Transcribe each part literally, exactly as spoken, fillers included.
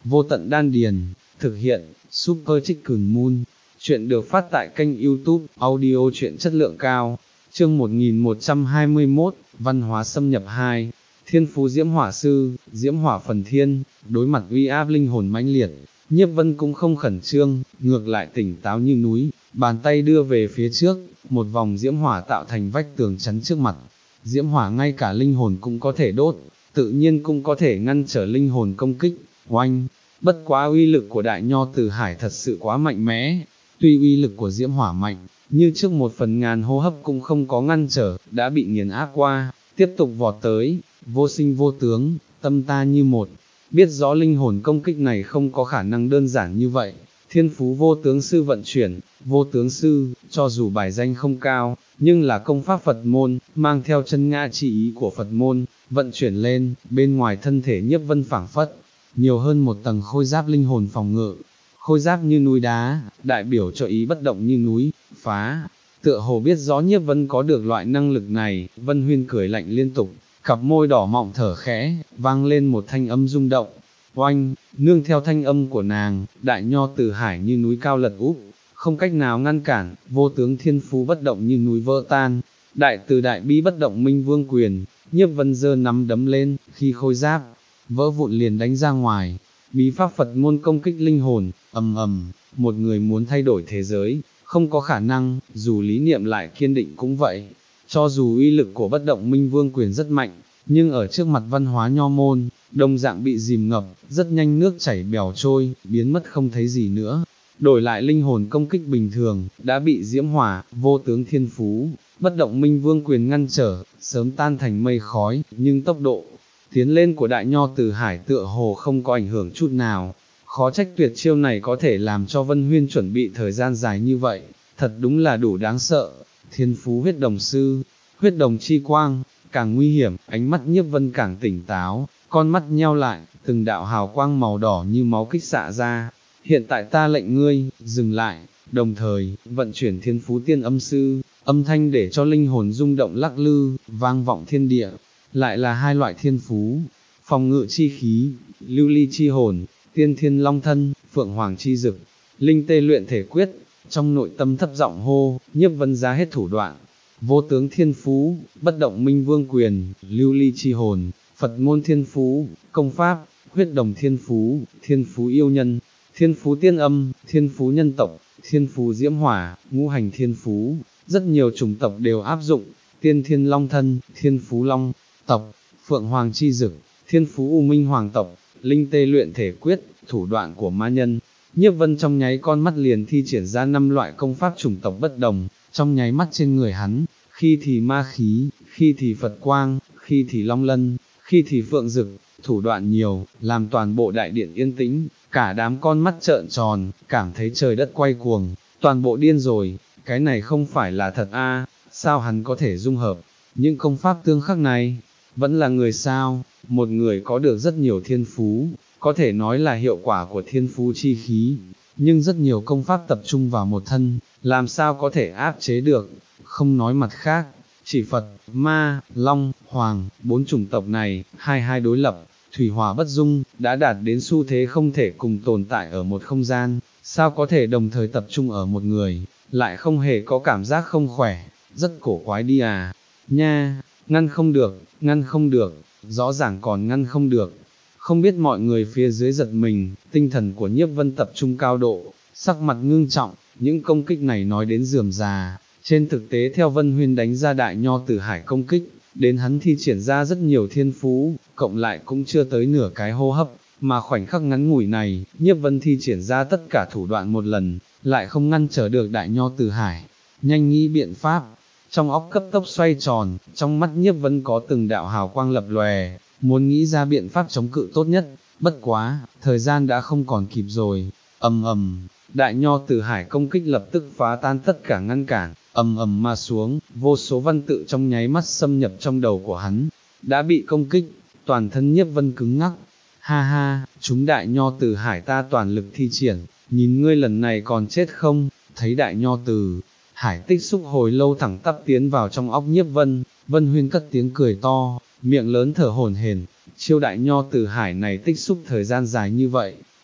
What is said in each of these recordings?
vô tận đan điền, thực hiện, Super Chicken Moon, chuyện được phát tại kênh YouTube, audio truyện chất lượng cao, chương một nghìn một trăm hai mươi mốt, văn hóa xâm nhập hai, thiên phú diễm hỏa sư, diễm hỏa phần thiên, đối mặt uy áp linh hồn mãnh liệt, Nhiếp Vân cũng không khẩn trương, ngược lại tỉnh táo như núi, bàn tay đưa về phía trước, một vòng diễm hỏa tạo thành vách tường chắn trước mặt, diễm hỏa ngay cả linh hồn cũng có thể đốt, tự nhiên cũng có thể ngăn trở linh hồn công kích, oanh, bất quá uy lực của đại nho Tử Hải thật sự quá mạnh mẽ, tuy uy lực của diễm hỏa mạnh, như trước một phần ngàn hô hấp cũng không có ngăn trở, đã bị nghiền áp qua, tiếp tục vọt tới, vô sinh vô tướng, tâm ta như một, biết rõ linh hồn công kích này không có khả năng đơn giản như vậy, thiên phú vô tướng sư vận chuyển, vô tướng sư, cho dù bài danh không cao, nhưng là công pháp Phật môn, mang theo chân ngã chỉ ý của Phật môn, vận chuyển lên, bên ngoài thân thể Nhiếp Vân phảng phất, nhiều hơn một tầng khôi giáp linh hồn phòng ngự, khôi giáp như núi đá, đại biểu cho ý bất động như núi, phá, tựa hồ biết rõ Nhiếp Vân có được loại năng lực này, Vân Huyên cười lạnh liên tục, cặp môi đỏ mọng thở khẽ, vang lên một thanh âm rung động, oanh, nương theo thanh âm của nàng, đại nho Tử Hải như núi cao lật úp, không cách nào ngăn cản, vô tướng thiên phú bất động như núi vỡ tan, đại từ đại bi bất động minh vương quyền, Nhiếp Vân giơ nắm đấm lên, khi khôi giáp, vỡ vụn liền đánh ra ngoài, bí pháp Phật môn công kích linh hồn, ầm ầm, một người muốn thay đổi thế giới, không có khả năng, dù lý niệm lại kiên định cũng vậy, cho dù uy lực của bất động minh vương quyền rất mạnh, nhưng ở trước mặt văn hóa nho môn, đồng dạng bị dìm ngập, rất nhanh nước chảy bèo trôi, biến mất không thấy gì nữa. Đổi lại linh hồn công kích bình thường, đã bị diễm hỏa, vô tướng thiên phú, bất động minh vương quyền ngăn trở, sớm tan thành mây khói, nhưng tốc độ tiến lên của đại nho Tử Hải tựa hồ không có ảnh hưởng chút nào. Khó trách tuyệt chiêu này có thể làm cho Vân Huyên chuẩn bị thời gian dài như vậy, thật đúng là đủ đáng sợ. Thiên phú huyết đồng sư, huyết đồng chi quang, càng nguy hiểm, ánh mắt Nhiếp Vân càng tỉnh táo, con mắt nheo lại, từng đạo hào quang màu đỏ như máu kích xạ ra. Hiện tại ta lệnh ngươi, dừng lại, đồng thời, vận chuyển thiên phú tiên âm sư, âm thanh để cho linh hồn rung động lắc lư, vang vọng thiên địa, lại là hai loại thiên phú, phòng ngự chi khí, lưu ly chi hồn, tiên thiên long thân, phượng hoàng chi dực, linh tê luyện thể quyết, trong nội tâm thấp giọng hô, Nhiếp Vân ra hết thủ đoạn, vô tướng thiên phú, bất động minh vương quyền, lưu ly chi hồn, Phật môn thiên phú, công pháp, huyết đồng thiên phú, thiên phú yêu nhân, thiên phú tiên âm, thiên phú nhân tộc, thiên phú diễm hỏa, ngũ hành thiên phú, rất nhiều chủng tộc đều áp dụng, tiên thiên long thân, thiên phú long tộc, phượng hoàng chi dực, thiên phú u minh hoàng tộc, linh tê luyện thể quyết, thủ đoạn của ma nhân. Nhiếp Vân trong nháy con mắt liền thi triển ra năm loại công pháp chủng tộc bất đồng, trong nháy mắt trên người hắn, khi thì ma khí, khi thì Phật quang, khi thì long lân, khi thì phượng dực, thủ đoạn nhiều, làm toàn bộ đại điện yên tĩnh, cả đám con mắt trợn tròn, cảm thấy trời đất quay cuồng, toàn bộ điên rồi, cái này không phải là thật a, sao hắn có thể dung hợp, những công pháp tương khắc này, vẫn là người sao, một người có được rất nhiều thiên phú, có thể nói là hiệu quả của thiên phú chi khí, nhưng rất nhiều công pháp tập trung vào một thân, làm sao có thể áp chế được, không nói mặt khác, chỉ Phật, Ma, Long, Hoàng, bốn chủng tộc này, hai hai đối lập, thủy hỏa bất dung, đã đạt đến xu thế không thể cùng tồn tại ở một không gian, sao có thể đồng thời tập trung ở một người, lại không hề có cảm giác không khỏe, rất cổ quái đi à, nha, ngăn không được, ngăn không được, rõ ràng còn ngăn không được. Không biết mọi người phía dưới giật mình, tinh thần của Nhiếp Vân tập trung cao độ, sắc mặt ngưng trọng, những công kích này nói đến rườm rà, trên thực tế theo Vân Huyên đánh ra đại nho Tử Hải công kích, đến hắn thi triển ra rất nhiều thiên phú, cộng lại cũng chưa tới nửa cái hô hấp, mà khoảnh khắc ngắn ngủi này, Nhiếp Vân thi triển ra tất cả thủ đoạn một lần, lại không ngăn trở được đại nho Tử Hải, nhanh nghĩ biện pháp, trong óc cấp tốc xoay tròn, trong mắt Nhiếp Vân có từng đạo hào quang lập lòe, muốn nghĩ ra biện pháp chống cự tốt nhất, bất quá, thời gian đã không còn kịp rồi, ầm ầm, đại nho Tử Hải công kích lập tức phá tan tất cả ngăn cản, ầm ầm mà xuống, vô số văn tự trong nháy mắt xâm nhập trong đầu của hắn, đã bị công kích, toàn thân Nhiếp Vân cứng ngắc, ha ha, chúng đại nho Tử Hải ta toàn lực thi triển, nhìn ngươi lần này còn chết không, thấy đại nho Tử Hải tích xúc hồi lâu thẳng tắp tiến vào trong óc Nhiếp Vân, Vân Huyên cất tiếng cười to, miệng lớn thở hổn hển, chiêu đại nho Tử Hải này tích xúc thời gian dài như vậy,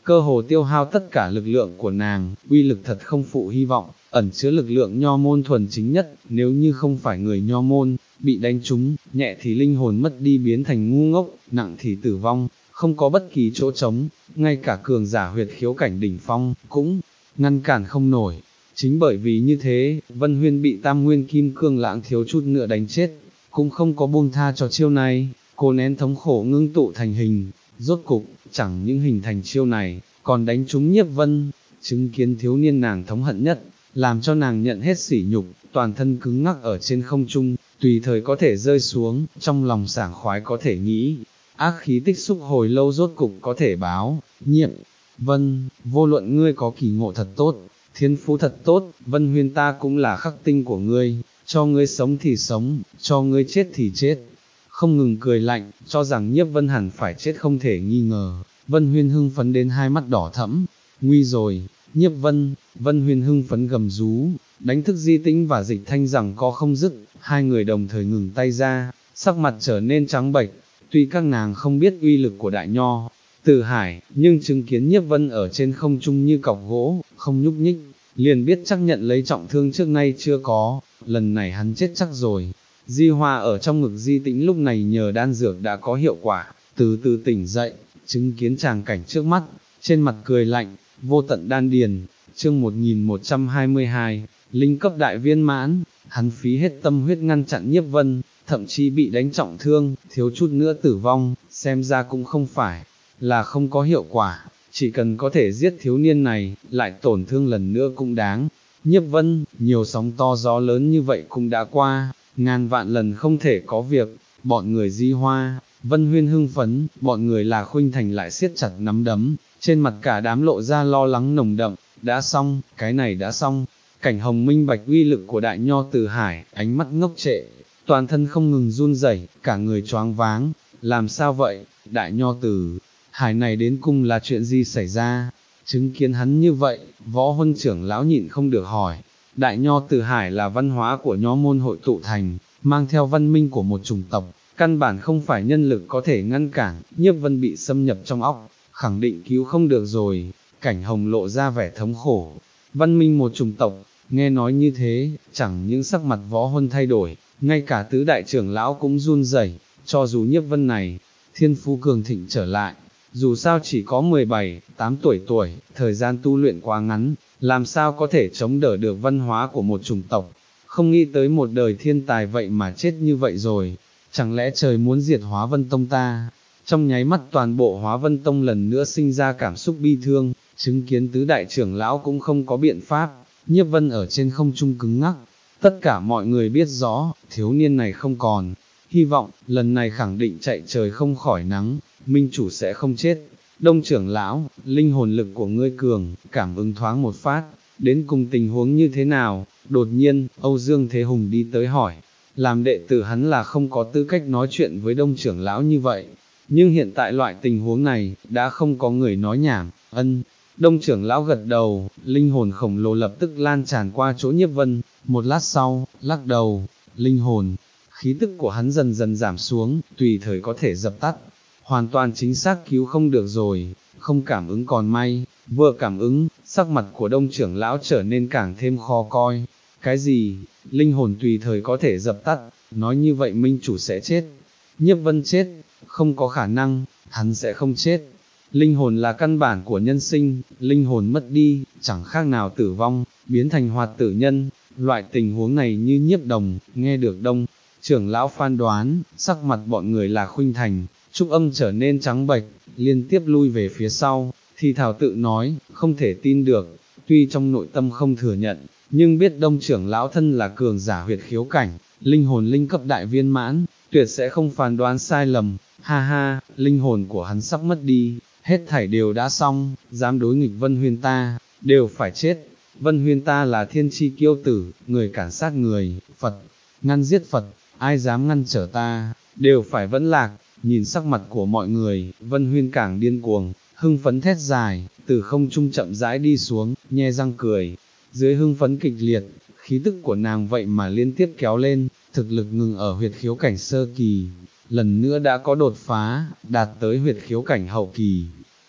cơ hồ tiêu hao tất cả lực lượng của nàng, uy lực thật không phụ hy vọng, ẩn chứa lực lượng nho môn thuần chính nhất, nếu như không phải người nho môn, bị đánh trúng, nhẹ thì linh hồn mất đi biến thành ngu ngốc, nặng thì tử vong, không có bất kỳ chỗ trống, ngay cả cường giả huyệt khiếu cảnh đỉnh phong, cũng ngăn cản không nổi. Chính bởi vì như thế, Vân Huyên bị Tam Nguyên Kim Cương Lãng thiếu chút nữa đánh chết, cũng không có buông tha cho chiêu này, cô nén thống khổ ngưng tụ thành hình, rốt cục, chẳng những hình thành chiêu này, còn đánh trúng Nhiếp Vân, chứng kiến thiếu niên nàng thống hận nhất, làm cho nàng nhận hết sỉ nhục, toàn thân cứng ngắc ở trên không trung, tùy thời có thể rơi xuống, trong lòng sảng khoái có thể nghĩ, ác khí tích xúc hồi lâu rốt cục có thể báo, Nhiệm Vân, vô luận ngươi có kỳ ngộ thật tốt, thiên phú thật tốt, Vân Huyên ta cũng là khắc tinh của ngươi, cho ngươi sống thì sống, cho ngươi chết thì chết. Không ngừng cười lạnh, cho rằng Nhiếp Vân hẳn phải chết không thể nghi ngờ, Vân Huyên hưng phấn đến hai mắt đỏ thẫm, nguy rồi, Nhiếp Vân, Vân Huyên hưng phấn gầm rú, đánh thức Di Tĩnh và Dịch Thanh rằng có không dứt, hai người đồng thời ngừng tay ra, sắc mặt trở nên trắng bệch, tuy các nàng không biết uy lực của đại nho, Tử Hải, nhưng chứng kiến Nhiếp Vân ở trên không trung như cọc gỗ, không nhúc nhích, liền biết chắc nhận lấy trọng thương trước nay chưa có, lần này hắn chết chắc rồi. Di Hoa ở trong ngực Di Tĩnh lúc này nhờ đan dược đã có hiệu quả, từ từ tỉnh dậy, chứng kiến tràng cảnh trước mắt, trên mặt cười lạnh, vô tận đan điền, chương một nghìn một trăm hai mươi hai, linh cấp đại viên mãn, hắn phí hết tâm huyết ngăn chặn Nhiếp Vân, thậm chí bị đánh trọng thương, thiếu chút nữa tử vong, xem ra cũng không phải là không có hiệu quả, chỉ cần có thể giết thiếu niên này, lại tổn thương lần nữa cũng đáng. Nhiếp Vân, nhiều sóng to gió lớn như vậy cũng đã qua, ngàn vạn lần không thể có việc, bọn người Di Hoa, Vân Huyên hưng phấn, bọn người là Khuynh Thành lại siết chặt nắm đấm, trên mặt cả đám lộ ra lo lắng nồng đậm, đã xong, cái này đã xong. Cảnh Hồng minh bạch uy lực của đại nho Tử Hải, ánh mắt ngốc trệ, toàn thân không ngừng run rẩy, cả người choáng váng, làm sao vậy, đại nho Tử Hải này đến cùng là chuyện gì xảy ra? Chứng kiến hắn như vậy, Võ Huân trưởng lão nhịn không được hỏi, đại nho Tử Hải là văn hóa của nho môn hội tụ thành, mang theo văn minh của một chủng tộc, căn bản không phải nhân lực có thể ngăn cản, Nhiếp Vân bị xâm nhập trong óc, khẳng định cứu không được rồi. Cảnh Hồng lộ ra vẻ thống khổ, văn minh một chủng tộc, nghe nói như thế, chẳng những sắc mặt Võ Huân thay đổi, ngay cả tứ đại trưởng lão cũng run rẩy, cho dù Nhiếp Vân này, thiên phú cường thịnh trở lại, dù sao chỉ có mười bảy, tám tuổi tuổi, thời gian tu luyện quá ngắn, làm sao có thể chống đỡ được văn hóa của một chủng tộc, không nghĩ tới một đời thiên tài vậy mà chết như vậy rồi, chẳng lẽ trời muốn diệt Hóa Vân Tông ta? Trong nháy mắt toàn bộ Hóa Vân Tông lần nữa sinh ra cảm xúc bi thương, chứng kiến tứ đại trưởng lão cũng không có biện pháp, Nhiếp Vân ở trên không trung cứng ngắc, tất cả mọi người biết rõ, thiếu niên này không còn hy vọng, lần này khẳng định chạy trời không khỏi nắng, minh chủ sẽ không chết. Đông trưởng lão, linh hồn lực của ngươi cường, cảm ứng thoáng một phát, đến cùng tình huống như thế nào? Đột nhiên, Âu Dương Thế Hùng đi tới hỏi, làm đệ tử hắn là không có tư cách nói chuyện với đông trưởng lão như vậy, nhưng hiện tại loại tình huống này, đã không có người nói nhảm, ân. Đông trưởng lão gật đầu, linh hồn khổng lồ lập tức lan tràn qua chỗ Nhiếp Vân, một lát sau, lắc đầu, linh hồn, khí tức của hắn dần dần giảm xuống, tùy thời có thể dập tắt, hoàn toàn chính xác cứu không được rồi, không cảm ứng còn may, vừa cảm ứng, sắc mặt của đông trưởng lão trở nên càng thêm khó coi, cái gì, linh hồn tùy thời có thể dập tắt, nói như vậy minh chủ sẽ chết, Nhiếp Vân chết, không có khả năng, hắn sẽ không chết. Linh hồn là căn bản của nhân sinh, linh hồn mất đi, chẳng khác nào tử vong, biến thành hoạt tử nhân, loại tình huống này như Nhiếp Đồng, nghe được đông trưởng lão phán đoán, sắc mặt bọn người là Khuynh Thành, Trúc Âm trở nên trắng bệch, liên tiếp lui về phía sau, thì thảo tự nói, không thể tin được, tuy trong nội tâm không thừa nhận, nhưng biết đông trưởng lão thân là cường giả huyệt khiếu cảnh, linh hồn linh cấp đại viên mãn, tuyệt sẽ không phán đoán sai lầm, ha ha, linh hồn của hắn sắp mất đi, hết thảy đều đã xong, dám đối nghịch Vân Huyên ta, đều phải chết, Vân Huyên ta là thiên chi kiêu tử, người cản sát người, Phật, ngăn giết Phật, ai dám ngăn trở ta, đều phải vẫn lạc, nhìn sắc mặt của mọi người, Vân Huyên càng điên cuồng, hưng phấn thét dài, từ không trung chậm rãi đi xuống, nhe răng cười, dưới hưng phấn kịch liệt, khí tức của nàng vậy mà liên tiếp kéo lên, thực lực ngừng ở huyệt khiếu cảnh sơ kỳ, lần nữa đã có đột phá, đạt tới huyệt khiếu cảnh hậu kỳ.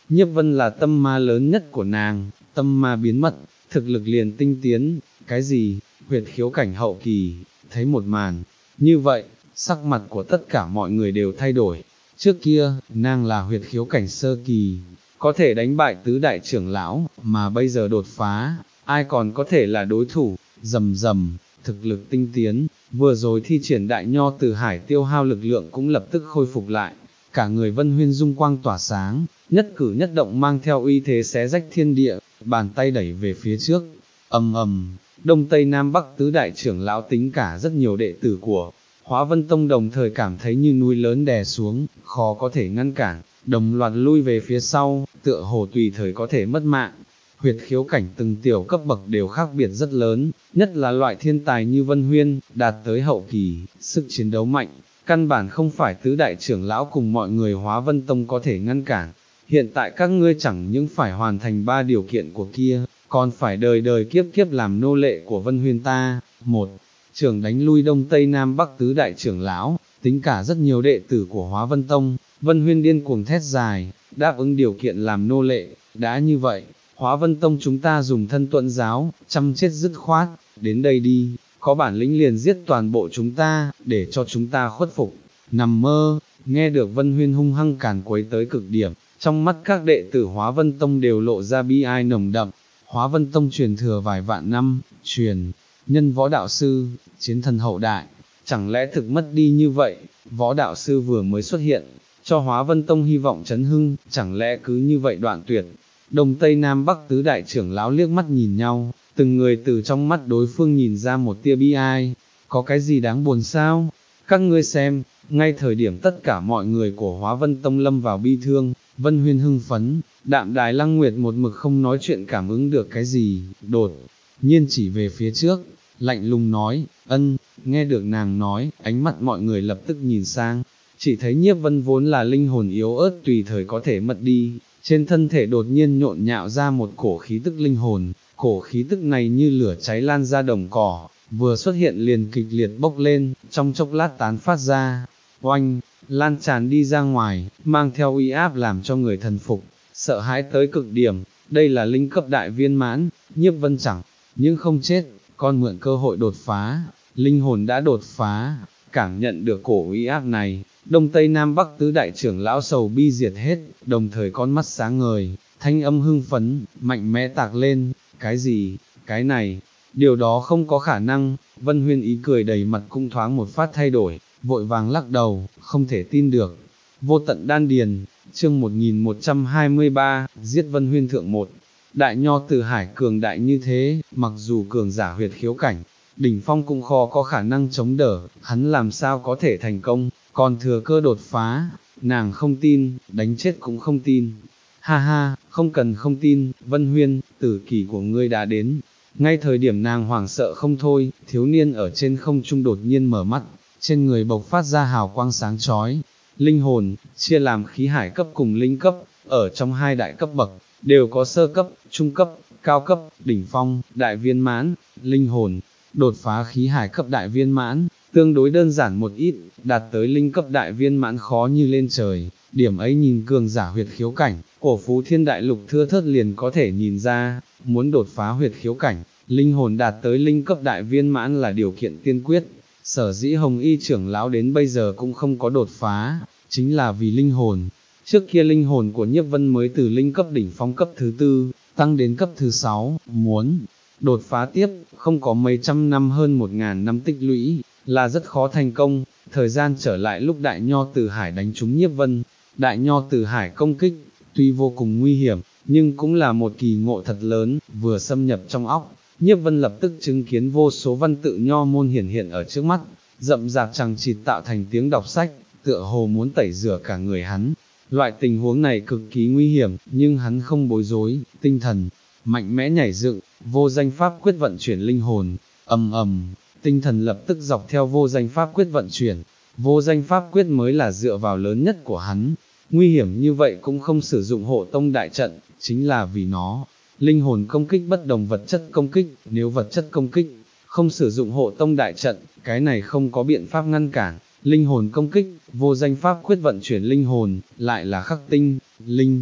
Nhiếp Vân là tâm ma lớn nhất của nàng, tâm ma biến mất, thực lực liền tinh tiến, cái gì, huyệt khiếu cảnh hậu kỳ, thấy một màn, như vậy, sắc mặt của tất cả mọi người đều thay đổi, trước kia, nàng là huyệt khiếu cảnh sơ kỳ, có thể đánh bại tứ đại trưởng lão, mà bây giờ đột phá, ai còn có thể là đối thủ, rầm rầm, thực lực tinh tiến, vừa rồi thi triển đại nho từ hải tiêu hao lực lượng cũng lập tức khôi phục lại, cả người Vân Huyên dung quang tỏa sáng, nhất cử nhất động mang theo uy thế xé rách thiên địa, bàn tay đẩy về phía trước, ầm ầm, đông tây nam bắc tứ đại trưởng lão tính cả rất nhiều đệ tử của Hóa Vân Tông đồng thời cảm thấy như núi lớn đè xuống, khó có thể ngăn cản, đồng loạt lui về phía sau, tựa hồ tùy thời có thể mất mạng. Huyệt khiếu cảnh từng tiểu cấp bậc đều khác biệt rất lớn, nhất là loại thiên tài như Vân Huyên, đạt tới hậu kỳ, sức chiến đấu mạnh, căn bản không phải tứ đại trưởng lão cùng mọi người Hóa Vân Tông có thể ngăn cản. Hiện tại các ngươi chẳng những phải hoàn thành ba điều kiện của kia, còn phải đời đời kiếp kiếp làm nô lệ của Vân Huyên ta. Một, trưởng đánh lui đông tây nam bắc tứ đại trưởng lão, tính cả rất nhiều đệ tử của Hóa Vân Tông. Vân Huyên điên cuồng thét dài, đáp ứng điều kiện làm nô lệ, đã như vậy, Hóa Vân Tông chúng ta dùng thân tuẫn giáo, chăm chết dứt khoát, đến đây đi, có bản lĩnh liền giết toàn bộ chúng ta, để cho chúng ta khuất phục. Nằm mơ, nghe được Vân Huyên hung hăng càn quấy tới cực điểm, trong mắt các đệ tử Hóa Vân Tông đều lộ ra bi ai nồng đậm. Hóa Vân Tông truyền thừa vài vạn năm, truyền nhân võ đạo sư, chiến thần hậu đại, chẳng lẽ thực mất đi như vậy, võ đạo sư vừa mới xuất hiện, cho Hóa Vân Tông hy vọng chấn hưng, chẳng lẽ cứ như vậy đoạn tuyệt. Đông Tây Nam Bắc tứ đại trưởng lão liếc mắt nhìn nhau, từng người từ trong mắt đối phương nhìn ra một tia bi ai, có cái gì đáng buồn sao? Các ngươi xem, ngay thời điểm tất cả mọi người của Hóa Vân Tông lâm vào bi thương, Vân Huyên hưng phấn, Đạm Đài Lăng Nguyệt một mực không nói chuyện cảm ứng được cái gì, đột nhiên chỉ về phía trước, lạnh lùng nói, ân, nghe được nàng nói, ánh mắt mọi người lập tức nhìn sang, chỉ thấy Nhiếp Vân vốn là linh hồn yếu ớt tùy thời có thể mất đi, trên thân thể đột nhiên nhộn nhạo ra một cổ khí tức linh hồn, cổ khí tức này như lửa cháy lan ra đồng cỏ, vừa xuất hiện liền kịch liệt bốc lên, trong chốc lát tán phát ra, oanh, lan tràn đi ra ngoài, mang theo uy áp làm cho người thần phục, sợ hãi tới cực điểm, đây là linh cấp đại viên mãn, Nhiếp Vân chẳng, nhưng không chết, còn mượn cơ hội đột phá, linh hồn đã đột phá, cảm nhận được cổ uy áp này, Đông Tây Nam Bắc tứ đại trưởng lão sầu bi diệt hết, đồng thời con mắt sáng ngời, thanh âm hưng phấn, mạnh mẽ tạc lên, cái gì, cái này, điều đó không có khả năng, Vân Huyên ý cười đầy mặt cũng thoáng một phát thay đổi, vội vàng lắc đầu, không thể tin được. Vô tận đan điền, chương một nghìn một trăm hai mươi ba, giết Vân Huyên thượng một, đại nho từ hải cường đại như thế, mặc dù cường giả huyệt khiếu cảnh, đỉnh phong cũng khó có khả năng chống đỡ, hắn làm sao có thể thành công, còn thừa cơ đột phá, nàng không tin, đánh chết cũng không tin. Ha ha, không cần không tin, Vân Huyên, tử kỳ của ngươi đã đến. Ngay thời điểm nàng hoảng sợ không thôi, thiếu niên ở trên không trung đột nhiên mở mắt, trên người bộc phát ra hào quang sáng chói. Linh hồn, chia làm khí hải cấp cùng linh cấp, ở trong hai đại cấp bậc, đều có sơ cấp, trung cấp, cao cấp, đỉnh phong, đại viên mãn, linh hồn, đột phá khí hải cấp đại viên mãn, tương đối đơn giản một ít, đạt tới linh cấp đại viên mãn khó như lên trời, điểm ấy nhìn cường giả huyệt khiếu cảnh, cổ phú thiên đại lục thưa thớt liền có thể nhìn ra, muốn đột phá huyệt khiếu cảnh, linh hồn đạt tới linh cấp đại viên mãn là điều kiện tiên quyết, sở dĩ Hồng Y trưởng lão đến bây giờ cũng không có đột phá, chính là vì linh hồn. Trước kia linh hồn của Nhiếp Vân mới từ linh cấp đỉnh phong cấp thứ tư, tăng đến cấp thứ sáu, muốn đột phá tiếp, không có mấy trăm năm hơn một ngàn năm tích lũy, là rất khó thành công. Thời gian trở lại lúc Đại Nho Từ Hải đánh trúng Nhiếp Vân, Đại Nho Từ Hải công kích, tuy vô cùng nguy hiểm, nhưng cũng là một kỳ ngộ thật lớn, vừa xâm nhập trong óc. Nhiếp Vân lập tức chứng kiến vô số văn tự nho môn hiển hiện ở trước mắt, rậm rạp chằng chịt tạo thành tiếng đọc sách, tựa hồ muốn tẩy rửa cả người hắn. Loại tình huống này cực kỳ nguy hiểm, nhưng hắn không bối rối, tinh thần mạnh mẽ nhảy dựng, vô danh pháp quyết vận chuyển linh hồn, ầm ầm, tinh thần lập tức dọc theo vô danh pháp quyết vận chuyển. Vô danh pháp quyết mới là dựa vào lớn nhất của hắn. Nguy hiểm như vậy cũng không sử dụng hộ tông đại trận, chính là vì nó. Linh hồn công kích bất đồng vật chất công kích, nếu vật chất công kích, không sử dụng hộ tông đại trận, cái này không có biện pháp ngăn cản. Linh hồn công kích, vô danh pháp quyết vận chuyển linh hồn, lại là khắc tinh, linh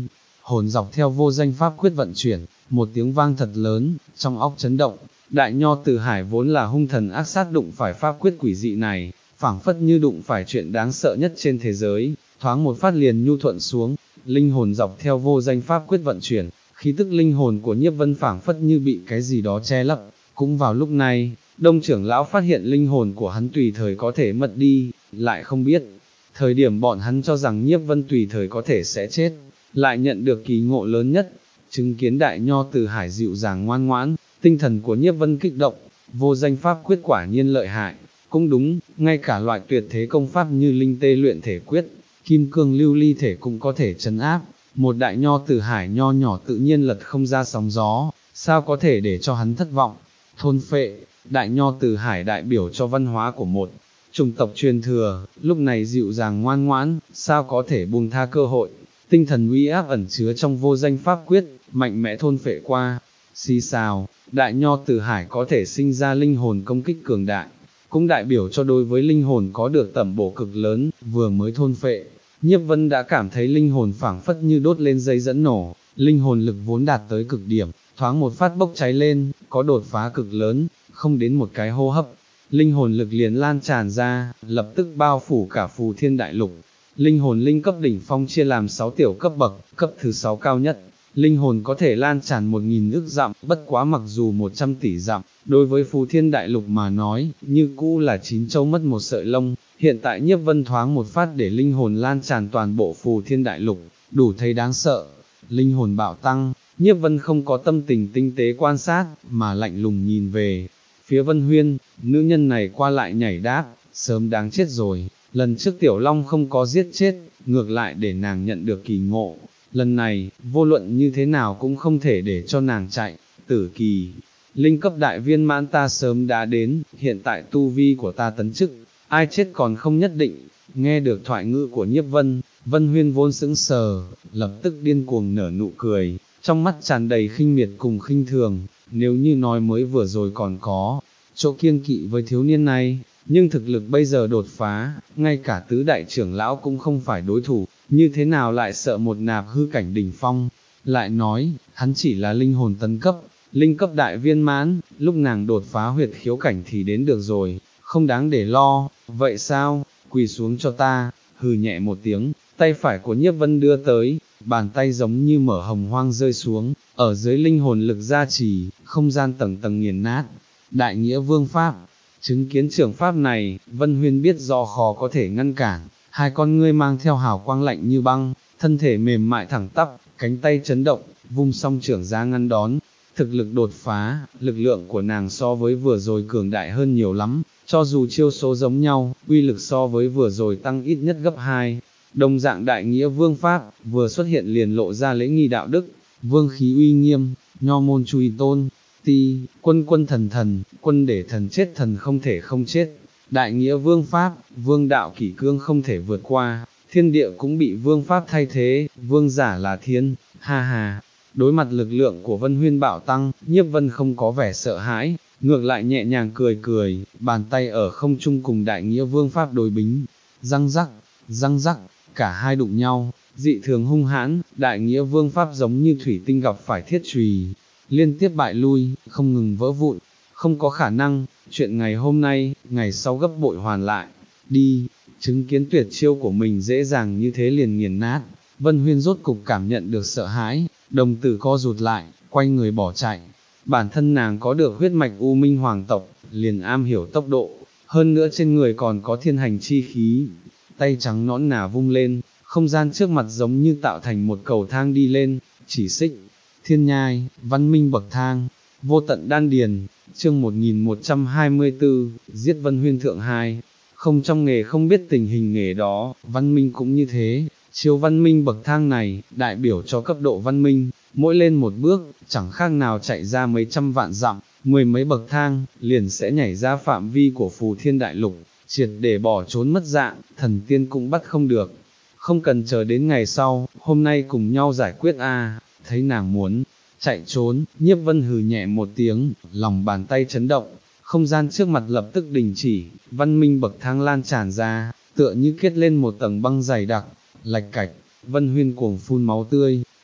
hồn dọc theo vô danh pháp quyết vận chuyển, một tiếng vang thật lớn, trong óc chấn động, đại nho Tử Hải vốn là hung thần ác sát đụng phải pháp quyết quỷ dị này, phảng phất như đụng phải chuyện đáng sợ nhất trên thế giới, thoáng một phát liền nhu thuận xuống, linh hồn dọc theo vô danh pháp quyết vận chuyển, khí tức linh hồn của Nhiếp Vân phảng phất như bị cái gì đó che lấp. Cũng vào lúc này, Đông trưởng lão phát hiện linh hồn của hắn tùy thời có thể mất đi, lại không biết, thời điểm bọn hắn cho rằng Nhiếp Vân tùy thời có thể sẽ chết, lại nhận được kỳ ngộ lớn nhất, chứng kiến đại nho Tử Hải dịu dàng ngoan ngoãn, tinh thần của Nhiếp Vân kích động, vô danh pháp quyết quả nhiên lợi hại, cũng đúng, ngay cả loại tuyệt thế công pháp như linh tê luyện thể quyết, kim cương lưu ly thể cũng có thể trấn áp, một đại nho Tử Hải nho nhỏ tự nhiên lật không ra sóng gió, sao có thể để cho hắn thất vọng. Thôn phệ, đại nho Tử Hải đại biểu cho văn hóa của một chủng tộc truyền thừa, lúc này dịu dàng ngoan ngoãn, sao có thể buông tha cơ hội, tinh thần uy áp ẩn chứa trong vô danh pháp quyết, mạnh mẽ thôn phệ qua, xì xào, đại nho Tử Hải có thể sinh ra linh hồn công kích cường đại, cũng đại biểu cho đối với linh hồn có được tẩm bổ cực lớn, vừa mới thôn phệ, Nhiếp Vân đã cảm thấy linh hồn phảng phất như đốt lên dây dẫn nổ, linh hồn lực vốn đạt tới cực điểm, thoáng một phát bốc cháy lên, có đột phá cực lớn, không đến một cái hô hấp, linh hồn lực liền lan tràn ra, lập tức bao phủ cả phù thiên đại lục. Linh hồn linh cấp đỉnh phong chia làm sáu tiểu cấp bậc, cấp thứ sáu cao nhất, linh hồn có thể lan tràn một nghìn ức dặm, bất quá mặc dù một trăm tỷ dặm, đối với phù thiên đại lục mà nói, như cũ là chín châu mất một sợi lông, hiện tại Nhiếp Vân thoáng một phát để linh hồn lan tràn toàn bộ phù thiên đại lục, đủ thấy đáng sợ, linh hồn bạo tăng, Nhiếp Vân không có tâm tình tinh tế quan sát, mà lạnh lùng nhìn về phía Vân Huyên, nữ nhân này qua lại nhảy đáp, sớm đáng chết rồi, lần trước Tiểu Long không có giết chết, ngược lại để nàng nhận được kỳ ngộ, lần này, vô luận như thế nào cũng không thể để cho nàng chạy, tử kỳ, linh cấp đại viên mãn ta sớm đã đến, hiện tại tu vi của ta tấn chức, ai chết còn không nhất định, nghe được thoại ngữ của Nhiếp Vân, Vân Huyên vốn sững sờ, lập tức điên cuồng nở nụ cười, trong mắt tràn đầy khinh miệt cùng khinh thường, nếu như nói mới vừa rồi còn có chỗ kiêng kỵ với thiếu niên này, nhưng thực lực bây giờ đột phá, ngay cả tứ đại trưởng lão cũng không phải đối thủ, như thế nào lại sợ một nạp hư cảnh đỉnh phong, lại nói, hắn chỉ là linh hồn tấn cấp, linh cấp đại viên mãn, lúc nàng đột phá huyệt khiếu cảnh thì đến được rồi, không đáng để lo, vậy sao, quỳ xuống cho ta, hừ nhẹ một tiếng, tay phải của Nhiếp Vân đưa tới, bàn tay giống như mở hồng hoang rơi xuống, ở dưới linh hồn lực gia trì, không gian tầng tầng nghiền nát, đại nghĩa vương pháp, chứng kiến trường pháp này, Vân Huyên biết do khó có thể ngăn cản, hai con ngươi mang theo hào quang lạnh như băng, thân thể mềm mại thẳng tắp, cánh tay chấn động, vung song trưởng ra ngăn đón, thực lực đột phá, lực lượng của nàng so với vừa rồi cường đại hơn nhiều lắm, cho dù chiêu số giống nhau, uy lực so với vừa rồi tăng ít nhất gấp hai. Đồng dạng đại nghĩa vương pháp, vừa xuất hiện liền lộ ra lễ nghi đạo đức, vương khí uy nghiêm, nho môn truy tôn, ti, quân quân thần thần, quân để thần chết thần không thể không chết, đại nghĩa vương pháp, vương đạo kỷ cương không thể vượt qua, thiên địa cũng bị vương pháp thay thế, vương giả là thiên, ha ha. Đối mặt lực lượng của Vân Huyên bạo tăng, Nhiếp Vân không có vẻ sợ hãi, ngược lại nhẹ nhàng cười cười, bàn tay ở không trung cùng đại nghĩa vương pháp đối bính, răng rắc, răng rắc, cả hai đụng nhau, dị thường hung hãn, đại nghĩa vương pháp giống như thủy tinh gặp phải thiết chùy, liên tiếp bại lui, không ngừng vỡ vụn, không có khả năng, chuyện ngày hôm nay, ngày sau gấp bội hoàn lại, đi, chứng kiến tuyệt chiêu của mình dễ dàng như thế liền nghiền nát, Vân Huyên rốt cục cảm nhận được sợ hãi, đồng tử co rụt lại, quay người bỏ chạy, bản thân nàng có được huyết mạch U Minh Hoàng tộc, liền am hiểu tốc độ, hơn nữa trên người còn có thiên hành chi khí, tay trắng nõn nà vung lên, không gian trước mặt giống như tạo thành một cầu thang đi lên, chỉ xích, thiên nhai, văn minh bậc thang, vô tận đan điền, chương một nghìn một trăm hai mươi tư, giết Vân Huyên thượng hai, không trong nghề không biết tình hình nghề đó, văn minh cũng như thế, chiếu văn minh bậc thang này, đại biểu cho cấp độ văn minh, mỗi lên một bước, chẳng khác nào chạy ra mấy trăm vạn dặm, mười mấy bậc thang, liền sẽ nhảy ra phạm vi của phù thiên đại lục, triệt để bỏ trốn mất dạng, thần tiên cũng bắt không được. Không cần chờ đến ngày sau, hôm nay cùng nhau giải quyết a. Thấy nàng muốn chạy trốn, Nhiếp Vân hừ nhẹ một tiếng, lòng bàn tay chấn động, không gian trước mặt lập tức đình chỉ, văn minh bậc thang lan tràn ra, tựa như kết lên một tầng băng dày đặc, lạch cạch, Vân Huyên cuồng phun máu tươi,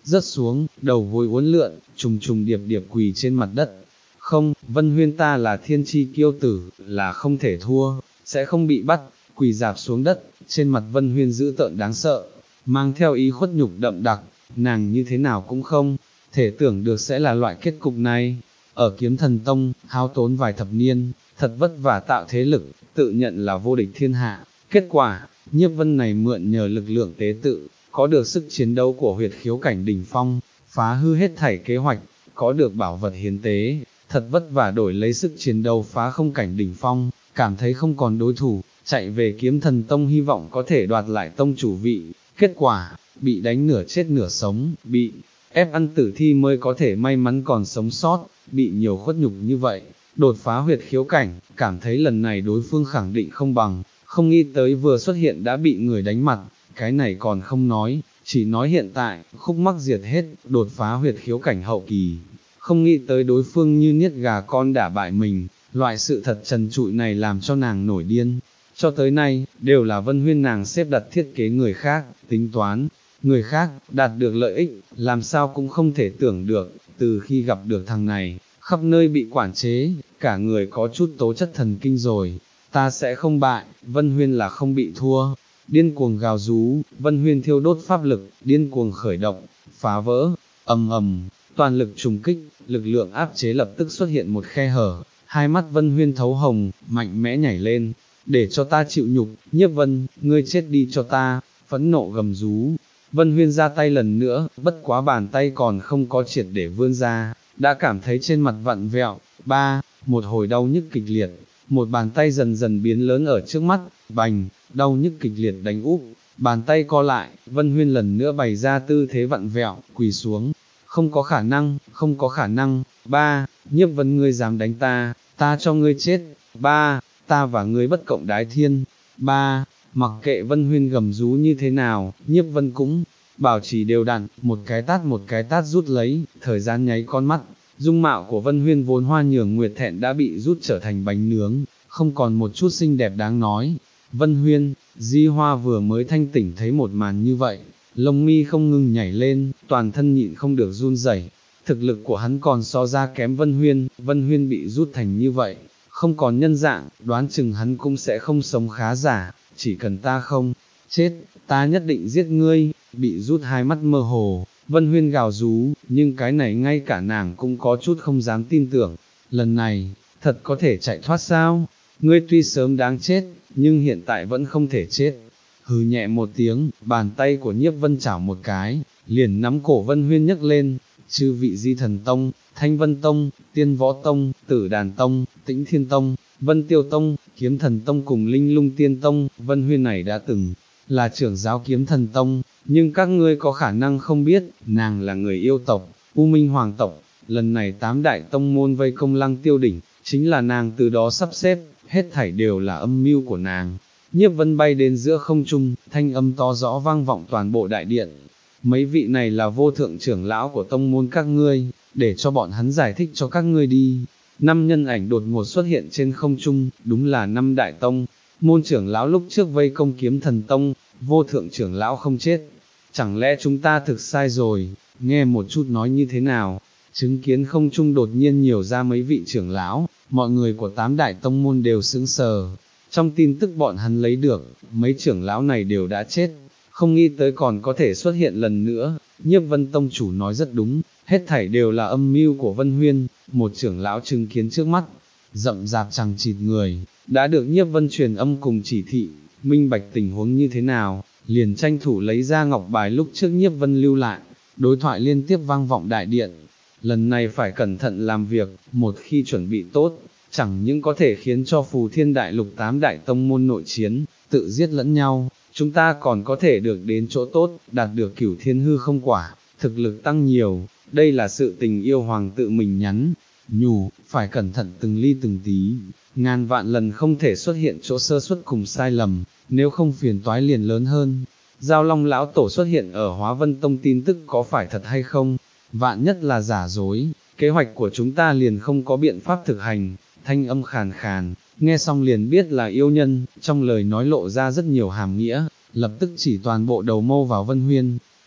rớt xuống, đầu gối uốn lượn, trùng trùng điệp điệp quỳ trên mặt đất. Không, Vân Huyên ta là thiên chi kiêu tử, là không thể thua, sẽ không bị bắt, quỳ dạp xuống đất, trên mặt Vân Huyên dữ tợn đáng sợ, mang theo ý khuất nhục đậm đặc, nàng như thế nào cũng không thể tưởng được sẽ là loại kết cục này. Ở Kiếm Thần Tông, hao tốn vài thập niên, thật vất vả tạo thế lực, tự nhận là vô địch thiên hạ. Kết quả, Nhiếp Vân này mượn nhờ lực lượng tế tự, có được sức chiến đấu của huyệt khiếu cảnh đỉnh phong, phá hư hết thảy kế hoạch, có được bảo vật hiến tế, thật vất vả đổi lấy sức chiến đấu phá không cảnh đỉnh phong, cảm thấy không còn đối thủ, chạy về Kiếm Thần Tông hy vọng có thể đoạt lại tông chủ vị. Kết quả, bị đánh nửa chết nửa sống, bị ép ăn tử thi mới có thể may mắn còn sống sót, bị nhiều khuất nhục như vậy, đột phá huyệt khiếu cảnh, cảm thấy lần này đối phương khẳng định không bằng, không nghĩ tới vừa xuất hiện đã bị người đánh mặt, cái này còn không nói, chỉ nói hiện tại, khúc mắc diệt hết, đột phá huyệt khiếu cảnh hậu kỳ, không nghĩ tới đối phương như niết gà con đả bại mình, loại sự thật trần trụi này làm cho nàng nổi điên. Cho tới nay, đều là Vân Huyên nàng xếp đặt thiết kế người khác, tính toán, người khác, đạt được lợi ích, làm sao cũng không thể tưởng được, từ khi gặp được thằng này, khắp nơi bị quản chế, cả người có chút tố chất thần kinh rồi, ta sẽ không bại, Vân Huyên là không bị thua, điên cuồng gào rú, Vân Huyên thiêu đốt pháp lực, điên cuồng khởi động, phá vỡ, ầm ầm, toàn lực trùng kích, lực lượng áp chế lập tức xuất hiện một khe hở, hai mắt Vân Huyên thấu hồng, mạnh mẽ nhảy lên, để cho ta chịu nhục, Nhiếp Vân, ngươi chết đi cho ta, phẫn nộ gầm rú. Vân Huyên ra tay lần nữa, bất quá bàn tay còn không có triệt để vươn ra, đã cảm thấy trên mặt vặn vẹo, ba, một hồi đau nhức kịch liệt, một bàn tay dần dần biến lớn ở trước mắt, bành, đau nhức kịch liệt đánh úp, bàn tay co lại, Vân Huyên lần nữa bày ra tư thế vặn vẹo, quỳ xuống, không có khả năng, không có khả năng, ba, Nhiếp Vân ngươi dám đánh ta, ta cho ngươi chết, ba, ta và ngươi bất cộng đái thiên, ba, mặc kệ Vân Huyên gầm rú như thế nào, Nhiếp Vân cũng bảo trì đều đặn, một cái tát một cái tát rút lấy, thời gian nháy con mắt, dung mạo của Vân Huyên vốn hoa nhường nguyệt thẹn đã bị rút trở thành bánh nướng, không còn một chút xinh đẹp đáng nói. Vân Huyên, Di Hoa vừa mới thanh tỉnh thấy một màn như vậy, lông mi không ngừng nhảy lên, toàn thân nhịn không được run rẩy. Thực lực của hắn còn so ra kém Vân Huyên, Vân Huyên bị rút thành như vậy, không còn nhân dạng, đoán chừng hắn cũng sẽ không sống khá giả, chỉ cần ta không chết, ta nhất định giết ngươi, bị rút hai mắt mơ hồ, Vân Huyên gào rú, nhưng cái này ngay cả nàng cũng có chút không dám tin tưởng, lần này, thật có thể chạy thoát sao, ngươi tuy sớm đáng chết, nhưng hiện tại vẫn không thể chết. Hừ nhẹ một tiếng, bàn tay của Nhiếp Vân chảo một cái, liền nắm cổ Vân Huyên nhấc lên, chư vị Di Thần Tông, Thanh Vân Tông, Tiên Võ Tông, Tử Đàn Tông, Tĩnh Thiên Tông, Vân Tiêu Tông, Kiếm Thần Tông cùng Linh Lung Tiên Tông, Vân Huyên này đã từng là trưởng giáo Kiếm Thần Tông, nhưng các ngươi có khả năng không biết, nàng là người yêu tộc, U Minh Hoàng tộc, lần này tám đại tông môn vây công Lăng Tiêu đỉnh, chính là nàng từ đó sắp xếp, hết thảy đều là âm mưu của nàng. Nhiếp Vân bay đến giữa không trung, thanh âm to rõ vang vọng toàn bộ đại điện. Mấy vị này là vô thượng trưởng lão của tông môn các ngươi, để cho bọn hắn giải thích cho các ngươi đi. Năm nhân ảnh đột ngột xuất hiện trên không trung, đúng là năm đại tông. Môn trưởng lão lúc trước vây công Kiếm Thần Tông, vô thượng trưởng lão không chết. Chẳng lẽ chúng ta thực sai rồi, nghe một chút nói như thế nào? Chứng kiến không trung đột nhiên nhiều ra mấy vị trưởng lão, mọi người của tám đại tông môn đều sững sờ. Trong tin tức bọn hắn lấy được, mấy trưởng lão này đều đã chết, không nghĩ tới còn có thể xuất hiện lần nữa. Nhiếp Vân tông chủ nói rất đúng, hết thảy đều là âm mưu của Vân Huyên. Một trưởng lão chứng kiến trước mắt, rậm rạp chằng chịt người, đã được Nhiếp Vân truyền âm cùng chỉ thị, minh bạch tình huống như thế nào, liền tranh thủ lấy ra ngọc bài lúc trước Nhiếp Vân lưu lại, đối thoại liên tiếp vang vọng đại điện. Lần này phải cẩn thận làm việc, một khi chuẩn bị tốt, chẳng những có thể khiến cho Phù Thiên Đại Lục tám đại tông môn nội chiến, tự giết lẫn nhau, chúng ta còn có thể được đến chỗ tốt, đạt được cửu thiên hư không quả, thực lực tăng nhiều, đây là sự tình yêu hoàng tự mình nhắn, nhủ, phải cẩn thận từng ly từng tí, ngàn vạn lần không thể xuất hiện chỗ sơ suất cùng sai lầm, nếu không phiền toái liền lớn hơn. Giao Long lão tổ xuất hiện ở Hóa Vân Tông tin tức có phải thật hay không? Vạn nhất là giả dối, kế hoạch của chúng ta liền không có biện pháp thực hành. Thanh âm khàn khàn, nghe xong liền biết là yêu nhân, trong lời nói lộ ra rất nhiều hàm nghĩa, lập tức chỉ toàn bộ đầu mâu vào Vân Huyên.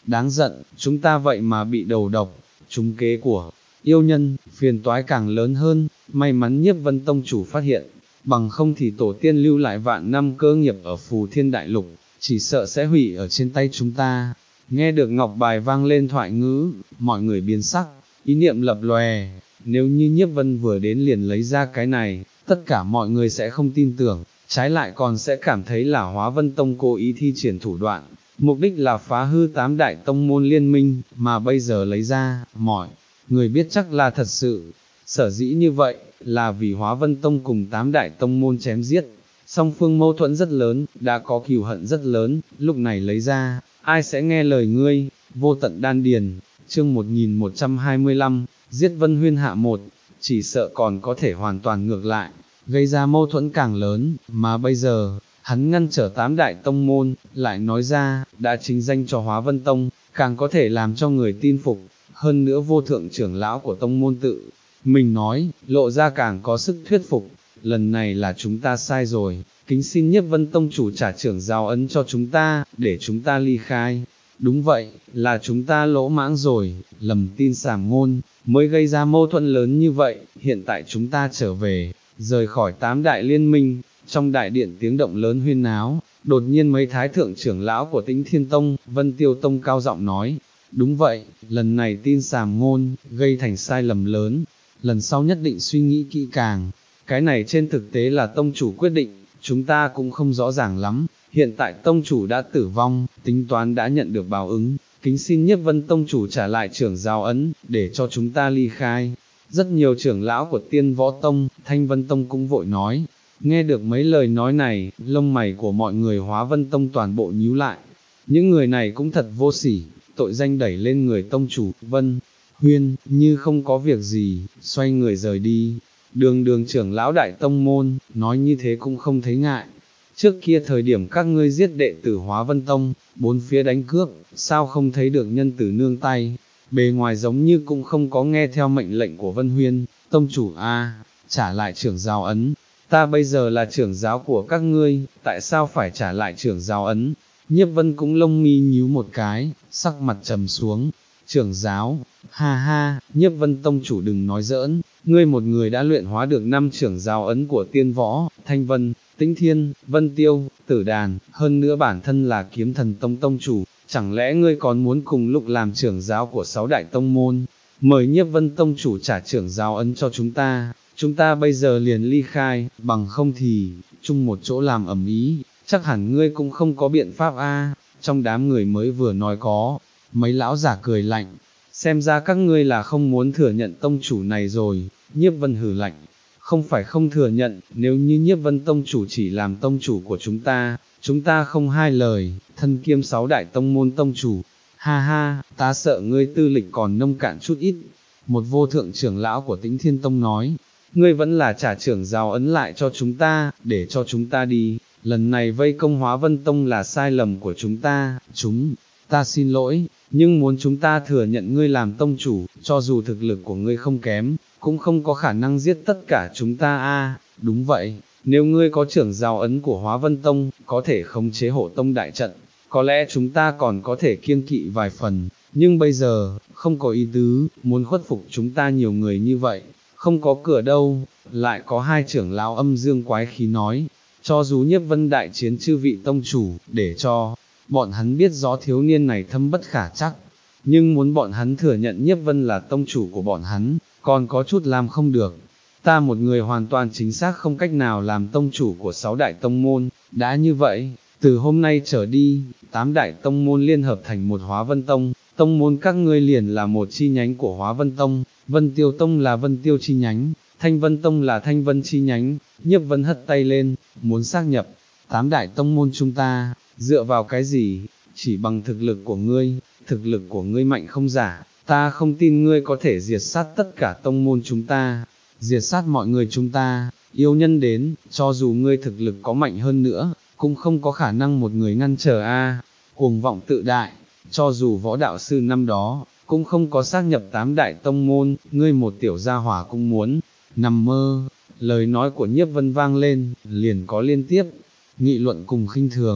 đáng giận, chúng ta vậy mà bị đầu độc, trúng kế của yêu nhân, phiền toái càng lớn hơn, may mắn Nhiếp Vân Tông chủ phát hiện, bằng không thì tổ tiên lưu lại vạn năm cơ nghiệp ở Phù Thiên Đại Lục, chỉ sợ sẽ hủy ở trên tay chúng ta. Nghe được ngọc bài vang lên thoại ngữ, mọi người biến sắc, ý niệm lập lòe, nếu như Nhiếp Vân vừa đến liền lấy ra cái này, tất cả mọi người sẽ không tin tưởng, trái lại còn sẽ cảm thấy là Hóa Vân Tông cố ý thi triển thủ đoạn, mục đích là phá hư tám đại tông môn liên minh, mà bây giờ lấy ra, mọi người biết chắc là thật sự. Sở dĩ như vậy, là vì Hóa Vân Tông cùng tám đại tông môn chém giết, song phương mâu thuẫn rất lớn, đã có cừu hận rất lớn, lúc này lấy ra, ai sẽ nghe lời ngươi, vô tận đan điền, chương một nghìn một trăm hai mươi lăm, giết Vân Huyên hạ một, chỉ sợ còn có thể hoàn toàn ngược lại, gây ra mâu thuẫn càng lớn, mà bây giờ, hắn ngăn trở tám đại tông môn, lại nói ra, đã chính danh cho Hóa Vân Tông, càng có thể làm cho người tin phục, hơn nữa vô thượng trưởng lão của tông môn tự mình nói, lộ ra càng có sức thuyết phục, lần này là chúng ta sai rồi, kính xin Nhiếp Vân Tông chủ trả trưởng giao ấn cho chúng ta, để chúng ta ly khai. Đúng vậy, là chúng ta lỗ mãng rồi, lầm tin sàm ngôn, mới gây ra mâu thuẫn lớn như vậy, hiện tại chúng ta trở về, rời khỏi tám đại liên minh, trong đại điện tiếng động lớn huyên náo, đột nhiên mấy thái thượng trưởng lão của Tĩnh Thiên Tông, Vân Tiêu Tông cao giọng nói, đúng vậy, lần này tin sàm ngôn, gây thành sai lầm lớn, lần sau nhất định suy nghĩ kỹ càng, cái này trên thực tế là tông chủ quyết định, chúng ta cũng không rõ ràng lắm, hiện tại tông chủ đã tử vong, tính toán đã nhận được báo ứng, kính xin Nhiếp Vân Tông chủ trả lại trưởng giao ấn, để cho chúng ta ly khai. Rất nhiều trưởng lão của Tiên Võ Tông, Thanh Vân Tông cũng vội nói, nghe được mấy lời nói này, lông mày của mọi người Hóa Vân Tông toàn bộ nhíu lại, những người này cũng thật vô sỉ, tội danh đẩy lên người tông chủ, Vân Huyên, như không có việc gì, xoay người rời đi. Đường đường trưởng lão đại tông môn, nói như thế cũng không thấy ngại. Trước kia thời điểm các ngươi giết đệ tử Hóa Vân Tông, bốn phía đánh cướp, sao không thấy được nhân tử nương tay, bề ngoài giống như cũng không có nghe theo mệnh lệnh của Vân Huyên, tông chủ a, trả lại trưởng giáo ấn, ta bây giờ là trưởng giáo của các ngươi, tại sao phải trả lại trưởng giáo ấn? Nhiếp Vân cũng lông mi nhíu một cái, sắc mặt trầm xuống, trưởng giáo, ha ha, Nhiếp Vân Tông chủ đừng nói giỡn, ngươi một người đã luyện hóa được năm trưởng giáo ấn của Tiên Võ, Thanh Vân, Tĩnh Thiên, Vân Tiêu, Tử Đàn, hơn nữa bản thân là Kiếm Thần Tông Tông chủ, chẳng lẽ ngươi còn muốn cùng lúc làm trưởng giáo của sáu đại tông môn, mời Nhiếp Vân Tông chủ trả trưởng giáo ấn cho chúng ta, chúng ta bây giờ liền ly khai, bằng không thì, chung một chỗ làm ầm ĩ, chắc hẳn ngươi cũng không có biện pháp a. Trong đám người mới vừa nói có, mấy lão giả cười lạnh, xem ra các ngươi là không muốn thừa nhận tông chủ này rồi. Nhiếp Vân hừ lạnh, không phải không thừa nhận, nếu như Nhiếp Vân Tông chủ chỉ làm tông chủ của chúng ta, chúng ta không hai lời, thân kiêm sáu đại tông môn tông chủ, ha ha, ta sợ ngươi tư lịch còn nông cạn chút ít. Một vô thượng trưởng lão của Tĩnh Thiên Tông nói, ngươi vẫn là trả trưởng giáo ấn lại cho chúng ta, để cho chúng ta đi, lần này vây công Hóa Vân Tông là sai lầm của chúng ta, chúng ta xin lỗi, nhưng muốn chúng ta thừa nhận ngươi làm tông chủ, cho dù thực lực của ngươi không kém, cũng không có khả năng giết tất cả chúng ta a. Đúng vậy, nếu ngươi có trưởng giáo ấn của Hóa Vân Tông, có thể khống chế hộ tông đại trận, có lẽ chúng ta còn có thể kiêng kỵ vài phần, nhưng bây giờ, không có ý tứ, muốn khuất phục chúng ta nhiều người như vậy, không có cửa đâu. Lại có hai trưởng lão âm dương quái khí nói, cho dù Nhiếp Vân đại chiến chư vị tông chủ, để cho bọn hắn biết rõ thiếu niên này thâm bất khả trắc, nhưng muốn bọn hắn thừa nhận Nhiếp Vân là tông chủ của bọn hắn, còn có chút làm không được. Ta một người hoàn toàn chính xác không cách nào làm tông chủ của sáu đại tông môn, đã như vậy, từ hôm nay trở đi, tám đại tông môn liên hợp thành một Hóa Vân Tông, tông môn các ngươi liền là một chi nhánh của Hóa Vân Tông, Vân Tiêu Tông là Vân Tiêu chi nhánh, Thanh Vân Tông là Thanh Vân chi nhánh. Nhiếp Vân hất tay lên, muốn xác nhập tám đại tông môn chúng ta, dựa vào cái gì? Chỉ bằng thực lực của ngươi, thực lực của ngươi mạnh không giả, ta không tin ngươi có thể diệt sát tất cả tông môn chúng ta, diệt sát mọi người chúng ta. Yêu nhân đến, cho dù ngươi thực lực có mạnh hơn nữa, cũng không có khả năng một người ngăn trở a. Cuồng vọng tự đại, cho dù võ đạo sư năm đó, cũng không có xác nhập tám đại tông môn, ngươi một tiểu gia hỏa cũng muốn, nằm mơ. Lời nói của Nhiếp Vân vang lên, liền có liên tiếp nghị luận cùng khinh thường.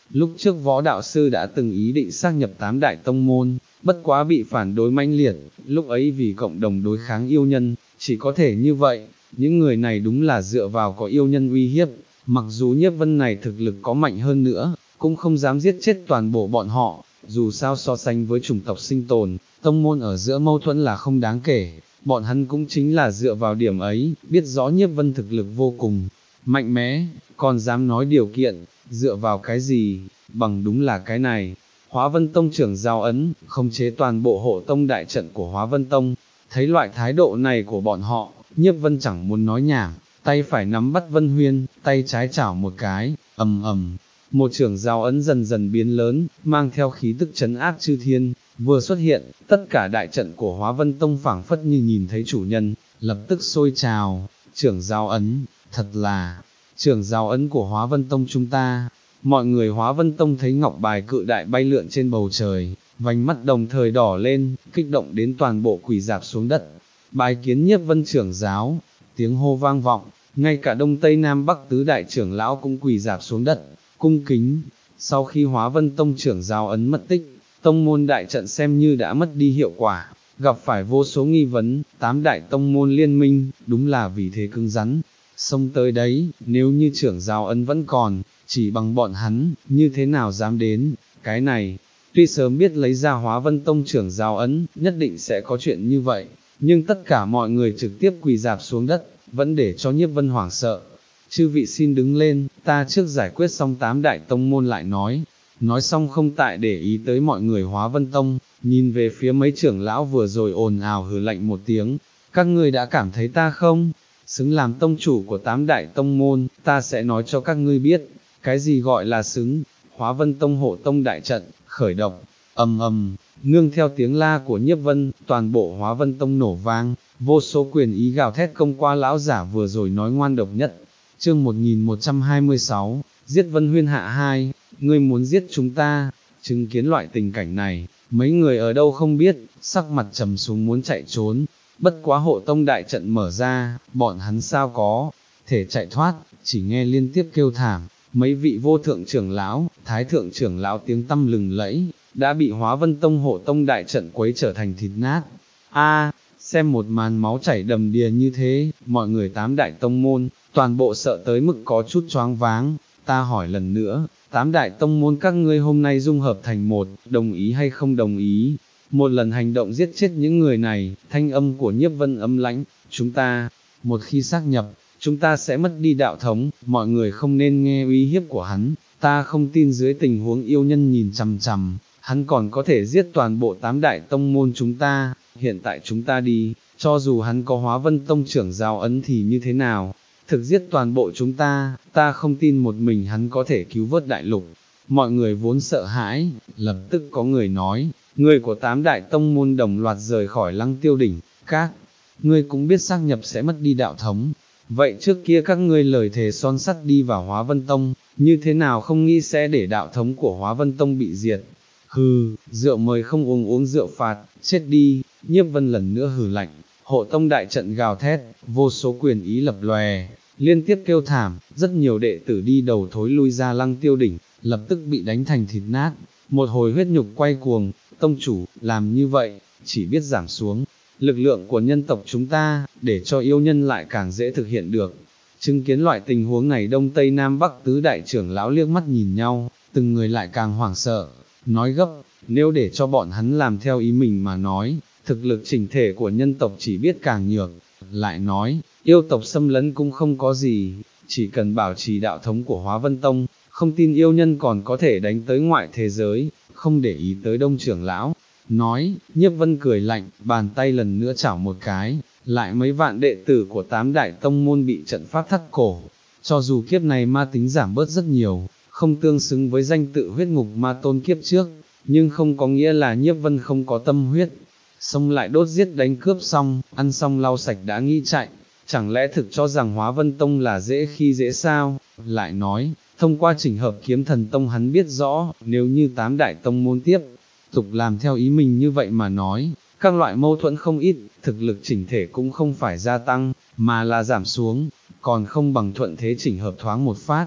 Lúc trước võ đạo sư đã từng ý định xác nhập tám đại tông môn, bất quá bị phản đối mãnh liệt, lúc ấy vì cộng đồng đối kháng yêu nhân, chỉ có thể như vậy, những người này đúng là dựa vào có yêu nhân uy hiếp, mặc dù Nhiếp Vân này thực lực có mạnh hơn nữa, cũng không dám giết chết toàn bộ bọn họ, dù sao so sánh với chủng tộc sinh tồn, tông môn ở giữa mâu thuẫn là không đáng kể, bọn hắn cũng chính là dựa vào điểm ấy, biết rõ Nhiếp Vân thực lực vô cùng mạnh mẽ, còn dám nói điều kiện, dựa vào cái gì, bằng đúng là cái này. Hóa Vân Tông trưởng giao ấn, khống chế toàn bộ hộ tông đại trận của Hóa Vân Tông, thấy loại thái độ này của bọn họ, Nhiếp Vân chẳng muốn nói nhảm, tay phải nắm bắt Vân Huyên, tay trái chảo một cái, ầm ầm, một trưởng giao ấn dần dần biến lớn, mang theo khí tức trấn áp chư thiên, vừa xuất hiện, tất cả đại trận của Hóa Vân Tông phảng phất như nhìn thấy chủ nhân, lập tức sôi trào, trưởng giao ấn, thật là, trưởng giao ấn của Hóa Vân Tông chúng ta. Mọi người Hóa Vân Tông thấy ngọc bài cự đại bay lượn trên bầu trời, vành mắt đồng thời đỏ lên, kích động đến toàn bộ quỳ dạp xuống đất. Bái kiến Nhiếp Vân trưởng giáo, tiếng hô vang vọng, ngay cả Đông Tây Nam Bắc tứ đại trưởng lão cũng quỳ dạp xuống đất, cung kính. Sau khi Hóa Vân Tông trưởng giáo ấn mất tích, tông môn đại trận xem như đã mất đi hiệu quả, gặp phải vô số nghi vấn, tám đại tông môn liên minh, đúng là vì thế cứng rắn. Xông tới đấy, nếu như trưởng giáo ấn vẫn còn, chỉ bằng bọn hắn, như thế nào dám đến, cái này, tuy sớm biết lấy ra Hóa Vân Tông trưởng giáo ấn, nhất định sẽ có chuyện như vậy, nhưng tất cả mọi người trực tiếp quỳ dạp xuống đất, vẫn để cho Nhiếp Vân hoảng sợ. Chư vị xin đứng lên, ta trước giải quyết xong tám đại tông môn lại nói, nói xong không tại để ý tới mọi người Hóa Vân Tông, nhìn về phía mấy trưởng lão vừa rồi ồn ào hừ lạnh một tiếng, các ngươi đã cảm thấy ta không? Xứng làm tông chủ của tám đại tông môn, ta sẽ nói cho các ngươi biết, cái gì gọi là xứng. Hóa Vân Tông hộ tông đại trận, khởi động, ầm ầm, nương theo tiếng la của Nhiếp Vân, toàn bộ Hóa Vân Tông nổ vang, vô số quyền ý gào thét công qua lão giả vừa rồi nói ngoan độc nhất. Chương một nghìn một trăm hai mươi sáu, giết Vân Huyên hạ hai, ngươi muốn giết chúng ta, chứng kiến loại tình cảnh này, mấy người ở đâu không biết, sắc mặt trầm xuống muốn chạy trốn. Bất quá hộ tông đại trận mở ra, bọn hắn sao có thể chạy thoát, chỉ nghe liên tiếp kêu thảm, mấy vị vô thượng trưởng lão, thái thượng trưởng lão tiếng tăm lừng lẫy, đã bị Hóa Vân Tông hộ tông đại trận quấy trở thành thịt nát. A, xem một màn máu chảy đầm đìa như thế, mọi người tám đại tông môn, toàn bộ sợ tới mức có chút choáng váng. Ta hỏi lần nữa, tám đại tông môn các ngươi hôm nay dung hợp thành một, đồng ý hay không đồng ý? Một lần hành động giết chết những người này, thanh âm của Nhiếp Vân ấm lãnh, chúng ta, một khi xác nhập, chúng ta sẽ mất đi đạo thống, mọi người không nên nghe uy hiếp của hắn, ta không tin dưới tình huống yêu nhân nhìn chằm chằm, hắn còn có thể giết toàn bộ tám đại tông môn chúng ta, hiện tại chúng ta đi, cho dù hắn có Hóa Vân Tông trưởng giao ấn thì như thế nào, thực giết toàn bộ chúng ta, ta không tin một mình hắn có thể cứu vớt đại lục. Mọi người vốn sợ hãi, lập tức có người nói, người của tám đại tông môn đồng loạt rời khỏi Lăng Tiêu đỉnh, các ngươi cũng biết xác nhập sẽ mất đi đạo thống, vậy trước kia các ngươi lời thề son sắt đi vào Hóa Vân Tông, như thế nào không nghĩ sẽ để đạo thống của Hóa Vân Tông bị diệt? Hừ, rượu mời không uống uống rượu phạt, chết đi. Nhiếp Vân lần nữa hừ lạnh, hộ tông đại trận gào thét, vô số quyền ý lập lòe, liên tiếp kêu thảm, rất nhiều đệ tử đi đầu thối lui ra Lăng Tiêu đỉnh, lập tức bị đánh thành thịt nát, một hồi huyết nhục quay cuồng. Tông chủ, làm như vậy, chỉ biết giảm xuống lực lượng của nhân tộc chúng ta, để cho yêu nhân lại càng dễ thực hiện được. Chứng kiến loại tình huống này Đông Tây Nam Bắc tứ đại trưởng lão liếc mắt nhìn nhau, từng người lại càng hoảng sợ, nói gấp, nếu để cho bọn hắn làm theo ý mình mà nói, thực lực chỉnh thể của nhân tộc chỉ biết càng nhược, lại nói, yêu tộc xâm lấn cũng không có gì, chỉ cần bảo trì đạo thống của Hóa Vân Tông, không tin yêu nhân còn có thể đánh tới ngoại thế giới, không để ý tới Đông trưởng lão. Nói, Nhiếp Vân cười lạnh, bàn tay lần nữa chảo một cái, lại mấy vạn đệ tử của tám đại tông môn bị trận pháp thắt cổ. Cho dù kiếp này ma tính giảm bớt rất nhiều, không tương xứng với danh tự huyết ngục ma tôn kiếp trước, nhưng không có nghĩa là Nhiếp Vân không có tâm huyết. Xong lại đốt giết đánh cướp xong, ăn xong lau sạch đã nghĩ chạy, chẳng lẽ thực cho rằng Hóa Vân Tông là dễ khi dễ sao? Lại nói, thông qua chỉnh hợp kiếm thần tông hắn biết rõ, nếu như tám đại tông môn tiếp tục làm theo ý mình như vậy mà nói, các loại mâu thuẫn không ít, thực lực chỉnh thể cũng không phải gia tăng, mà là giảm xuống, còn không bằng thuận thế chỉnh hợp thoáng một phát,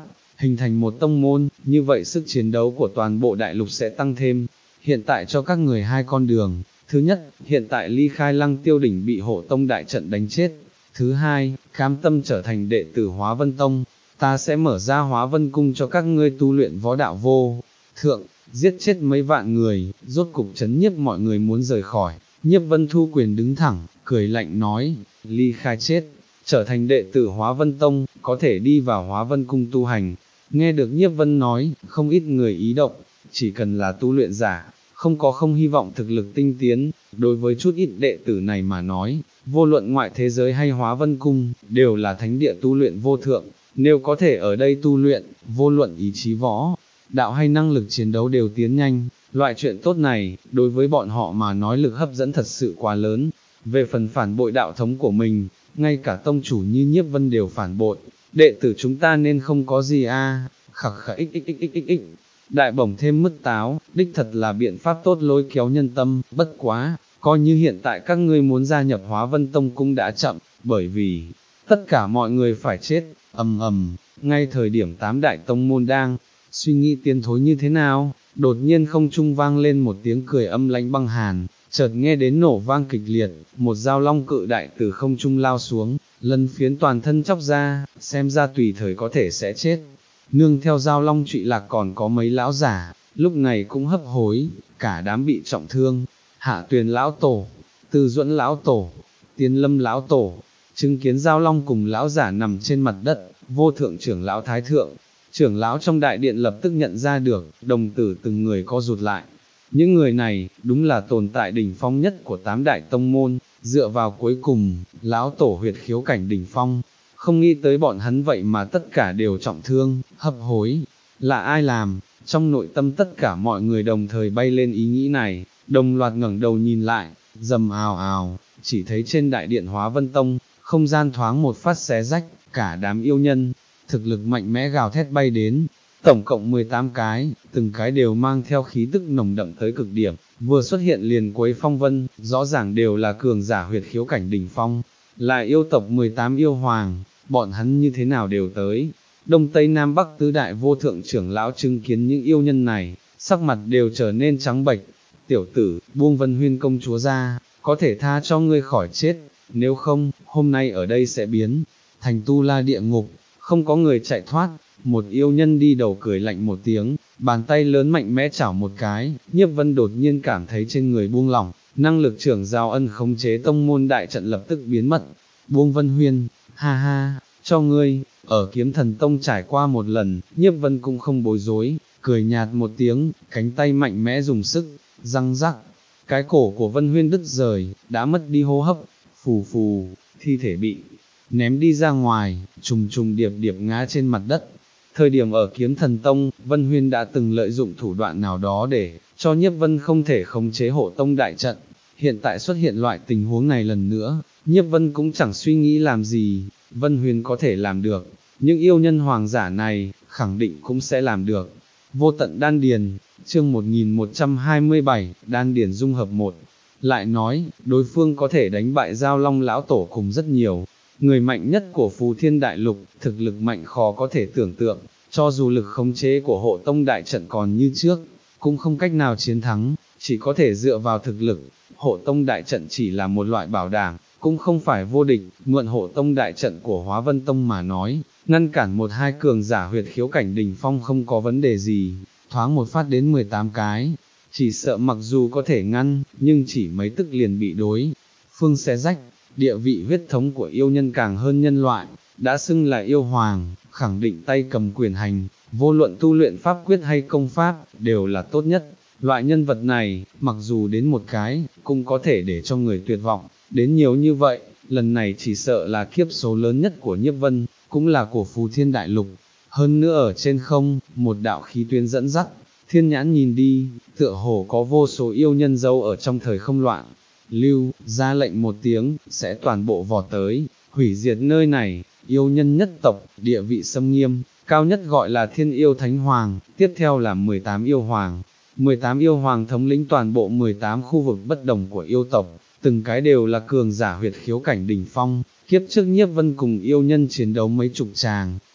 hình thành một tông môn, như vậy sức chiến đấu của toàn bộ đại lục sẽ tăng thêm. Hiện tại cho các người hai con đường, thứ nhất, hiện tại ly khai Lăng Tiêu Đỉnh bị hộ tông đại trận đánh chết, thứ hai, cam tâm trở thành đệ tử Hóa Vân Tông, ta sẽ mở ra Hóa Vân Cung cho các ngươi tu luyện võ đạo vô thượng, giết chết mấy vạn người, rốt cục chấn nhiếp mọi người muốn rời khỏi. Nhiếp Vân Thu quyền đứng thẳng, cười lạnh nói, ly khai chết, trở thành đệ tử Hóa Vân Tông, có thể đi vào Hóa Vân Cung tu hành. Nghe được Nhiếp Vân nói, không ít người ý động, chỉ cần là tu luyện giả, không có không hy vọng thực lực tinh tiến, đối với chút ít đệ tử này mà nói, vô luận ngoại thế giới hay Hóa Vân Cung, đều là thánh địa tu luyện vô thượng, nếu có thể ở đây tu luyện, vô luận ý chí võ, đạo hay năng lực chiến đấu đều tiến nhanh, loại chuyện tốt này, đối với bọn họ mà nói lực hấp dẫn thật sự quá lớn. Về phần phản bội đạo thống của mình, ngay cả tông chủ như Nhiếp Vân đều phản bội, đệ tử chúng ta nên không có gì a. Khặc khặc ích ích ích ích ích ích. Đại bổng thêm mứt táo, đích thật là biện pháp tốt lôi kéo nhân tâm, bất quá, coi như hiện tại các ngươi muốn gia nhập Hóa Vân Tông cũng đã chậm, bởi vì, tất cả mọi người phải chết, ầm ầm, ngay thời điểm tám đại tông môn đang, suy nghĩ tiến thối như thế nào, đột nhiên không trung vang lên một tiếng cười âm lãnh băng hàn, chợt nghe đến nổ vang kịch liệt, một dao long cự đại từ không trung lao xuống, lân phiến toàn thân chóc ra, xem ra tùy thời có thể sẽ chết. Nương theo dao long trụy lạc còn có mấy lão giả, lúc này cũng hấp hối, cả đám bị trọng thương, Hạ Tuyền lão tổ, Tư Duẫn lão tổ, Tiên Lâm lão tổ, chứng kiến dao long cùng lão giả nằm trên mặt đất, vô thượng trưởng lão thái thượng, trưởng lão trong đại điện lập tức nhận ra được, đồng tử từng người co rụt lại. Những người này, đúng là tồn tại đỉnh phong nhất của tám đại tông môn, dựa vào cuối cùng, lão tổ huyệt khiếu cảnh đỉnh phong, không nghĩ tới bọn hắn vậy mà tất cả đều trọng thương, hấp hối, là ai làm, trong nội tâm tất cả mọi người đồng thời bay lên ý nghĩ này, đồng loạt ngẩng đầu nhìn lại, rầm ào ào, chỉ thấy trên đại điện Hóa Vân Tông, không gian thoáng một phát xé rách, cả đám yêu nhân, thực lực mạnh mẽ gào thét bay đến, tổng cộng mười tám cái, từng cái đều mang theo khí tức nồng đậm tới cực điểm, vừa xuất hiện liền quấy phong vân, rõ ràng đều là cường giả huyệt khiếu cảnh đỉnh phong, là yêu tộc mười tám yêu hoàng, bọn hắn như thế nào đều tới. Đông Tây Nam Bắc tứ đại vô thượng trưởng lão chứng kiến những yêu nhân này, sắc mặt đều trở nên trắng bệch. Tiểu tử, buông Vân Huyên công chúa ra, có thể tha cho ngươi khỏi chết, nếu không, hôm nay ở đây sẽ biến thành tu la địa ngục, không có người chạy thoát. Một yêu nhân đi đầu cười lạnh một tiếng, bàn tay lớn mạnh mẽ chảo một cái, Nhiếp Vân đột nhiên cảm thấy trên người buông lỏng, năng lực trưởng giao ân khống chế tông môn đại trận lập tức biến mất. Buông Vân Huyên, ha ha, cho ngươi, ở Kiếm Thần Tông trải qua một lần, Nhiếp Vân cũng không bối rối, cười nhạt một tiếng, cánh tay mạnh mẽ dùng sức, răng rắc, cái cổ của Vân Huyên đứt rời, đã mất đi hô hấp, phù phù, thi thể bị ném đi ra ngoài, trùng trùng điệp điệp ngã trên mặt đất. Thời điểm ở Kiếm Thần Tông, Vân Huyên đã từng lợi dụng thủ đoạn nào đó để cho Nhiếp Vân không thể khống chế hộ tông đại trận. Hiện tại xuất hiện loại tình huống này lần nữa, Nhiếp Vân cũng chẳng suy nghĩ làm gì, Vân Huyên có thể làm được, những yêu nhân hoàng giả này, khẳng định cũng sẽ làm được. Vô tận đan điền, chương một nghìn một trăm hai mươi bảy, đan điền dung hợp một. Lại nói, đối phương có thể đánh bại Giao Long lão tổ cùng rất nhiều. Người mạnh nhất của Phù Thiên Đại Lục, thực lực mạnh khó có thể tưởng tượng, cho dù lực khống chế của hộ tông đại trận còn như trước, cũng không cách nào chiến thắng, chỉ có thể dựa vào thực lực. Hộ tông đại trận chỉ là một loại bảo đảm, cũng không phải vô địch, mượn hộ tông đại trận của Hóa Vân Tông mà nói, ngăn cản một hai cường giả huyệt khiếu cảnh đỉnh phong không có vấn đề gì, thoáng một phát đến mười tám cái, chỉ sợ mặc dù có thể ngăn, nhưng chỉ mấy tức liền bị đối phương xé rách. Địa vị huyết thống của yêu nhân càng hơn nhân loại, đã xưng là yêu hoàng, khẳng định tay cầm quyền hành, vô luận tu luyện pháp quyết hay công pháp, đều là tốt nhất. Loại nhân vật này, mặc dù đến một cái, cũng có thể để cho người tuyệt vọng, đến nhiều như vậy, lần này chỉ sợ là kiếp số lớn nhất của Nhiếp Vân, cũng là của Phù Thiên Đại Lục. Hơn nữa ở trên không, một đạo khí tuyến dẫn dắt, thiên nhãn nhìn đi, tựa hồ có vô số yêu nhân dâu ở trong thời không loạn. Lưu, ra lệnh một tiếng, sẽ toàn bộ vọt tới, hủy diệt nơi này, yêu nhân nhất tộc, địa vị xâm nghiêm, cao nhất gọi là Thiên Yêu Thánh Hoàng, tiếp theo là mười tám yêu hoàng. mười tám yêu hoàng thống lĩnh toàn bộ mười tám khu vực bất đồng của yêu tộc, từng cái đều là cường giả huyệt khiếu cảnh đỉnh phong, kiếp trước Nhiếp Vân cùng yêu nhân chiến đấu mấy chục tràng,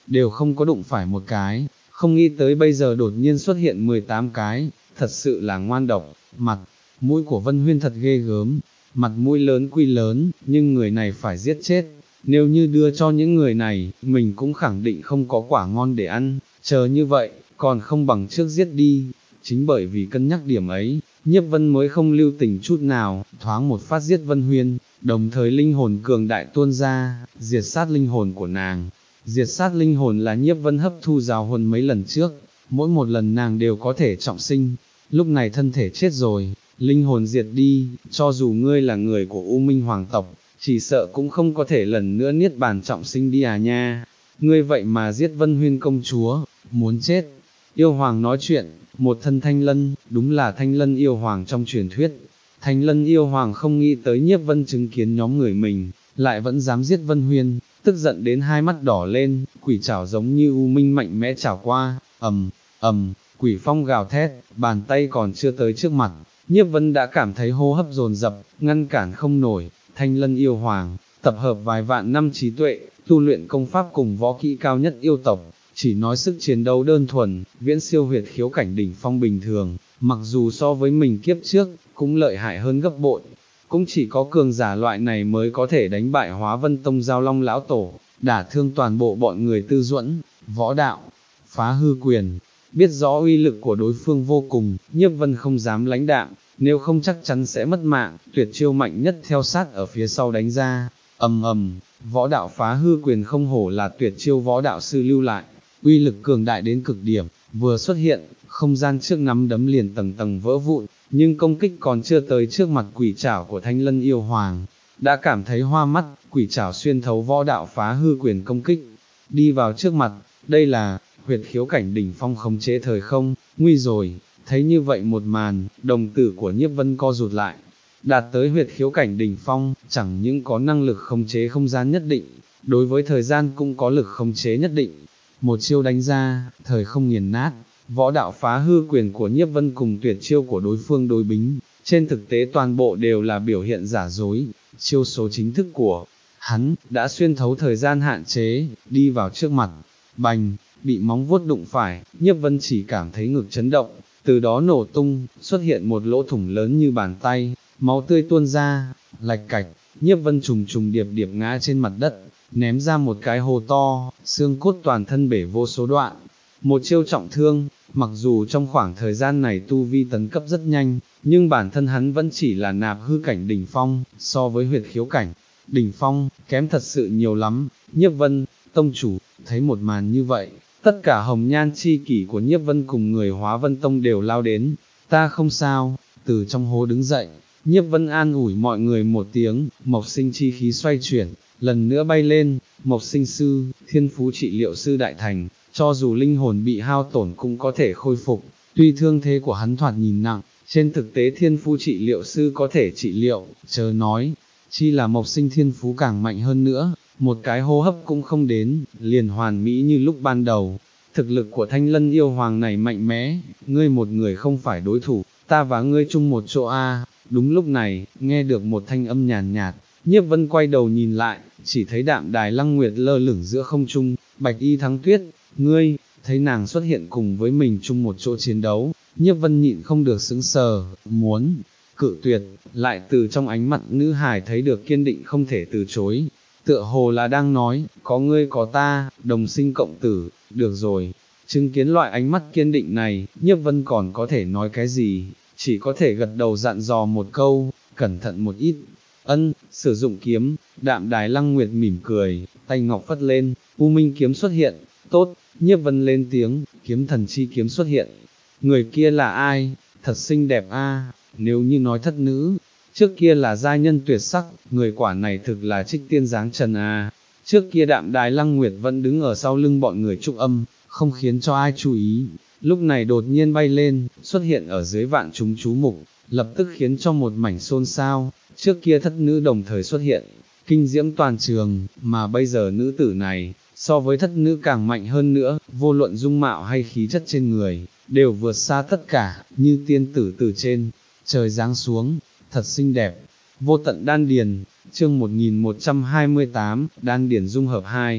đều không có đụng phải một cái, không nghĩ tới bây giờ đột nhiên xuất hiện mười tám cái, thật sự là ngoan độc. Mặt mũi của Vân Huyên thật ghê gớm, mặt mũi lớn quy lớn, nhưng người này phải giết chết, nếu như đưa cho những người này, mình cũng khẳng định không có quả ngon để ăn, chờ như vậy, còn không bằng trước giết đi. Chính bởi vì cân nhắc điểm ấy, Nhiếp Vân mới không lưu tình chút nào, thoáng một phát giết Vân Huyên, đồng thời linh hồn cường đại tuôn ra, diệt sát linh hồn của nàng. Diệt sát linh hồn là Nhiếp Vân hấp thu giáo huấn mấy lần trước, mỗi một lần nàng đều có thể trọng sinh, lúc này thân thể chết rồi, linh hồn diệt đi, cho dù ngươi là người của U Minh Hoàng tộc, chỉ sợ cũng không có thể lần nữa niết bàn trọng sinh đi à nha. Ngươi vậy mà giết Vân Huyên công chúa, muốn chết. Yêu Hoàng nói chuyện, một thân thanh lân, đúng là thanh lân yêu hoàng trong truyền thuyết. Thanh lân yêu hoàng không nghĩ tới Nhiếp Vân chứng kiến nhóm người mình, lại vẫn dám giết Vân Huyên, tức giận đến hai mắt đỏ lên, quỷ chảo giống như u minh mạnh mẽ chảo qua, ầm, ầm, quỷ phong gào thét, bàn tay còn chưa tới trước mặt, Nhiếp Vân đã cảm thấy hô hấp dồn dập, ngăn cản không nổi. Thanh lân yêu hoàng, tập hợp vài vạn năm trí tuệ, tu luyện công pháp cùng võ kỹ cao nhất yêu tộc, chỉ nói sức chiến đấu đơn thuần, viễn siêu huyệt khiếu cảnh đỉnh phong bình thường, mặc dù so với mình kiếp trước, cũng lợi hại hơn gấp bội, cũng chỉ có cường giả loại này mới có thể đánh bại Hóa Vân Tông Giao Long lão tổ, đả thương toàn bộ bọn người Tư Duẫn. Võ đạo, phá hư quyền, biết rõ uy lực của đối phương vô cùng, Nhiếp Vân không dám lãnh đạm, nếu không chắc chắn sẽ mất mạng, tuyệt chiêu mạnh nhất theo sát ở phía sau đánh ra, ầm ầm, võ đạo phá hư quyền không hổ là tuyệt chiêu võ đạo sư lưu lại, uy lực cường đại đến cực điểm, vừa xuất hiện, không gian trước nắm đấm liền tầng tầng vỡ vụn, nhưng công kích còn chưa tới trước mặt quỷ trảo của Thanh Lân yêu hoàng, đã cảm thấy hoa mắt, quỷ trảo xuyên thấu võ đạo phá hư quyền công kích, đi vào trước mặt, đây là huyệt khiếu cảnh đỉnh phong khống chế thời không, nguy rồi. Thấy như vậy một màn, đồng tử của Nhiếp Vân co rụt lại, đạt tới huyệt khiếu cảnh đỉnh phong, chẳng những có năng lực khống chế không gian nhất định, đối với thời gian cũng có lực khống chế nhất định. Một chiêu đánh ra, thời không nghiền nát, võ đạo phá hư quyền của Nhiếp Vân cùng tuyệt chiêu của đối phương đối bính, trên thực tế toàn bộ đều là biểu hiện giả dối, chiêu số chính thức của hắn, đã xuyên thấu thời gian hạn chế, đi vào trước mặt, bành, bị móng vuốt đụng phải, Nhiếp Vân chỉ cảm thấy ngực chấn động, từ đó nổ tung, xuất hiện một lỗ thủng lớn như bàn tay, máu tươi tuôn ra, lạch cạch, Nhiếp Vân trùng trùng điệp điệp ngã trên mặt đất, ném ra một cái hố to, xương cốt toàn thân bể vô số đoạn, một chiêu trọng thương, mặc dù trong khoảng thời gian này tu vi tấn cấp rất nhanh, nhưng bản thân hắn vẫn chỉ là nạp hư cảnh đỉnh phong, so với huyệt khiếu cảnh đỉnh phong, kém thật sự nhiều lắm. Nhiếp Vân, tông chủ, thấy một màn như vậy, tất cả hồng nhan chi kỷ của Nhiếp Vân cùng người Hóa Vân Tông đều lao đến, ta không sao, từ trong hố đứng dậy, Nhiếp Vân an ủi mọi người một tiếng, Mộc Sinh chi khí xoay chuyển, lần nữa bay lên, Mộc Sinh sư, thiên phú trị liệu sư đại thành, cho dù linh hồn bị hao tổn cũng có thể khôi phục, tuy thương thế của hắn thoạt nhìn nặng, trên thực tế thiên phú trị liệu sư có thể trị liệu, chớ nói, chi là Mộc Sinh thiên phú càng mạnh hơn nữa, một cái hô hấp cũng không đến, liền hoàn mỹ như lúc ban đầu. Thực lực của Thanh Lân yêu hoàng này mạnh mẽ, ngươi một người không phải đối thủ, ta và ngươi chung một chỗ a. Đúng lúc này, nghe được một thanh âm nhàn nhạt, Nhiếp Vân quay đầu nhìn lại, chỉ thấy Đạm Đài Lăng Nguyệt lơ lửng giữa không trung, Bạch Y Thắng Tuyết, ngươi, thấy nàng xuất hiện cùng với mình chung một chỗ chiến đấu, Nhiếp Vân nhịn không được sững sờ, muốn cự tuyệt, lại từ trong ánh mặt nữ hài thấy được kiên định không thể từ chối, tựa hồ là đang nói, có ngươi có ta, đồng sinh cộng tử, được rồi. Chứng kiến loại ánh mắt kiên định này, Nhiếp Vân còn có thể nói cái gì, chỉ có thể gật đầu dặn dò một câu, cẩn thận một ít. Ân, sử dụng kiếm, Đạm Đài Lăng Nguyệt mỉm cười, tay ngọc phất lên, U Minh kiếm xuất hiện, tốt, Nhiếp Vân lên tiếng, kiếm thần chi kiếm xuất hiện. Người kia là ai? Thật xinh đẹp a. Nếu như nói thất nữ, trước kia là gia nhân tuyệt sắc, người quả này thực là trích tiên dáng trần a. Trước kia Đạm Đài Lăng Nguyệt vẫn đứng ở sau lưng bọn người trúc âm, không khiến cho ai chú ý, lúc này đột nhiên bay lên, xuất hiện ở dưới vạn chúng chú mục, lập tức khiến cho một mảnh xôn xao. Trước kia thất nữ đồng thời xuất hiện, kinh diễm toàn trường, mà bây giờ nữ tử này, so với thất nữ càng mạnh hơn nữa, vô luận dung mạo hay khí chất trên người, đều vượt xa tất cả, như tiên tử từ trên trời giáng xuống, thật xinh đẹp. Vô tận đan điền, chương một nghìn một trăm hai mươi tám, đan điền dung hợp hai,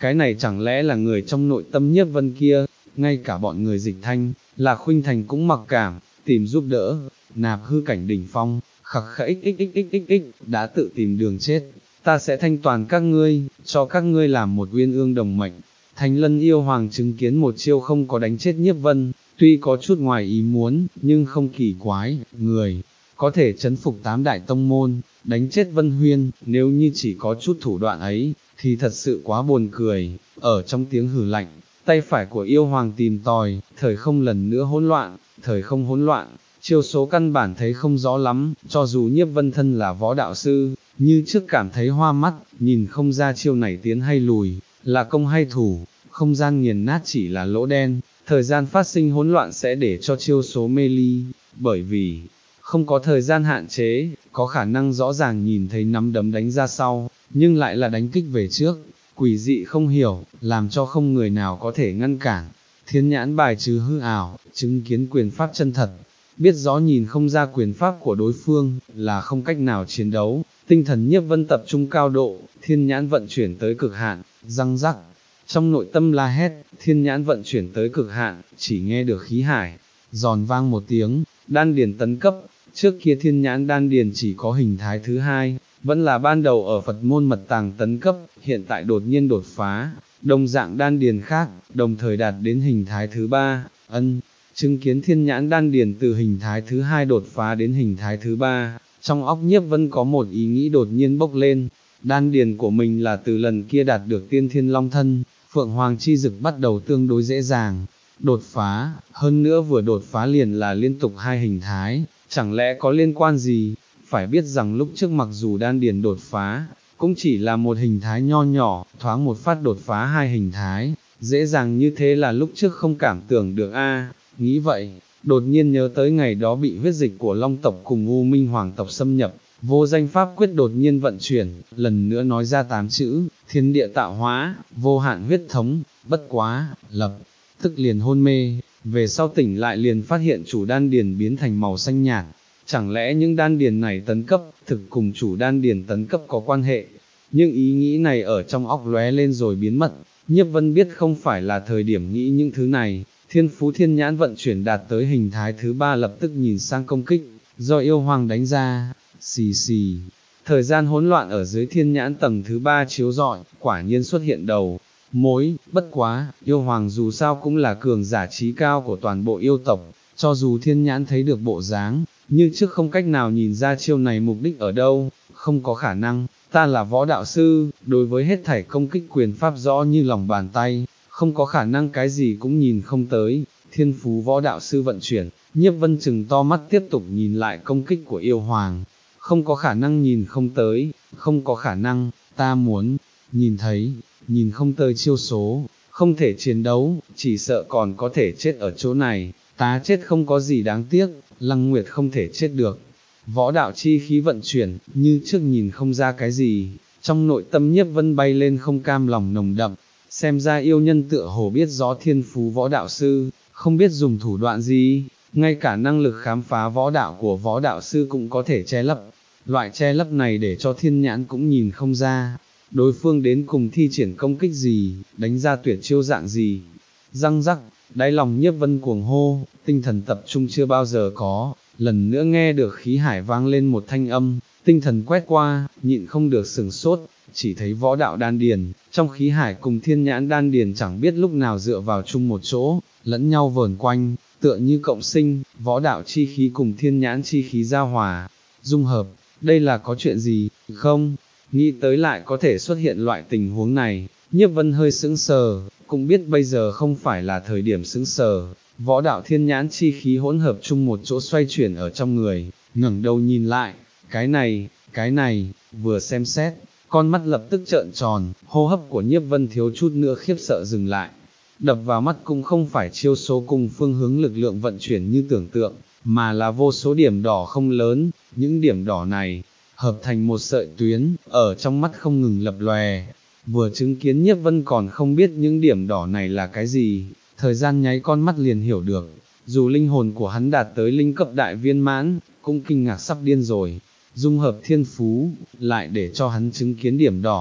cái này chẳng lẽ là người trong nội tâm Nhiếp Vân kia, ngay cả bọn người Dịch Thanh, là Khuynh Thành cũng mặc cảm, tìm giúp đỡ, nạp hư cảnh đỉnh phong, khặc khẽ xxxxxx, đã tự tìm đường chết, ta sẽ thanh toàn các ngươi, cho các ngươi làm một uyên ương đồng mệnh. Thánh Lân yêu hoàng chứng kiến một chiêu không có đánh chết Nhiếp Vân, tuy có chút ngoài ý muốn, nhưng không kỳ quái, người có thể chấn phục tám đại tông môn, đánh chết Vân Huyên, nếu như chỉ có chút thủ đoạn ấy, thì thật sự quá buồn cười. Ở trong tiếng hừ lạnh, tay phải của yêu hoàng tìm tòi, thời không lần nữa hỗn loạn, thời không hỗn loạn, chiêu số căn bản thấy không rõ lắm, cho dù Nhiếp Vân thân là võ đạo sư, như trước cảm thấy hoa mắt, nhìn không ra chiêu này tiến hay lùi, là công hay thủ, không gian nghiền nát chỉ là lỗ đen, thời gian phát sinh hỗn loạn sẽ để cho chiêu số mê ly, bởi vì không có thời gian hạn chế, có khả năng rõ ràng nhìn thấy nắm đấm đánh ra sau, nhưng lại là đánh kích về trước, quỷ dị không hiểu, làm cho không người nào có thể ngăn cản. Thiên nhãn bài trừ hư ảo, chứng kiến quyền pháp chân thật, biết rõ nhìn không ra quyền pháp của đối phương, là không cách nào chiến đấu. Tinh thần Nhiếp Vân tập trung cao độ, thiên nhãn vận chuyển tới cực hạn, răng rắc. Trong nội tâm la hét, thiên nhãn vận chuyển tới cực hạn, chỉ nghe được khí hải, giòn vang một tiếng, đan điền tấn cấp. Trước kia thiên nhãn đan điền chỉ có hình thái thứ hai, vẫn là ban đầu ở Phật môn mật tàng tấn cấp, hiện tại đột nhiên đột phá, đồng dạng đan điền khác, đồng thời đạt đến hình thái thứ ba, ân, chứng kiến thiên nhãn đan điền từ hình thái thứ hai đột phá đến hình thái thứ ba, trong óc Nhiếp Vân có một ý nghĩ đột nhiên bốc lên, đan điền của mình là từ lần kia đạt được tiên thiên long thân, Phượng Hoàng chi dực bắt đầu tương đối dễ dàng, đột phá, hơn nữa vừa đột phá liền là liên tục hai hình thái, chẳng lẽ có liên quan gì? Phải biết rằng lúc trước mặc dù đan điền đột phá, cũng chỉ là một hình thái nho nhỏ, thoáng một phát đột phá hai hình thái, dễ dàng như thế là lúc trước không cảm tưởng được a. Nghĩ vậy, đột nhiên nhớ tới ngày đó bị huyết dịch của Long tộc cùng U Minh Hoàng tộc xâm nhập, vô danh pháp quyết đột nhiên vận chuyển, lần nữa nói ra tám chữ, thiên địa tạo hóa, vô hạn huyết thống, bất quá, lập tức liền hôn mê, về sau tỉnh lại liền phát hiện chủ đan điền biến thành màu xanh nhạt. Chẳng lẽ những đan điền này tấn cấp, thực cùng chủ đan điền tấn cấp có quan hệ? Nhưng ý nghĩ này ở trong óc lóe lên rồi biến mất, Nhiếp Vân biết không phải là thời điểm nghĩ những thứ này, thiên phú thiên nhãn vận chuyển đạt tới hình thái thứ ba lập tức nhìn sang công kích, do yêu hoàng đánh ra, xì xì. Thời gian hỗn loạn ở dưới thiên nhãn tầng thứ ba chiếu rọi, quả nhiên xuất hiện đầu mối, bất quá, yêu hoàng dù sao cũng là cường giả trí cao của toàn bộ yêu tộc, cho dù thiên nhãn thấy được bộ dáng, như trước không cách nào nhìn ra chiêu này mục đích ở đâu, không có khả năng, ta là võ đạo sư, đối với hết thảy công kích quyền pháp rõ như lòng bàn tay, không có khả năng cái gì cũng nhìn không tới, thiên phú võ đạo sư vận chuyển, Nhiếp Vân chừng to mắt tiếp tục nhìn lại công kích của yêu hoàng, không có khả năng nhìn không tới, không có khả năng, ta muốn, nhìn thấy, nhìn không tới chiêu số, không thể chiến đấu, chỉ sợ còn có thể chết ở chỗ này, ta chết không có gì đáng tiếc, Lăng Nguyệt không thể chết được. Võ đạo chi khí vận chuyển, như trước nhìn không ra cái gì, trong nội tâm Nhiếp Vân bay lên không cam lòng nồng đậm, xem ra yêu nhân tựa hồ biết rõ thiên phú võ đạo sư, không biết dùng thủ đoạn gì, ngay cả năng lực khám phá võ đạo của võ đạo sư cũng có thể che lấp, loại che lấp này để cho thiên nhãn cũng nhìn không ra, đối phương đến cùng thi triển công kích gì, đánh ra tuyệt chiêu dạng gì, răng rắc. Đáy lòng Nhiếp Vân cuồng hô, tinh thần tập trung chưa bao giờ có, lần nữa nghe được khí hải vang lên một thanh âm, tinh thần quét qua, nhịn không được sừng sốt, chỉ thấy võ đạo đan điền, trong khí hải cùng thiên nhãn đan điền chẳng biết lúc nào dựa vào chung một chỗ, lẫn nhau vờn quanh, tựa như cộng sinh, võ đạo chi khí cùng thiên nhãn chi khí giao hòa, dung hợp, đây là có chuyện gì, không? Nghĩ tới lại có thể xuất hiện loại tình huống này, Nhiếp Vân hơi sững sờ, cũng biết bây giờ không phải là thời điểm sững sờ, võ đạo thiên nhãn chi khí hỗn hợp chung một chỗ xoay chuyển ở trong người, ngẩng đầu nhìn lại, cái này, cái này, vừa xem xét, con mắt lập tức trợn tròn, hô hấp của Nhiếp Vân thiếu chút nữa khiếp sợ dừng lại, đập vào mắt cũng không phải chiêu số cùng phương hướng lực lượng vận chuyển như tưởng tượng, mà là vô số điểm đỏ không lớn, những điểm đỏ này, hợp thành một sợi tuyến, ở trong mắt không ngừng lập lòe. Vừa chứng kiến Nhiếp Vân còn không biết những điểm đỏ này là cái gì, thời gian nháy con mắt liền hiểu được, dù linh hồn của hắn đạt tới linh cấp đại viên mãn, cũng kinh ngạc sắp điên rồi, dung hợp thiên phú, lại để cho hắn chứng kiến điểm đỏ,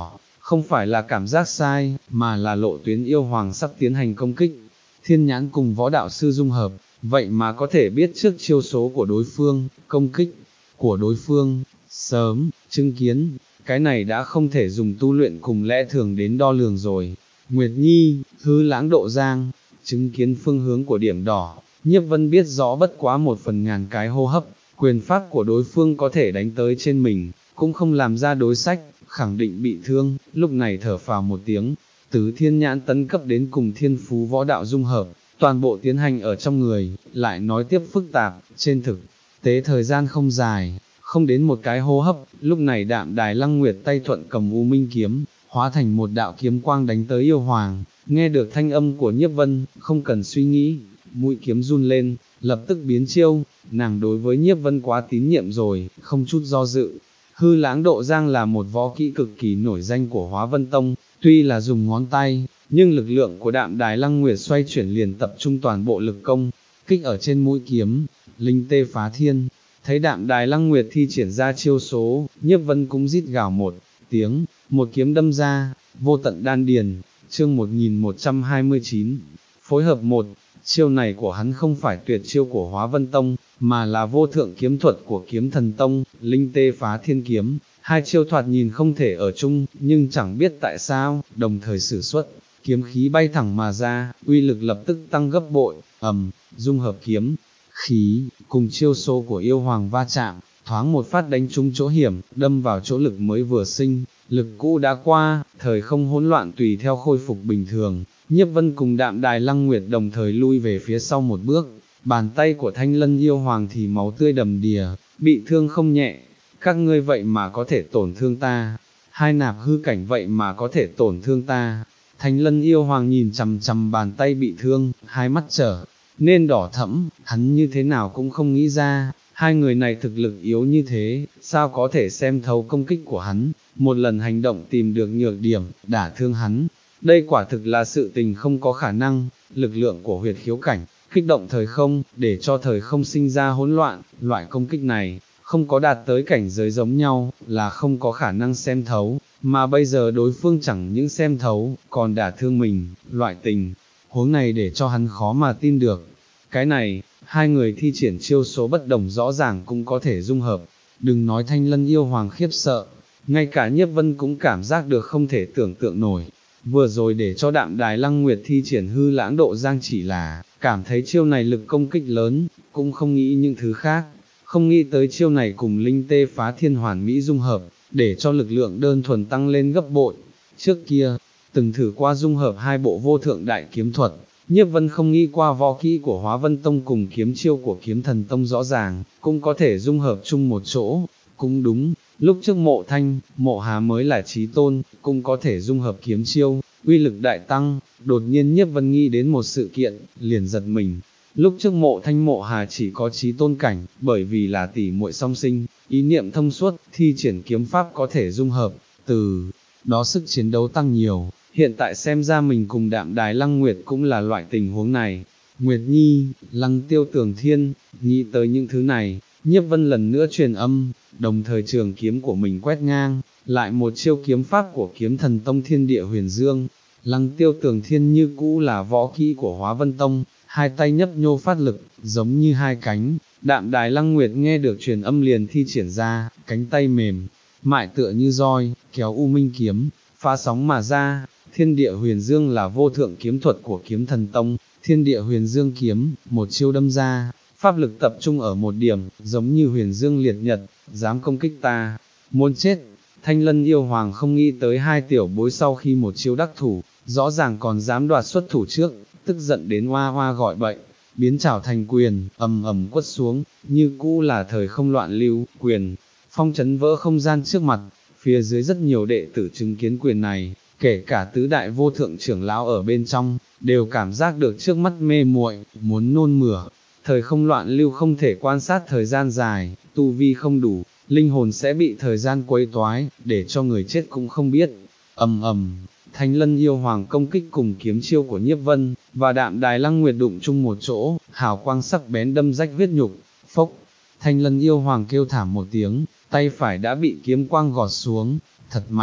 không phải là cảm giác sai, mà là lộ tuyến yêu hoàng sắp tiến hành công kích. Thiên nhãn cùng võ đạo sư dung hợp, vậy mà có thể biết trước chiêu số của đối phương, công kích của đối phương, sớm, chứng kiến, cái này đã không thể dùng tu luyện cùng lẽ thường đến đo lường rồi. Nguyệt Nhi, hư lãng độ giang, chứng kiến phương hướng của điểm đỏ, Nhiếp Vân biết rõ bất quá một phần ngàn cái hô hấp, quyền pháp của đối phương có thể đánh tới trên mình, cũng không làm ra đối sách, khẳng định bị thương, lúc này thở phào một tiếng, tứ thiên nhãn tấn cấp đến cùng thiên phú võ đạo dung hợp, toàn bộ tiến hành ở trong người, lại nói tiếp phức tạp, trên thực tế thời gian không dài, không đến một cái hô hấp, lúc này Đạm Đài Lăng Nguyệt tay thuận cầm U Minh kiếm, hóa thành một đạo kiếm quang đánh tới yêu hoàng, nghe được thanh âm của Nhiếp Vân, không cần suy nghĩ, mũi kiếm run lên, lập tức biến chiêu, nàng đối với Nhiếp Vân quá tín nhiệm rồi, không chút do dự. Hư lãng độ giang là một võ kỹ cực kỳ nổi danh của Hóa Vân Tông, tuy là dùng ngón tay, nhưng lực lượng của Đạm Đài Lăng Nguyệt xoay chuyển liền tập trung toàn bộ lực công, kích ở trên mũi kiếm, linh tê phá thiên. Thấy Đạm Đài Lăng Nguyệt thi triển ra chiêu số, Nhiếp Vân cũng rít gào một tiếng, một kiếm đâm ra, vô tận đan điền, chương một nghìn một trăm hai mươi chín, phối hợp một, chiêu này của hắn không phải tuyệt chiêu của Hóa Vân Tông, mà là vô thượng kiếm thuật của Kiếm Thần Tông, linh tê phá thiên kiếm, hai chiêu thoạt nhìn không thể ở chung, nhưng chẳng biết tại sao, đồng thời sử xuất, kiếm khí bay thẳng mà ra, uy lực lập tức tăng gấp bội, ầm, dung hợp kiếm khí, cùng chiêu số của yêu hoàng va chạm, thoáng một phát đánh trúng chỗ hiểm, đâm vào chỗ lực mới vừa sinh, lực cũ đã qua, thời không hỗn loạn tùy theo khôi phục bình thường, Nhiếp Vân cùng Đạm Đài Lăng Nguyệt đồng thời lui về phía sau một bước, bàn tay của Thanh Lân yêu hoàng thì máu tươi đầm đìa, bị thương không nhẹ, các ngươi vậy mà có thể tổn thương ta, hai nạp hư cảnh vậy mà có thể tổn thương ta, Thanh Lân yêu hoàng nhìn chằm chằm bàn tay bị thương, hai mắt trở nên đỏ thẫm, hắn như thế nào cũng không nghĩ ra, hai người này thực lực yếu như thế, sao có thể xem thấu công kích của hắn, một lần hành động tìm được nhược điểm, đả thương hắn, đây quả thực là sự tình không có khả năng, lực lượng của huyệt khiếu cảnh, kích động thời không, để cho thời không sinh ra hỗn loạn, loại công kích này, không có đạt tới cảnh giới giống nhau, là không có khả năng xem thấu, mà bây giờ đối phương chẳng những xem thấu, còn đả thương mình, loại tình huống này để cho hắn khó mà tin được. Cái này, hai người thi triển chiêu số bất đồng rõ ràng cũng có thể dung hợp, đừng nói Thanh Lân yêu hoàng khiếp sợ, ngay cả Nhiếp Vân cũng cảm giác được không thể tưởng tượng nổi. Vừa rồi để cho Đạm Đài Lăng Nguyệt thi triển hư lãng độ giang chỉ là, cảm thấy chiêu này lực công kích lớn, cũng không nghĩ những thứ khác, không nghĩ tới chiêu này cùng linh tê phá thiên hoàn mỹ dung hợp, để cho lực lượng đơn thuần tăng lên gấp bội. Trước kia, từng thử qua dung hợp hai bộ vô thượng đại kiếm thuật, Nhiếp Vân không nghĩ qua võ kỹ của Hóa Vân Tông cùng kiếm chiêu của Kiếm Thần Tông rõ ràng, cũng có thể dung hợp chung một chỗ, cũng đúng, lúc trước Mộ Thanh, Mộ Hà mới là chí tôn, cũng có thể dung hợp kiếm chiêu, uy lực đại tăng, đột nhiên Nhiếp Vân nghĩ đến một sự kiện, liền giật mình. Lúc trước Mộ Thanh Mộ Hà chỉ có chí tôn cảnh, bởi vì là tỷ muội song sinh, ý niệm thông suốt, thi triển kiếm pháp có thể dung hợp, từ đó sức chiến đấu tăng nhiều. Hiện tại xem ra mình cùng Đạm Đài Lăng Nguyệt cũng là loại tình huống này. Nguyệt Nhi, Lăng Tiêu Tường Thiên, nghĩ tới những thứ này, Nhiếp Vân lần nữa truyền âm, đồng thời trường kiếm của mình quét ngang, lại một chiêu kiếm pháp của Kiếm Thần Tông Thiên Địa Huyền Dương. Lăng Tiêu Tường Thiên như cũ là võ kỹ của Hóa Vân Tông, hai tay nhấp nhô phát lực, giống như hai cánh. Đạm Đài Lăng Nguyệt nghe được truyền âm liền thi triển ra, cánh tay mềm, mại tựa như roi, kéo U Minh kiếm, phá sóng mà ra. Thiên Địa Huyền Dương là vô thượng kiếm thuật của Kiếm Thần Tông, Thiên Địa Huyền Dương kiếm, một chiêu đâm ra, pháp lực tập trung ở một điểm, giống như Huyền Dương liệt nhật, dám công kích ta, muốn chết. Thanh Lân yêu hoàng không nghĩ tới hai tiểu bối sau khi một chiêu đắc thủ, rõ ràng còn dám đoạt xuất thủ trước, tức giận đến hoa hoa gọi bậy, biến chảo thành quyền, ầm ầm quất xuống, như cũ là thời không loạn lưu, quyền, phong chấn vỡ không gian trước mặt, phía dưới rất nhiều đệ tử chứng kiến quyền này, kể cả tứ đại vô thượng trưởng lão ở bên trong, đều cảm giác được trước mắt mê muội, muốn nôn mửa. Thời không loạn lưu không thể quan sát thời gian dài, tu vi không đủ, linh hồn sẽ bị thời gian quấy toái, để cho người chết cũng không biết. Ầm ầm, Thanh Lân yêu hoàng công kích cùng kiếm chiêu của Nhiếp Vân, và Đạm Đài Lăng Nguyệt đụng chung một chỗ, hào quang sắc bén đâm rách huyết nhục, phốc. Thanh Lân yêu hoàng kêu thảm một tiếng, tay phải đã bị kiếm quang gọt xuống, thật mạnh.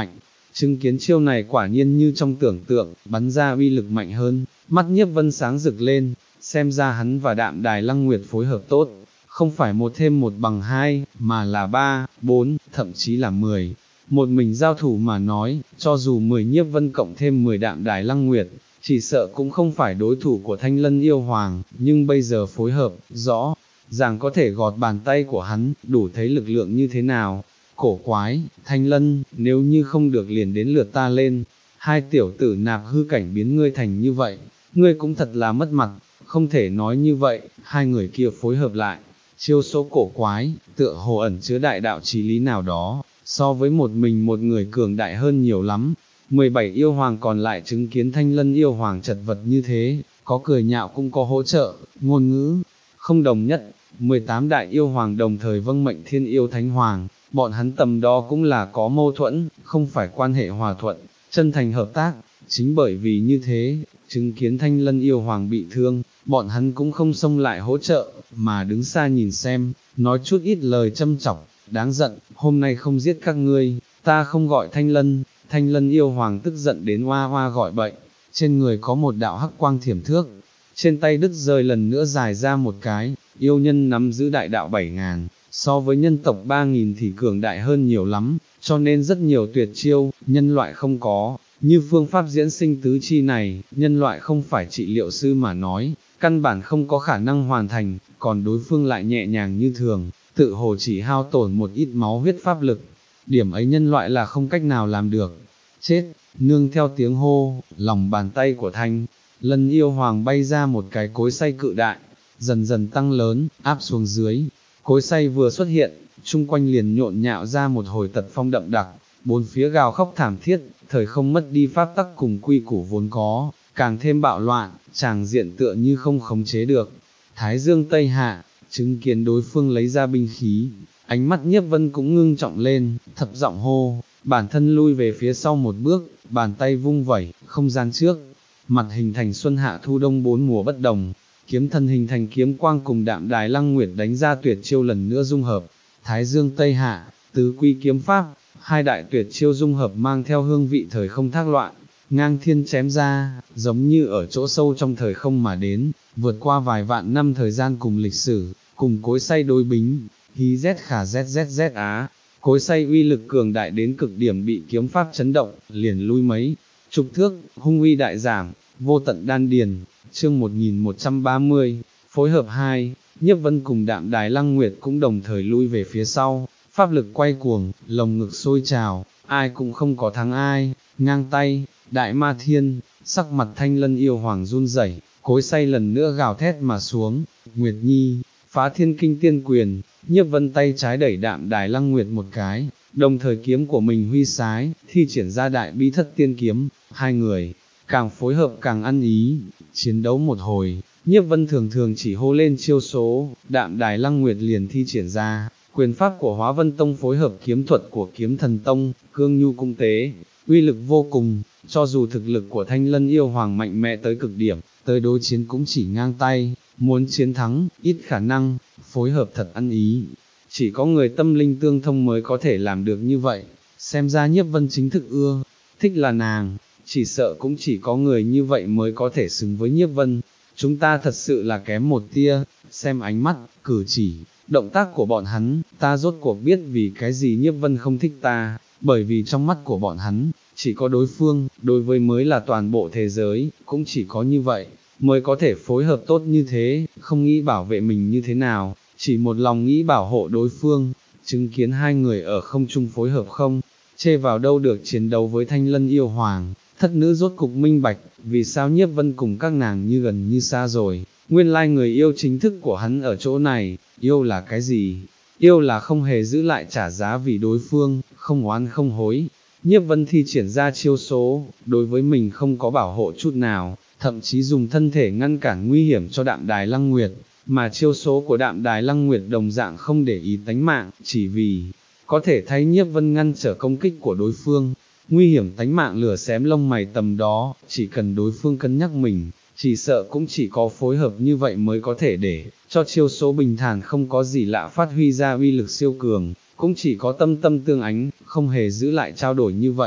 chứng kiến chiêu này quả nhiên như trong tưởng tượng, bắn ra uy lực mạnh hơn, mắt Nhiếp Vân sáng rực lên, xem ra hắn và Đạm Đài Lăng Nguyệt phối hợp tốt, không phải một thêm một bằng hai, mà là ba, bốn, thậm chí là mười. Một mình giao thủ mà nói, cho dù mười Nhiếp Vân cộng thêm mười Đạm Đài Lăng Nguyệt, chỉ sợ cũng không phải đối thủ của Thanh Lân Yêu Hoàng, nhưng bây giờ phối hợp, rõ ràng có thể gọt bàn tay của hắn, đủ thấy lực lượng như thế nào. Cổ quái, Thanh Lân, nếu như không được liền đến lượt ta lên, hai tiểu tử nạp hư cảnh biến ngươi thành như vậy, ngươi cũng thật là mất mặt, không thể nói như vậy, hai người kia phối hợp lại, chiêu số cổ quái, tựa hồ ẩn chứa đại đạo chí lý nào đó, so với một mình một người cường đại hơn nhiều lắm. mười bảy yêu hoàng còn lại chứng kiến Thanh Lân yêu hoàng chật vật như thế, có cười nhạo cũng có hỗ trợ, ngôn ngữ không đồng nhất. mười tám đại yêu hoàng đồng thời vâng mệnh Thiên Yêu Thánh Hoàng, bọn hắn tầm đó cũng là có mâu thuẫn, không phải quan hệ hòa thuận, chân thành hợp tác. Chính bởi vì như thế, chứng kiến Thanh Lân yêu hoàng bị thương, bọn hắn cũng không xông lại hỗ trợ, mà đứng xa nhìn xem, nói chút ít lời châm chọc, đáng giận, hôm nay không giết các ngươi, ta không gọi Thanh Lân. Thanh Lân yêu hoàng tức giận đến hoa hoa gọi bậy, trên người có một đạo hắc quang thiểm thước, trên tay đứt rơi lần nữa dài ra một cái, yêu nhân nắm giữ đại đạo bảy ngàn, so với nhân tộc ba nghìn thì cường đại hơn nhiều lắm, cho nên rất nhiều tuyệt chiêu, nhân loại không có, như phương pháp diễn sinh tứ chi này, nhân loại không phải trị liệu sư mà nói, căn bản không có khả năng hoàn thành, còn đối phương lại nhẹ nhàng như thường, tự hồ chỉ hao tổn một ít máu huyết pháp lực, điểm ấy nhân loại là không cách nào làm được. Chết, nương theo tiếng hô, lòng bàn tay của Thanh Lân yêu hoàng bay ra một cái cối xay cự đại, dần dần tăng lớn, áp xuống dưới. Cối xay vừa xuất hiện, chung quanh liền nhộn nhạo ra một hồi tật phong đậm đặc, bốn phía gào khóc thảm thiết, thời không mất đi pháp tắc cùng quy củ vốn có, càng thêm bạo loạn, tràng diện tựa như không khống chế được. Thái dương tây hạ, chứng kiến đối phương lấy ra binh khí, ánh mắt Nhiếp Vân cũng ngưng trọng lên, thấp giọng hô, bản thân lui về phía sau một bước, bàn tay vung vẩy, không gian trước mặt hình thành xuân hạ thu đông bốn mùa bất đồng, kiếm thân hình thành kiếm quang cùng Đạm Đài Lăng Nguyệt đánh ra tuyệt chiêu lần nữa dung hợp, Thái Dương Tây Hạ, tứ quy kiếm pháp, hai đại tuyệt chiêu dung hợp mang theo hương vị thời không thác loạn, ngang thiên chém ra, giống như ở chỗ sâu trong thời không mà đến, vượt qua vài vạn năm thời gian cùng lịch sử, cùng cối xay đối bính, hí rét khả rét rét rét á. Cối xay uy lực cường đại đến cực điểm bị kiếm pháp chấn động, liền lui mấy chục thước, hung uy đại giảm, vô tận đan điền. Chương một nghìn một trăm ba mươi, phối hợp hai, Nhiếp Vân cùng Đạm Đài Lăng Nguyệt cũng đồng thời lui về phía sau, pháp lực quay cuồng, lồng ngực sôi trào, ai cũng không có thắng ai, ngang tay, đại ma thiên, sắc mặt Thanh Lân yêu hoàng run rẩy, cối xay lần nữa gào thét mà xuống, Nguyệt Nhi, phá thiên kinh tiên quyền. Nhiếp Vân tay trái đẩy Đạm Đài Lăng Nguyệt một cái, đồng thời kiếm của mình huy sái, thi triển ra đại bi thất tiên kiếm, hai người, càng phối hợp càng ăn ý, chiến đấu một hồi, Nhiếp Vân thường thường chỉ hô lên chiêu số, Đạm Đài Lăng Nguyệt liền thi triển ra, quyền pháp của Hóa Vân Tông phối hợp kiếm thuật của Kiếm Thần Tông, cương nhu cung tế, uy lực vô cùng, cho dù thực lực của Thanh Lân yêu hoàng mạnh mẽ tới cực điểm, tới đối chiến cũng chỉ ngang tay, muốn chiến thắng, ít khả năng, phối hợp thật ăn ý, chỉ có người tâm linh tương thông mới có thể làm được như vậy, xem ra Nhiếp Vân chính thực ưa, thích là nàng, chỉ sợ cũng chỉ có người như vậy mới có thể xứng với Nhiếp Vân, chúng ta thật sự là kém một tia, xem ánh mắt, cử chỉ, động tác của bọn hắn, ta rốt cuộc biết vì cái gì Nhiếp Vân không thích ta, bởi vì trong mắt của bọn hắn, chỉ có đối phương, đối với mới là toàn bộ thế giới, cũng chỉ có như vậy, mới có thể phối hợp tốt như thế, không nghĩ bảo vệ mình như thế nào, chỉ một lòng nghĩ bảo hộ đối phương, chứng kiến hai người ở không trung phối hợp không, chê vào đâu được chiến đấu với Thanh Lân yêu hoàng, thất nữ rốt cục minh bạch, vì sao Nhiếp Vân cùng các nàng như gần như xa rồi, nguyên lai người yêu chính thức của hắn ở chỗ này, yêu là cái gì? Yêu là không hề giữ lại trả giá vì đối phương, không oán không hối. Nhiếp Vân thi triển ra chiêu số, đối với mình không có bảo hộ chút nào, thậm chí dùng thân thể ngăn cản nguy hiểm cho Đạm Đài Lăng Nguyệt, mà chiêu số của Đạm Đài Lăng Nguyệt đồng dạng không để ý tánh mạng, chỉ vì có thể thấy Nhiếp Vân ngăn trở công kích của đối phương, nguy hiểm tánh mạng lửa xém lông mày tầm đó, chỉ cần đối phương cân nhắc mình, chỉ sợ cũng chỉ có phối hợp như vậy mới có thể để cho chiêu số bình thản không có gì lạ phát huy ra uy lực siêu cường, cũng chỉ có tâm tâm tương ánh, không hề giữ lại trao đổi như vậy,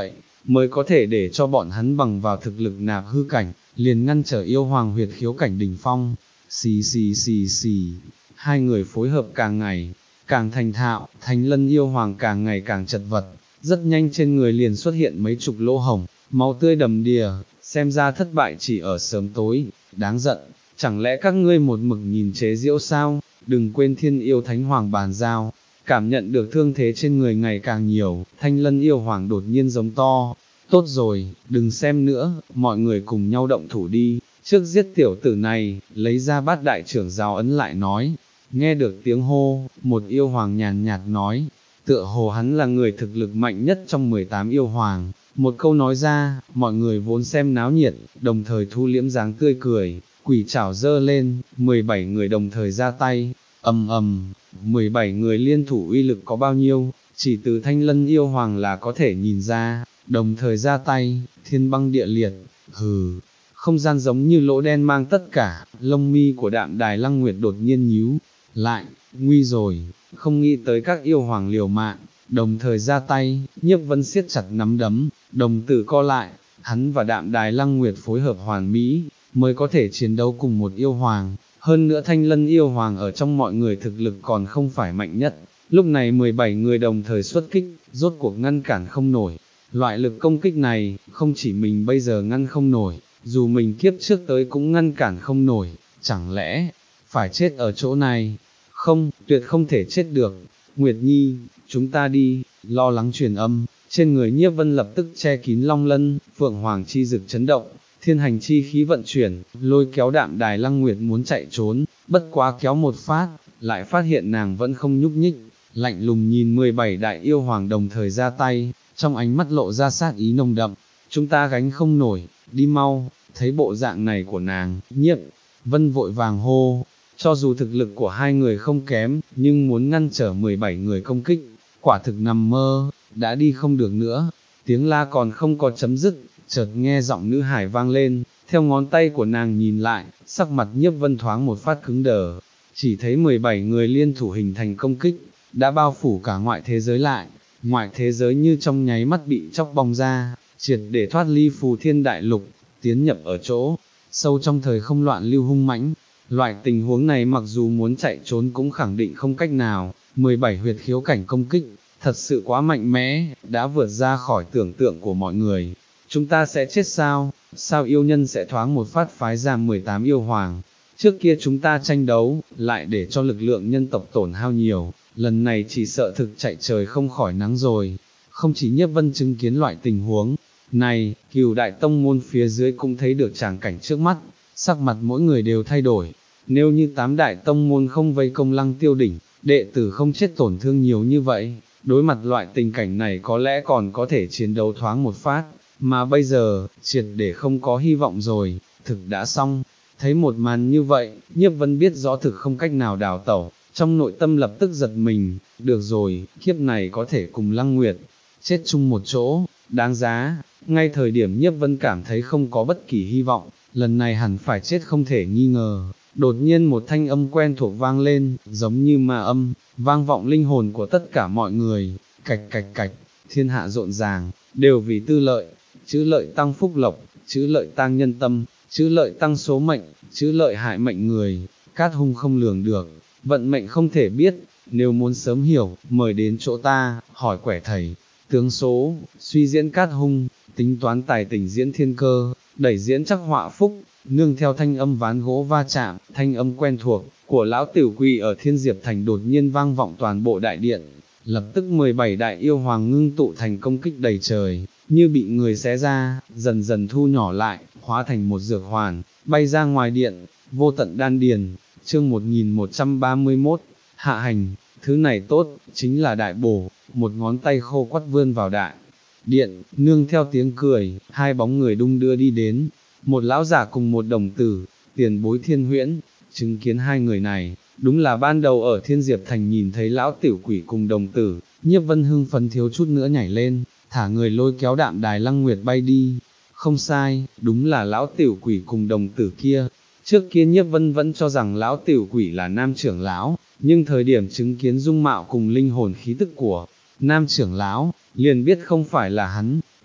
mới có thể để cho bọn hắn bằng vào thực lực nạp hư cảnh, liền ngăn trở yêu hoàng huyệt khiếu cảnh đỉnh phong. Xì xì xì xì, hai người phối hợp càng ngày, càng thành thạo, Thanh Lân yêu hoàng càng ngày càng chật vật, rất nhanh trên người liền xuất hiện mấy chục lỗ hổng, máu tươi đầm đìa, xem ra thất bại chỉ ở sớm tối, đáng giận, chẳng lẽ các ngươi một mực nhìn chế giễu sao, đừng quên thiên yêu thánh hoàng bàn giao. Cảm nhận được thương thế trên người ngày càng nhiều, Thanh Lân yêu hoàng đột nhiên giống to, tốt rồi, đừng xem nữa, mọi người cùng nhau động thủ đi, trước giết tiểu tử này, lấy ra bát đại trưởng giáo ấn lại nói. Nghe được tiếng hô, một yêu hoàng nhàn nhạt nói, tựa hồ hắn là người thực lực mạnh nhất trong mười tám yêu hoàng, một câu nói ra, mọi người vốn xem náo nhiệt, đồng thời thu liễm dáng tươi cười, quỷ chảo dơ lên, mười bảy người đồng thời ra tay, ầm ầm, mười bảy người liên thủ uy lực có bao nhiêu, chỉ từ Thanh Lân yêu hoàng là có thể nhìn ra, đồng thời ra tay, thiên băng địa liệt, hừ. Không gian giống như lỗ đen mang tất cả, lông mi của Đạm Đài Lăng Nguyệt đột nhiên nhíu lại, nguy rồi, không nghĩ tới các yêu hoàng liều mạng, đồng thời ra tay, Nhiếp Vân siết chặt nắm đấm, đồng tử co lại, hắn và Đạm Đài Lăng Nguyệt phối hợp hoàn mỹ, mới có thể chiến đấu cùng một yêu hoàng, hơn nữa Thanh Lân yêu hoàng ở trong mọi người thực lực còn không phải mạnh nhất, lúc này mười bảy người đồng thời xuất kích, rốt cuộc ngăn cản không nổi, loại lực công kích này, không chỉ mình bây giờ ngăn không nổi, dù mình kiếp trước tới cũng ngăn cản không nổi, chẳng lẽ, phải chết ở chỗ này, không, tuyệt không thể chết được, Nguyệt Nhi, chúng ta đi, lo lắng truyền âm, trên người Nhiếp Vân lập tức che kín long lân, Phượng Hoàng chi dực chấn động, thiên hành chi khí vận chuyển, lôi kéo Đạm Đài Lăng Nguyệt muốn chạy trốn, bất quá kéo một phát, lại phát hiện nàng vẫn không nhúc nhích, lạnh lùng nhìn mười bảy đại yêu hoàng đồng thời ra tay, trong ánh mắt lộ ra sát ý nồng đậm, chúng ta gánh không nổi, đi mau, thấy bộ dạng này của nàng, Nhiếp Vân vội vàng hô, cho dù thực lực của hai người không kém, nhưng muốn ngăn trở mười bảy người công kích, quả thực nằm mơ, đã đi không được nữa, tiếng la còn không có chấm dứt, chợt nghe giọng nữ hải vang lên, theo ngón tay của nàng nhìn lại, sắc mặt Nhiếp Vân thoáng một phát cứng đờ, chỉ thấy mười bảy người liên thủ hình thành công kích, đã bao phủ cả ngoại thế giới lại, ngoại thế giới như trong nháy mắt bị chóc bong ra, triệt để thoát ly phù thiên đại lục, tiến nhập ở chỗ, sâu trong thời không loạn lưu hung mãnh. Loại tình huống này mặc dù muốn chạy trốn cũng khẳng định không cách nào, mười bảy huyệt khiếu cảnh công kích, thật sự quá mạnh mẽ, đã vượt ra khỏi tưởng tượng của mọi người. Chúng ta sẽ chết sao? Sao yêu nhân sẽ thoáng một phát phái ra mười tám yêu hoàng? Trước kia chúng ta tranh đấu, lại để cho lực lượng nhân tộc tổn hao nhiều, lần này chỉ sợ thực chạy trời không khỏi nắng rồi. Không chỉ Nhiếp Vân chứng kiến loại tình huống này, Cửu Đại Tông môn phía dưới cũng thấy được tràng cảnh trước mắt, sắc mặt mỗi người đều thay đổi. Nếu như tám đại tông môn không vây công Lăng Tiêu đỉnh, đệ tử không chết tổn thương nhiều như vậy, đối mặt loại tình cảnh này có lẽ còn có thể chiến đấu thoáng một phát, mà bây giờ, triệt để không có hy vọng rồi, thực đã xong. Thấy một màn như vậy, Nhiếp Vân biết rõ thực không cách nào đào tẩu, trong nội tâm lập tức giật mình, được rồi, kiếp này có thể cùng Lăng Nguyệt, chết chung một chỗ, đáng giá. Ngay thời điểm Nhiếp Vân cảm thấy không có bất kỳ hy vọng, lần này hẳn phải chết không thể nghi ngờ. Đột nhiên một thanh âm quen thuộc vang lên, giống như ma âm, vang vọng linh hồn của tất cả mọi người, cạch cạch cạch, thiên hạ rộn ràng, đều vì tư lợi, chữ lợi tăng phúc lộc, chữ lợi tăng nhân tâm, chữ lợi tăng số mệnh, chữ lợi hại mệnh người, cát hung không lường được, vận mệnh không thể biết, nếu muốn sớm hiểu, mời đến chỗ ta, hỏi quẻ thầy, tướng số, suy diễn cát hung, tính toán tài tình diễn thiên cơ, đẩy diễn chắc họa phúc. Nương theo thanh âm ván gỗ va chạm, thanh âm quen thuộc, của lão tiểu quỷ ở Thiên Diệp Thành đột nhiên vang vọng toàn bộ đại điện, lập tức mười bảy đại yêu hoàng ngưng tụ thành công kích đầy trời, như bị người xé ra, dần dần thu nhỏ lại, hóa thành một dược hoàn, bay ra ngoài điện, vô tận đan điền, chương một nghìn một trăm ba mươi mốt, hạ hành, thứ này tốt, chính là đại bổ, một ngón tay khô quắt vươn vào đại điện, nương theo tiếng cười, hai bóng người đung đưa đi đến. Một lão giả cùng một đồng tử, tiền bối Thiên Huyễn, chứng kiến hai người này, đúng là ban đầu ở Thiên Diệp Thành nhìn thấy lão tiểu quỷ cùng đồng tử, Nhiếp Vân hưng phấn thiếu chút nữa nhảy lên, thả người lôi kéo Đạm Đài Lăng Nguyệt bay đi. Không sai, đúng là lão tiểu quỷ cùng đồng tử kia. Trước kia Nhiếp Vân vẫn cho rằng lão tiểu quỷ là nam trưởng lão, nhưng thời điểm chứng kiến dung mạo cùng linh hồn khí tức của nam trưởng lão, liền biết không phải là hắn.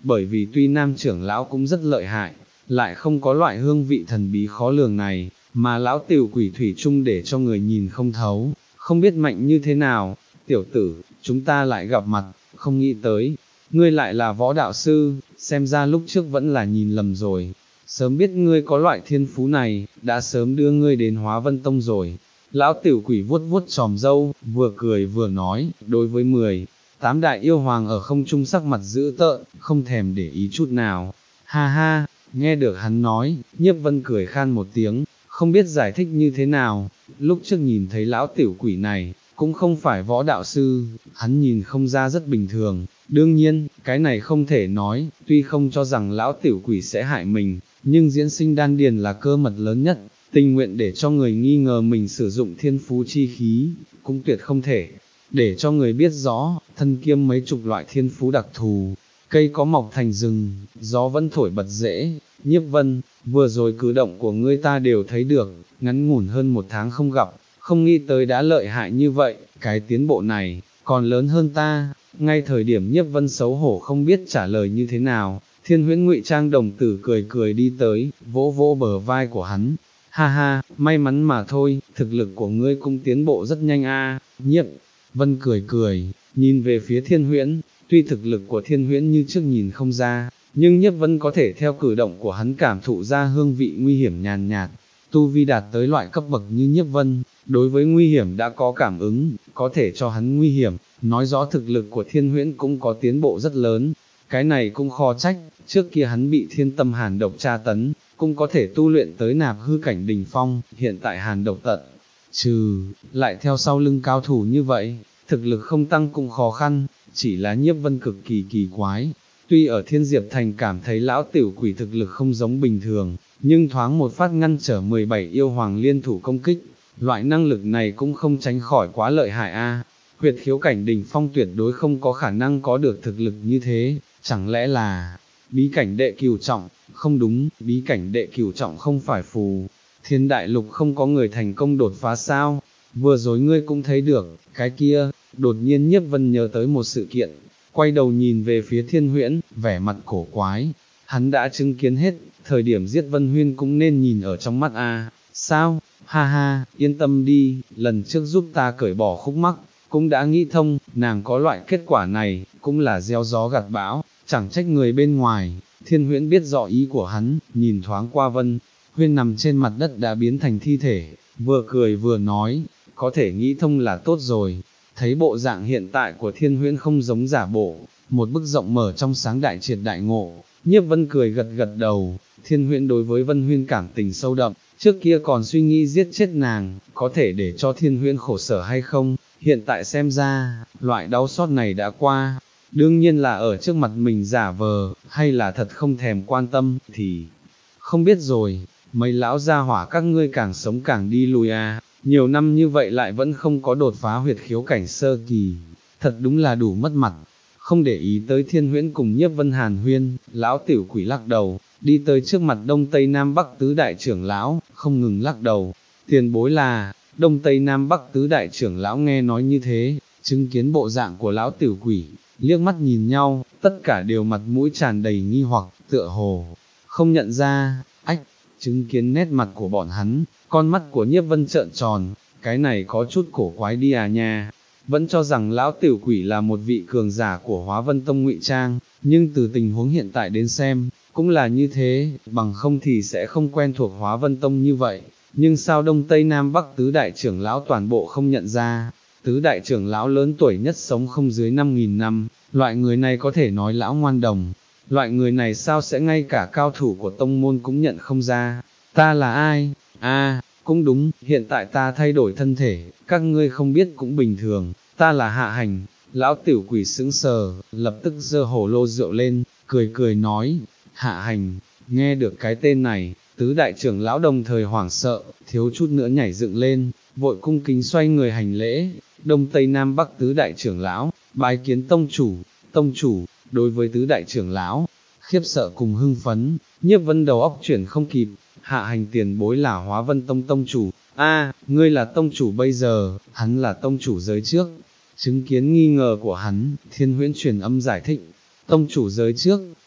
bởi vì tuy nam trưởng lão cũng rất lợi hại, lại không có loại hương vị thần bí khó lường này, mà lão tiểu quỷ thủy chung để cho người nhìn không thấu, không biết mạnh như thế nào. Tiểu tử, chúng ta lại gặp mặt, không nghĩ tới, ngươi lại là võ đạo sư, xem ra lúc trước vẫn là nhìn lầm rồi, sớm biết ngươi có loại thiên phú này, đã sớm đưa ngươi đến Hóa Vân Tông rồi. Lão tiểu quỷ vuốt vuốt tròm râu, vừa cười vừa nói, đối với mười, tám đại yêu hoàng ở không trung sắc mặt dữ tợn, không thèm để ý chút nào. Ha ha, nghe được hắn nói, Nhiếp Vân cười khan một tiếng, không biết giải thích như thế nào, lúc trước nhìn thấy lão tiểu quỷ này, cũng không phải võ đạo sư, hắn nhìn không ra rất bình thường, đương nhiên, cái này không thể nói, tuy không cho rằng lão tiểu quỷ sẽ hại mình, nhưng diễn sinh đan điền là cơ mật lớn nhất, tình nguyện để cho người nghi ngờ mình sử dụng thiên phú chi khí, cũng tuyệt không thể, để cho người biết rõ, thân kiêm mấy chục loại thiên phú đặc thù, cây có mọc thành rừng, gió vẫn thổi bật rễ. Nhiếp Vân, vừa rồi cử động của ngươi ta đều thấy được, ngắn ngủn hơn một tháng không gặp, không nghĩ tới đã lợi hại như vậy, cái tiến bộ này, còn lớn hơn ta. Ngay thời điểm Nhiếp Vân xấu hổ không biết trả lời như thế nào, Thiên Huyễn ngụy trang đồng tử cười cười đi tới, vỗ vỗ bờ vai của hắn. Ha ha, may mắn mà thôi, thực lực của ngươi cũng tiến bộ rất nhanh a. Nhiếp Vân cười cười, nhìn về phía Thiên Huyễn, tuy thực lực của Thiên Huyễn như trước nhìn không ra, nhưng Nhiếp Vân có thể theo cử động của hắn cảm thụ ra hương vị nguy hiểm nhàn nhạt, tu vi đạt tới loại cấp bậc như Nhiếp Vân, đối với nguy hiểm đã có cảm ứng, có thể cho hắn nguy hiểm, nói rõ thực lực của Thiên Huyễn cũng có tiến bộ rất lớn, cái này cũng khó trách, trước kia hắn bị thiên tâm hàn độc tra tấn, cũng có thể tu luyện tới nạp hư cảnh đỉnh phong, hiện tại hàn độc tận, trừ, lại theo sau lưng cao thủ như vậy, thực lực không tăng cũng khó khăn, chỉ là Nhiếp Vân cực kỳ kỳ quái. Tuy ở Thiên Diệp Thành cảm thấy lão tiểu quỷ thực lực không giống bình thường, nhưng thoáng một phát ngăn trở mười bảy yêu hoàng liên thủ công kích, loại năng lực này cũng không tránh khỏi quá lợi hại a. Huyệt khiếu cảnh đỉnh phong tuyệt đối không có khả năng có được thực lực như thế, chẳng lẽ là bí cảnh đệ cửu trọng? Không đúng, bí cảnh đệ cửu trọng không phải phù Thiên đại lục không có người thành công đột phá sao? Vừa rồi ngươi cũng thấy được, cái kia, đột nhiên Nhiếp Vân nhớ tới một sự kiện, quay đầu nhìn về phía Thiên Huyễn, vẻ mặt cổ quái, hắn đã chứng kiến hết, thời điểm giết Vân Huyên cũng nên nhìn ở trong mắt a. Sao, ha ha, yên tâm đi, lần trước giúp ta cởi bỏ khúc mắc, cũng đã nghĩ thông, nàng có loại kết quả này, cũng là gieo gió gặt bão, chẳng trách người bên ngoài. Thiên Huyễn biết rõ ý của hắn, nhìn thoáng qua Vân Huyên nằm trên mặt đất đã biến thành thi thể, vừa cười vừa nói, có thể nghĩ thông là tốt rồi. Thấy bộ dạng hiện tại của Thiên Huyễn không giống giả bộ, một bức rộng mở trong sáng đại triệt đại ngộ, Nhiếp Vân cười gật gật đầu. Thiên Huyễn đối với Vân Huyên cảm tình sâu đậm, trước kia còn suy nghĩ giết chết nàng, có thể để cho Thiên Huyễn khổ sở hay không, hiện tại xem ra, loại đau xót này đã qua, đương nhiên là ở trước mặt mình giả vờ, hay là thật không thèm quan tâm, thì không biết rồi. Mấy lão gia hỏa các ngươi càng sống càng đi lùi à, nhiều năm như vậy lại vẫn không có đột phá huyệt khiếu cảnh sơ kỳ, thật đúng là đủ mất mặt. Không để ý tới Thiên Huyễn cùng Nhiếp Vân hàn huyên, lão tiểu quỷ lắc đầu, đi tới trước mặt Đông Tây Nam Bắc tứ đại trưởng lão, không ngừng lắc đầu. Tiền bối là, Đông Tây Nam Bắc tứ đại trưởng lão nghe nói như thế, chứng kiến bộ dạng của lão tiểu quỷ, liếc mắt nhìn nhau, tất cả đều mặt mũi tràn đầy nghi hoặc, tựa hồ không nhận ra. Ách, chứng kiến nét mặt của bọn hắn, con mắt của Nhiếp Vân trợn tròn, cái này có chút cổ quái đi à nha. Vẫn cho rằng lão tiểu quỷ là một vị cường giả của Hóa Vân Tông ngụy trang, nhưng từ tình huống hiện tại đến xem, cũng là như thế, bằng không thì sẽ không quen thuộc Hóa Vân Tông như vậy. Nhưng sao Đông Tây Nam Bắc tứ đại trưởng lão toàn bộ không nhận ra? Tứ đại trưởng lão lớn tuổi nhất sống không dưới năm nghìn năm, loại người này có thể nói lão ngoan đồng. Loại người này sao sẽ ngay cả cao thủ của tông môn cũng nhận không ra? Ta là ai? À, cũng đúng, hiện tại ta thay đổi thân thể, các ngươi không biết cũng bình thường, ta là Hạ Hành. Lão tiểu quỷ sững sờ, lập tức giơ hổ lô rượu lên, cười cười nói, Hạ Hành. Nghe được cái tên này, tứ đại trưởng lão đồng thời hoảng sợ, thiếu chút nữa nhảy dựng lên, vội cung kính xoay người hành lễ. Đông Tây Nam Bắc tứ đại trưởng lão, bái kiến tông chủ. Tông chủ, đối với tứ đại trưởng lão, khiếp sợ cùng hưng phấn, Nhiếp Vân đầu óc chuyển không kịp. Hạ Hành tiền bối là Hóa Vân Tông tông chủ, a, ngươi là tông chủ bây giờ, hắn là tông chủ giới trước. Chứng kiến nghi ngờ của hắn, Thiên Huyễn truyền âm giải thích, tông chủ giới trước,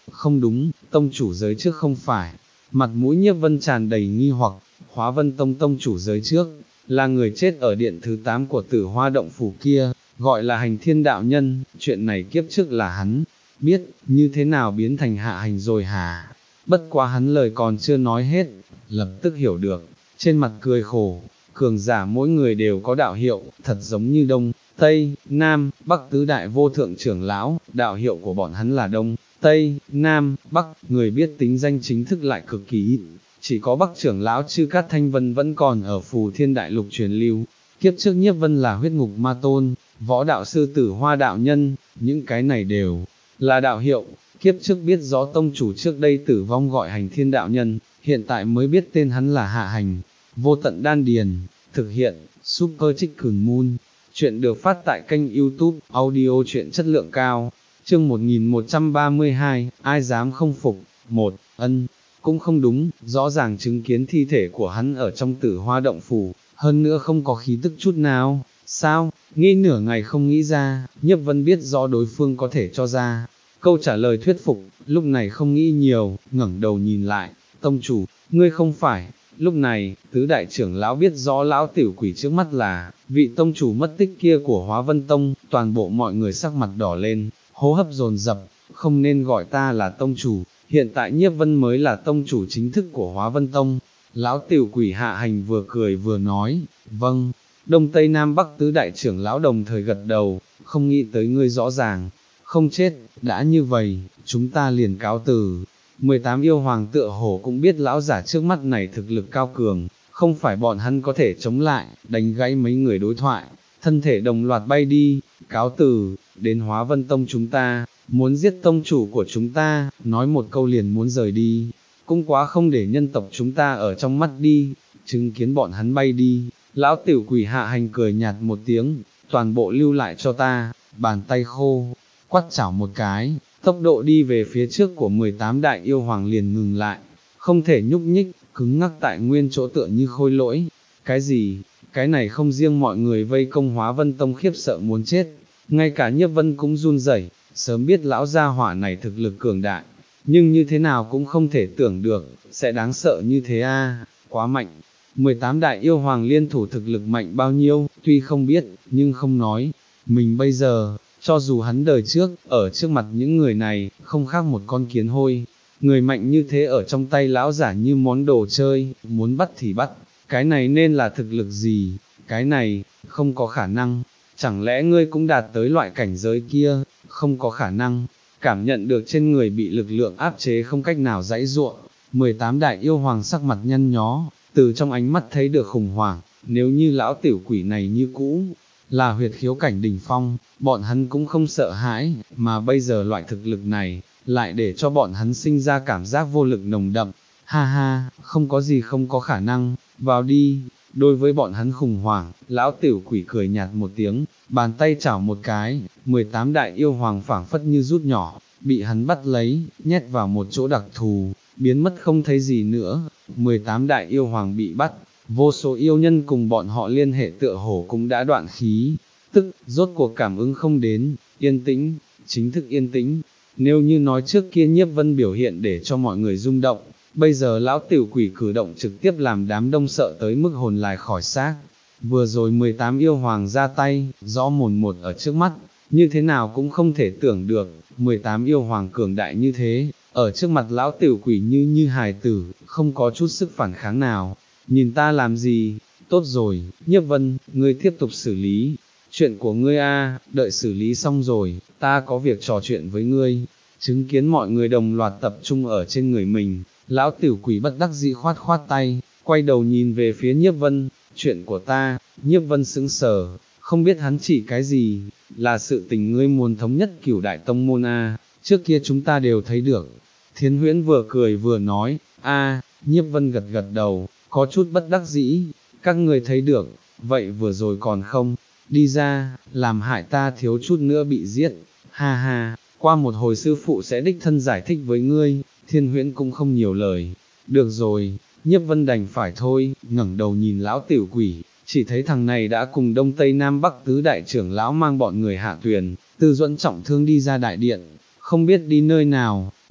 không đúng, tông chủ giới trước không phải, mặt mũi Nhiếp Vân tràn đầy nghi hoặc, Hóa Vân Tông tông chủ giới trước, là người chết ở điện thứ tám của Tử Hoa động phủ kia, gọi là Hành Thiên đạo nhân, chuyện này kiếp trước là hắn biết, như thế nào biến thành hạ hành rồi hả? Bất quá hắn lời còn chưa nói hết, lập tức hiểu được, trên mặt cười khổ, cường giả mỗi người đều có đạo hiệu, thật giống như Đông, Tây, Nam, Bắc tứ đại vô thượng trưởng lão, đạo hiệu của bọn hắn là Đông, Tây, Nam, Bắc, người biết tính danh chính thức lại cực kỳ ít, chỉ có Bắc trưởng lão Chư Cát Thanh Vân vẫn còn ở Phù Thiên Đại Lục truyền lưu, kiếp trước Nhiếp Vân là huyết ngục ma tôn, võ đạo sư Tử Hoa đạo nhân, những cái này đều là đạo hiệu, kiếp trước biết rõ tông chủ trước đây tử vong gọi Hành Thiên đạo nhân, hiện tại mới biết tên hắn là Hạ Hành, Vô Tận Đan Điền, thực hiện, Super Chicken Moon, chuyện được phát tại kênh YouTube, audio truyện chất lượng cao, chương một nghìn một trăm ba mươi hai, ai dám không phục, một, ân, cũng không đúng, rõ ràng chứng kiến thi thể của hắn ở trong Tử Hoa động phủ, hơn nữa không có khí tức chút nào, sao, nghĩ nửa ngày không nghĩ ra, Nhiếp Vân biết rõ đối phương có thể cho ra câu trả lời thuyết phục, lúc này không nghĩ nhiều, ngẩng đầu nhìn lại, tông chủ, ngươi không phải, lúc này, tứ đại trưởng lão biết rõ lão tiểu quỷ trước mắt là, vị tông chủ mất tích kia của Hóa Vân Tông, toàn bộ mọi người sắc mặt đỏ lên, hô hấp dồn dập, không nên gọi ta là tông chủ, hiện tại Nhiếp Vân mới là tông chủ chính thức của Hóa Vân Tông. Lão tiểu quỷ Hạ Hành vừa cười vừa nói, vâng, Đông Tây Nam Bắc tứ đại trưởng lão đồng thời gật đầu, không nghĩ tới ngươi rõ ràng, không chết, đã như vậy, chúng ta liền cáo từ. mười tám yêu hoàng tựa hồ cũng biết lão giả trước mắt này thực lực cao cường, không phải bọn hắn có thể chống lại, đánh gãy mấy người đối thoại, thân thể đồng loạt bay đi, cáo từ, đến Hóa Vân Tông chúng ta, muốn giết tông chủ của chúng ta, nói một câu liền muốn rời đi, cũng quá không để nhân tộc chúng ta ở trong mắt đi, chứng kiến bọn hắn bay đi, lão tiểu quỷ Hạ Hành cười nhạt một tiếng, toàn bộ lưu lại cho ta, bàn tay khô, quắt chảo một cái, tốc độ đi về phía trước của mười tám đại yêu hoàng liền ngừng lại, không thể nhúc nhích, cứng ngắc tại nguyên chỗ tựa như khôi lỗi, cái gì, cái này không riêng mọi người vây công Hóa Vân Tông khiếp sợ muốn chết, ngay cả Nhiếp Vân cũng run rẩy, sớm biết lão gia hỏa này thực lực cường đại, nhưng như thế nào cũng không thể tưởng được, sẽ đáng sợ như thế a, quá mạnh. mười tám đại yêu hoàng liên thủ thực lực mạnh bao nhiêu, tuy không biết, nhưng không nói, mình bây giờ, cho dù hắn đời trước, ở trước mặt những người này, không khác một con kiến hôi, người mạnh như thế ở trong tay lão giả như món đồ chơi, muốn bắt thì bắt, cái này nên là thực lực gì, cái này, không có khả năng, chẳng lẽ ngươi cũng đạt tới loại cảnh giới kia, không có khả năng, cảm nhận được trên người bị lực lượng áp chế không cách nào giãy giụa, mười tám đại yêu hoàng sắc mặt nhăn nhó, từ trong ánh mắt thấy được khủng hoảng, nếu như lão tiểu quỷ này như cũ, là huyệt khiếu cảnh đỉnh phong, bọn hắn cũng không sợ hãi, mà bây giờ loại thực lực này, lại để cho bọn hắn sinh ra cảm giác vô lực nồng đậm, ha ha, không có gì không có khả năng, vào đi, đối với bọn hắn khủng hoảng, lão tiểu quỷ cười nhạt một tiếng, bàn tay chảo một cái, mười tám đại yêu hoàng phảng phất như rút nhỏ, bị hắn bắt lấy, nhét vào một chỗ đặc thù, biến mất không thấy gì nữa, mười tám đại yêu hoàng bị bắt, vô số yêu nhân cùng bọn họ liên hệ tựa hồ cũng đã đoạn khí, tức, rốt cuộc cảm ứng không đến, yên tĩnh, chính thức yên tĩnh, nếu như nói trước kia Nhiếp Vân biểu hiện để cho mọi người rung động, bây giờ lão tiểu quỷ cử động trực tiếp làm đám đông sợ tới mức hồn lài khỏi xác, vừa rồi mười tám yêu hoàng ra tay, rõ mồn một ở trước mắt, như thế nào cũng không thể tưởng được, mười tám yêu hoàng cường đại như thế, ở trước mặt lão tiểu quỷ như như hài tử, không có chút sức phản kháng nào. Nhìn ta làm gì, tốt rồi, Nhiếp Vân, ngươi tiếp tục xử lý, chuyện của ngươi a, đợi xử lý xong rồi, ta có việc trò chuyện với ngươi, chứng kiến mọi người đồng loạt tập trung ở trên người mình, lão tiểu quỷ bất đắc dĩ khoát khoát tay, quay đầu nhìn về phía Nhiếp Vân, chuyện của ta, Nhiếp Vân sững sờ, không biết hắn chỉ cái gì, là sự tình ngươi muốn thống nhất cửu đại tông môn a, trước kia chúng ta đều thấy được, Thiến Huyễn vừa cười vừa nói, a, Nhiếp Vân gật gật đầu, có chút bất đắc dĩ, các người thấy được, vậy vừa rồi còn không, đi ra, làm hại ta thiếu chút nữa bị giết, ha ha, qua một hồi sư phụ sẽ đích thân giải thích với ngươi, Thiên Huyễn cũng không nhiều lời, được rồi, Nhiếp Vân đành phải thôi, ngẩng đầu nhìn lão tiểu quỷ, chỉ thấy thằng này đã cùng Đông Tây Nam Bắc tứ đại trưởng lão mang bọn người hạ thuyền, Tư Duẫn trọng thương đi ra đại điện, không biết đi nơi nào,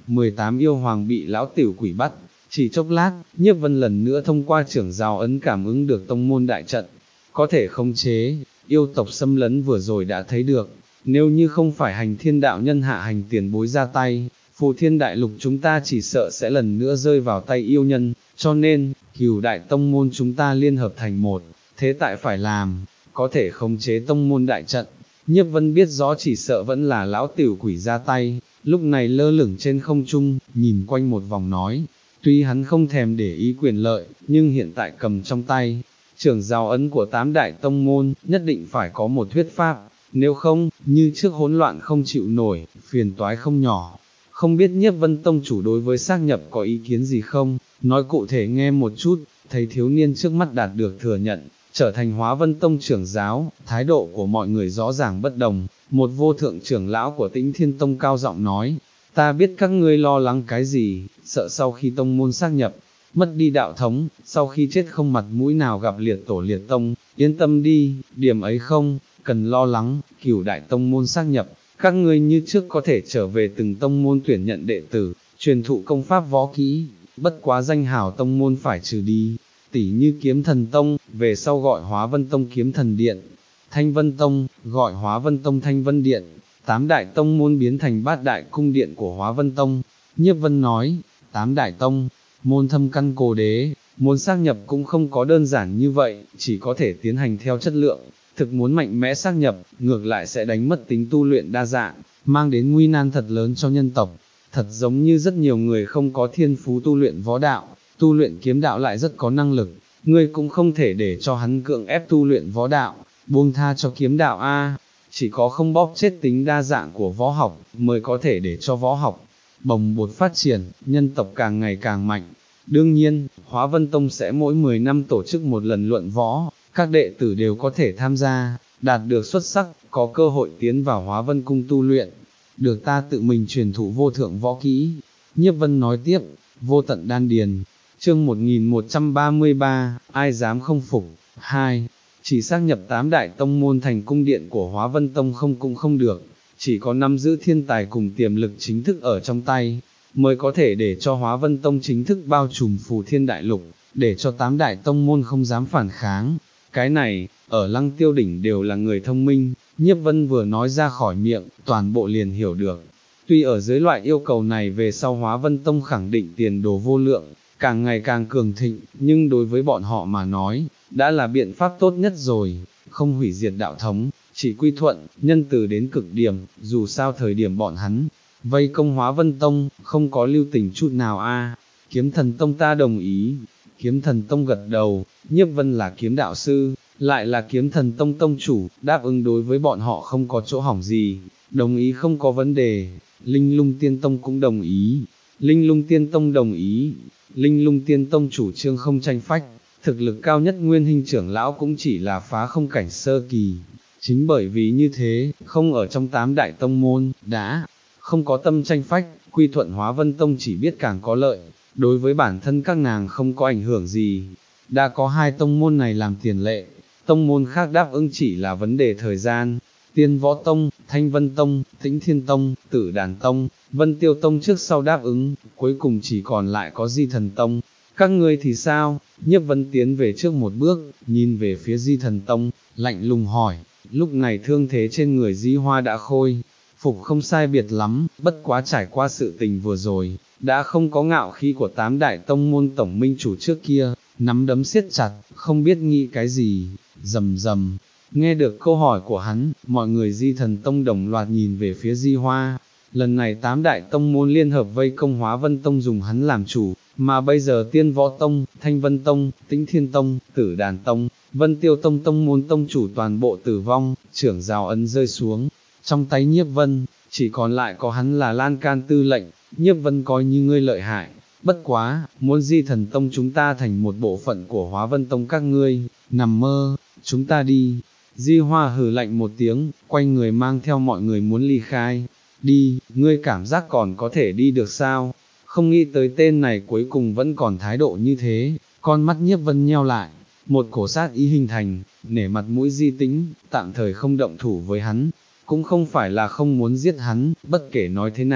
mười tám yêu hoàng bị lão tiểu quỷ bắt, chỉ chốc lát, Nhiếp Vân lần nữa thông qua trưởng giáo ấn cảm ứng được tông môn đại trận, có thể khống chế, yêu tộc xâm lấn vừa rồi đã thấy được, nếu như không phải hành thiên đạo nhân hạ hành tiền bối ra tay, phù thiên đại lục chúng ta chỉ sợ sẽ lần nữa rơi vào tay yêu nhân, cho nên, Cửu đại tông môn chúng ta liên hợp thành một, thế tại phải làm, có thể khống chế tông môn đại trận. Nhiếp Vân biết rõ chỉ sợ vẫn là lão tiểu quỷ ra tay, lúc này lơ lửng trên không trung, nhìn quanh một vòng nói, tuy hắn không thèm để ý quyền lợi, nhưng hiện tại cầm trong tay, trưởng giáo ấn của tám đại tông môn, nhất định phải có một thuyết pháp, nếu không, như trước hỗn loạn không chịu nổi, phiền toái không nhỏ. Không biết Nhiếp Vân tông chủ đối với xác nhập có ý kiến gì không, nói cụ thể nghe một chút, thấy thiếu niên trước mắt đạt được thừa nhận, trở thành Hóa Vân tông trưởng giáo, thái độ của mọi người rõ ràng bất đồng, một vô thượng trưởng lão của Tĩnh Thiên tông cao giọng nói, ta biết các ngươi lo lắng cái gì, sợ sau khi tông môn xác nhập, mất đi đạo thống, sau khi chết không mặt mũi nào gặp liệt tổ liệt tông, yên tâm đi, điểm ấy không, cần lo lắng, Cửu đại tông môn xác nhập, các ngươi như trước có thể trở về từng tông môn tuyển nhận đệ tử, truyền thụ công pháp võ kỹ, bất quá danh hào tông môn phải trừ đi, tỉ như Kiếm Thần Tông, về sau gọi Hóa Vân Tông Kiếm Thần Điện, Thanh Vân Tông, gọi Hóa Vân Tông Thanh Vân Điện, tám đại tông môn biến thành bát đại cung điện của Hóa Vân Tông. Nhiếp Vân nói, tám đại tông, môn thâm căn cố đế, muốn xác nhập cũng không có đơn giản như vậy, chỉ có thể tiến hành theo chất lượng, thực muốn mạnh mẽ xác nhập, ngược lại sẽ đánh mất tính tu luyện đa dạng, mang đến nguy nan thật lớn cho nhân tộc, thật giống như rất nhiều người không có thiên phú tu luyện võ đạo, tu luyện kiếm đạo lại rất có năng lực, ngươi cũng không thể để cho hắn cưỡng ép tu luyện võ đạo, buông tha cho kiếm đạo a, chỉ có không bóp chết tính đa dạng của võ học, mới có thể để cho võ học bồng bột phát triển, nhân tộc càng ngày càng mạnh. Đương nhiên, Hóa Vân Tông sẽ mỗi mười năm tổ chức một lần luận võ, các đệ tử đều có thể tham gia, đạt được xuất sắc, có cơ hội tiến vào Hóa Vân Cung tu luyện, được ta tự mình truyền thụ vô thượng võ kỹ. Nhiếp Vân nói tiếp, vô tận đan điền, chương một nghìn một trăm ba mươi ba, ai dám không phục, hai, chỉ xác nhập tám đại tông môn thành cung điện của Hóa Vân Tông không cũng không được, chỉ có nắm giữ thiên tài cùng tiềm lực chính thức ở trong tay, mới có thể để cho Hóa Vân Tông chính thức bao trùm phù thiên đại lục, để cho tám đại tông môn không dám phản kháng. Cái này, ở Lăng Tiêu Đỉnh đều là người thông minh, Nhiếp Vân vừa nói ra khỏi miệng, toàn bộ liền hiểu được. Tuy ở dưới loại yêu cầu này về sau Hóa Vân Tông khẳng định tiền đồ vô lượng, càng ngày càng cường thịnh, nhưng đối với bọn họ mà nói, đã là biện pháp tốt nhất rồi, không hủy diệt đạo thống, chỉ quy thuận, nhân từ đến cực điểm, dù sao thời điểm bọn hắn, vây công Hóa Vân Tông, không có lưu tình chút nào a. Kiếm Thần Tông ta đồng ý. Kiếm Thần Tông gật đầu, Nhiếp Vân là kiếm đạo sư, lại là Kiếm Thần Tông tông chủ, đáp ứng đối với bọn họ không có chỗ hỏng gì, đồng ý không có vấn đề. Linh Lung Tiên Tông cũng đồng ý, Linh Lung Tiên Tông đồng ý, Linh Lung Tiên Tông chủ trương không tranh phách, thực lực cao nhất Nguyên Hinh trưởng lão cũng chỉ là phá không cảnh sơ kỳ. Chính bởi vì như thế, không ở trong tám đại tông môn, đã không có tâm tranh phách, quy thuận Hóa Vân Tông chỉ biết càng có lợi, đối với bản thân các nàng không có ảnh hưởng gì. Đã có hai tông môn này làm tiền lệ, tông môn khác đáp ứng chỉ là vấn đề thời gian. Tiên Võ Tông, Thanh Vân Tông, Tĩnh Thiên Tông, Tử Đàn Tông, Vân Tiêu Tông trước sau đáp ứng, cuối cùng chỉ còn lại có Di Thần Tông. Các ngươi thì sao? Nhiếp Vân tiến về trước một bước, nhìn về phía Di Thần Tông, lạnh lùng hỏi, lúc này thương thế trên người Di Hoa đã khôi phục không sai biệt lắm, bất quá trải qua sự tình vừa rồi, đã không có ngạo khí của tám đại tông môn tổng minh chủ trước kia, nắm đấm siết chặt, không biết nghĩ cái gì, rầm rầm. Nghe được câu hỏi của hắn, mọi người Di Thần Tông đồng loạt nhìn về phía Di Hoa. Lần này tám đại tông môn liên hợp vây công Hóa Vân Tông dùng hắn làm chủ, mà bây giờ Tiên Võ Tông, Thanh Vân Tông, Tĩnh Thiên Tông, Tử Đàn Tông, Vân Tiêu Tông tông môn tông chủ toàn bộ tử vong, trưởng giáo ấn rơi xuống. Trong tay Nhiếp Vân, chỉ còn lại có hắn là Lan Can tư lệnh, Nhiếp Vân coi như ngươi lợi hại, bất quá, muốn Di Thần Tông chúng ta thành một bộ phận của Hóa Vân Tông các ngươi, nằm mơ, chúng ta đi. Di Hoa hừ lạnh một tiếng, quay người mang theo mọi người muốn ly khai. Đi, ngươi cảm giác còn có thể đi được sao? Không nghĩ tới tên này cuối cùng vẫn còn thái độ như thế, con mắt Nhiếp Vân nheo lại, một cổ sát ý hình thành, nể mặt mũi Di Tĩnh, tạm thời không động thủ với hắn, cũng không phải là không muốn giết hắn, bất kể nói thế nào,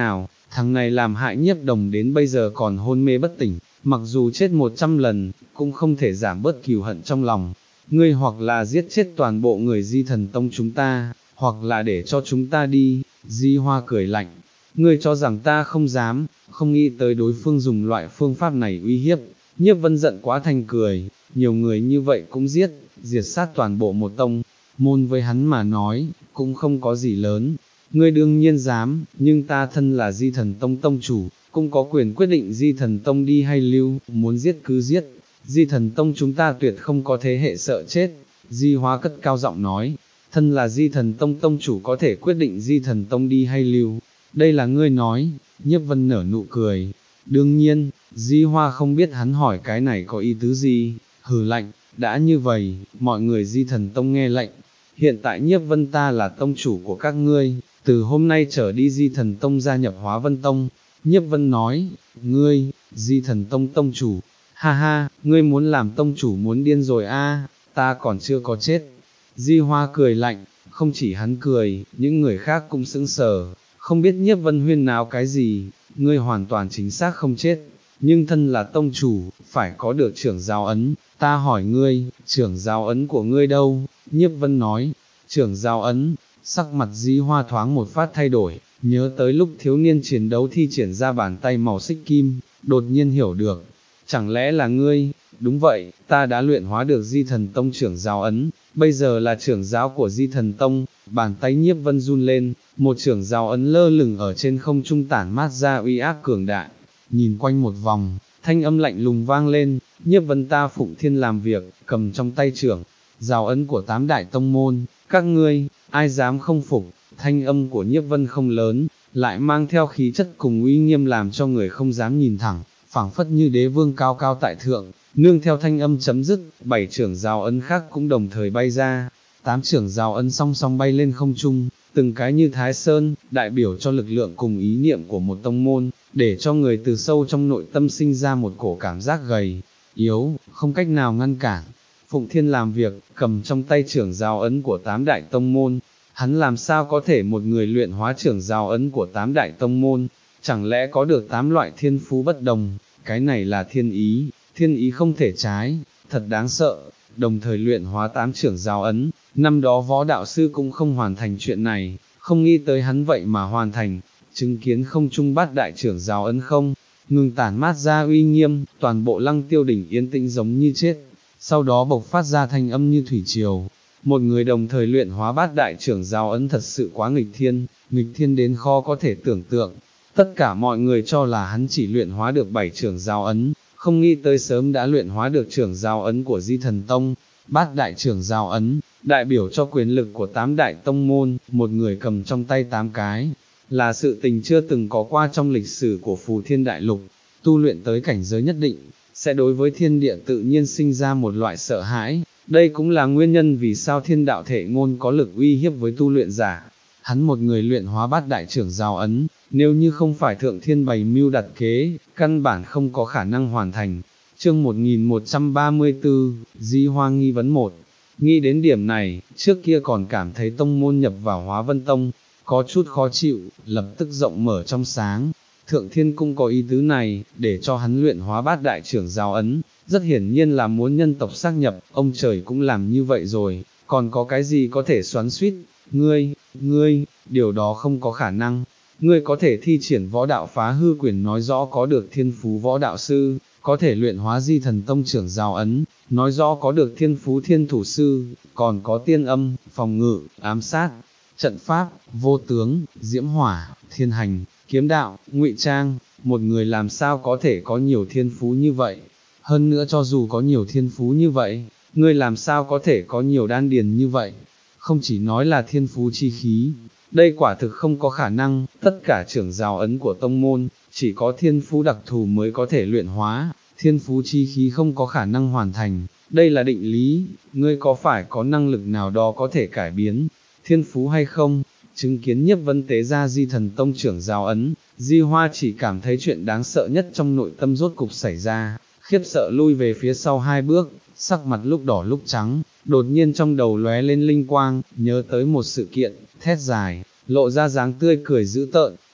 thằng này làm hại Nhiếp Đồng đến bây giờ còn hôn mê bất tỉnh, mặc dù chết một trăm lần, cũng không thể giảm bớt cừu hận trong lòng. Ngươi hoặc là giết chết toàn bộ người Di Thần Tông chúng ta, hoặc là để cho chúng ta đi. Di Hoa cười lạnh, ngươi cho rằng ta không dám, không nghĩ tới đối phương dùng loại phương pháp này uy hiếp. Nhiếp Vân giận quá thành cười, nhiều người như vậy cũng giết, diệt sát toàn bộ một tông, môn với hắn mà nói, cũng không có gì lớn. Ngươi đương nhiên dám, nhưng ta thân là Di Thần Tông tông chủ, cũng có quyền quyết định Di Thần Tông đi hay lưu, muốn giết cứ giết. Di Thần Tông chúng ta tuyệt không có thế hệ sợ chết. Di Hoa cất cao giọng nói, thân là Di Thần Tông tông chủ có thể quyết định Di Thần Tông đi hay lưu, đây là ngươi nói. Nhiếp Vân nở nụ cười, đương nhiên, Di Hoa không biết hắn hỏi cái này có ý tứ gì, hừ lạnh, đã như vậy, mọi người Di Thần Tông nghe lệnh, hiện tại Nhiếp Vân ta là tông chủ của các ngươi, từ hôm nay trở đi Di Thần Tông gia nhập Hóa Vân Tông. Nhiếp Vân nói, ngươi, Di Thần Tông tông chủ, ha ha, ngươi muốn làm tông chủ muốn điên rồi a, ta còn chưa có chết. Di Hoa cười lạnh, không chỉ hắn cười, những người khác cũng sững sờ, không biết Nhiếp Vân huyên náo cái gì. Ngươi hoàn toàn chính xác không chết, nhưng thân là tông chủ, phải có được trưởng giáo ấn, ta hỏi ngươi, trưởng giáo ấn của ngươi đâu? Nhiếp Vân nói, trưởng giáo ấn. Sắc mặt Di Hoa thoáng một phát thay đổi, nhớ tới lúc thiếu niên chiến đấu thi triển ra bàn tay màu xích kim, đột nhiên hiểu được, chẳng lẽ là ngươi? Đúng vậy, ta đã luyện hóa được Di Thần Tông trưởng giáo ấn, bây giờ là trưởng giáo của Di Thần Tông. Bàn tay Nhiếp Vân run lên, một trưởng giáo ấn lơ lửng ở trên không trung tản mát ra uy áp cường đại. Nhìn quanh một vòng, thanh âm lạnh lùng vang lên, Nhiếp Vân ta phụng thiên làm việc, cầm trong tay trưởng giáo ấn của tám đại tông môn, các ngươi, ai dám không phục? Thanh âm của Nhiếp Vân không lớn, lại mang theo khí chất cùng uy nghiêm làm cho người không dám nhìn thẳng, phảng phất như đế vương cao cao tại thượng. Nương theo thanh âm chấm dứt, bảy trưởng giáo ấn khác cũng đồng thời bay ra, tám trưởng giáo ấn song song bay lên không trung, từng cái như Thái Sơn, đại biểu cho lực lượng cùng ý niệm của một tông môn, để cho người từ sâu trong nội tâm sinh ra một cổ cảm giác gầy, yếu, không cách nào ngăn cản. Phụng Thiên làm việc, cầm trong tay trưởng giáo ấn của tám đại tông môn, hắn làm sao có thể một người luyện hóa trưởng giáo ấn của tám đại tông môn, chẳng lẽ có được tám loại thiên phú bất đồng, cái này là thiên ý, thiên ý không thể trái, thật đáng sợ. Đồng thời luyện hóa tám trưởng giáo ấn, năm đó võ đạo sư cũng không hoàn thành chuyện này, không nghĩ tới hắn vậy mà hoàn thành. Chứng kiến không trung bát đại trưởng giáo ấn không ngừng tản mát ra uy nghiêm, toàn bộ Lăng Tiêu đỉnh yên tĩnh giống như chết, sau đó bộc phát ra thanh âm như thủy triều. Một người đồng thời luyện hóa bát đại trưởng giáo ấn thật sự quá nghịch thiên, nghịch thiên đến khó có thể tưởng tượng. Tất cả mọi người cho là hắn chỉ luyện hóa được bảy trưởng giáo ấn, không nghĩ tới sớm đã luyện hóa được trưởng giáo ấn của Di Thần Tông. Bát đại trưởng giáo ấn, đại biểu cho quyền lực của tám đại tông môn, một người cầm trong tay tám cái, là sự tình chưa từng có qua trong lịch sử của Phù Thiên Đại Lục. Tu luyện tới cảnh giới nhất định, sẽ đối với thiên địa tự nhiên sinh ra một loại sợ hãi, đây cũng là nguyên nhân vì sao thiên đạo thể ngôn có lực uy hiếp với tu luyện giả. Hắn một người luyện hóa bát đại trưởng giáo ấn, nếu như không phải thượng thiên bày mưu đặt kế, căn bản không có khả năng hoàn thành. Chương một nghìn một trăm ba mươi tư, Di Hoa nghi vấn một. Nghĩ đến điểm này, trước kia còn cảm thấy tông môn nhập vào Hóa Vân Tông, có chút khó chịu, lập tức rộng mở trong sáng. Thượng thiên cũng có ý tứ này, để cho hắn luyện hóa bát đại trưởng giáo ấn, rất hiển nhiên là muốn nhân tộc xác nhập, ông trời cũng làm như vậy rồi, còn có cái gì có thể xoắn xuýt? Ngươi, ngươi, điều đó không có khả năng. Ngươi có thể thi triển võ đạo phá hư quyền nói rõ có được thiên phú võ đạo sư, có thể luyện hóa Di Thần Tông trưởng giáo ấn, nói rõ có được thiên phú thiên thủ sư, còn có tiên âm, phòng ngự, ám sát, trận pháp, vô tướng, diễm hỏa, thiên hành, kiếm đạo, ngụy trang. Một người làm sao có thể có nhiều thiên phú như vậy? Hơn nữa cho dù có nhiều thiên phú như vậy, ngươi làm sao có thể có nhiều đan điền như vậy? Không chỉ nói là thiên phú chi khí, đây quả thực không có khả năng. Tất cả trưởng giáo ấn của tông môn, chỉ có thiên phú đặc thù mới có thể luyện hóa, thiên phú chi khí không có khả năng hoàn thành, đây là định lý. Ngươi có phải có năng lực nào đó có thể cải biến thiên phú hay không? Chứng kiến Nhiếp Vân tế ra Di Thần Tông trưởng giáo ấn, Di Hoa chỉ cảm thấy chuyện đáng sợ nhất trong nội tâm rốt cục xảy ra, khiếp sợ lui về phía sau hai bước, sắc mặt lúc đỏ lúc trắng, đột nhiên trong đầu lóe lên linh quang, nhớ tới một sự kiện, thét dài, lộ ra dáng tươi cười dữ tợn,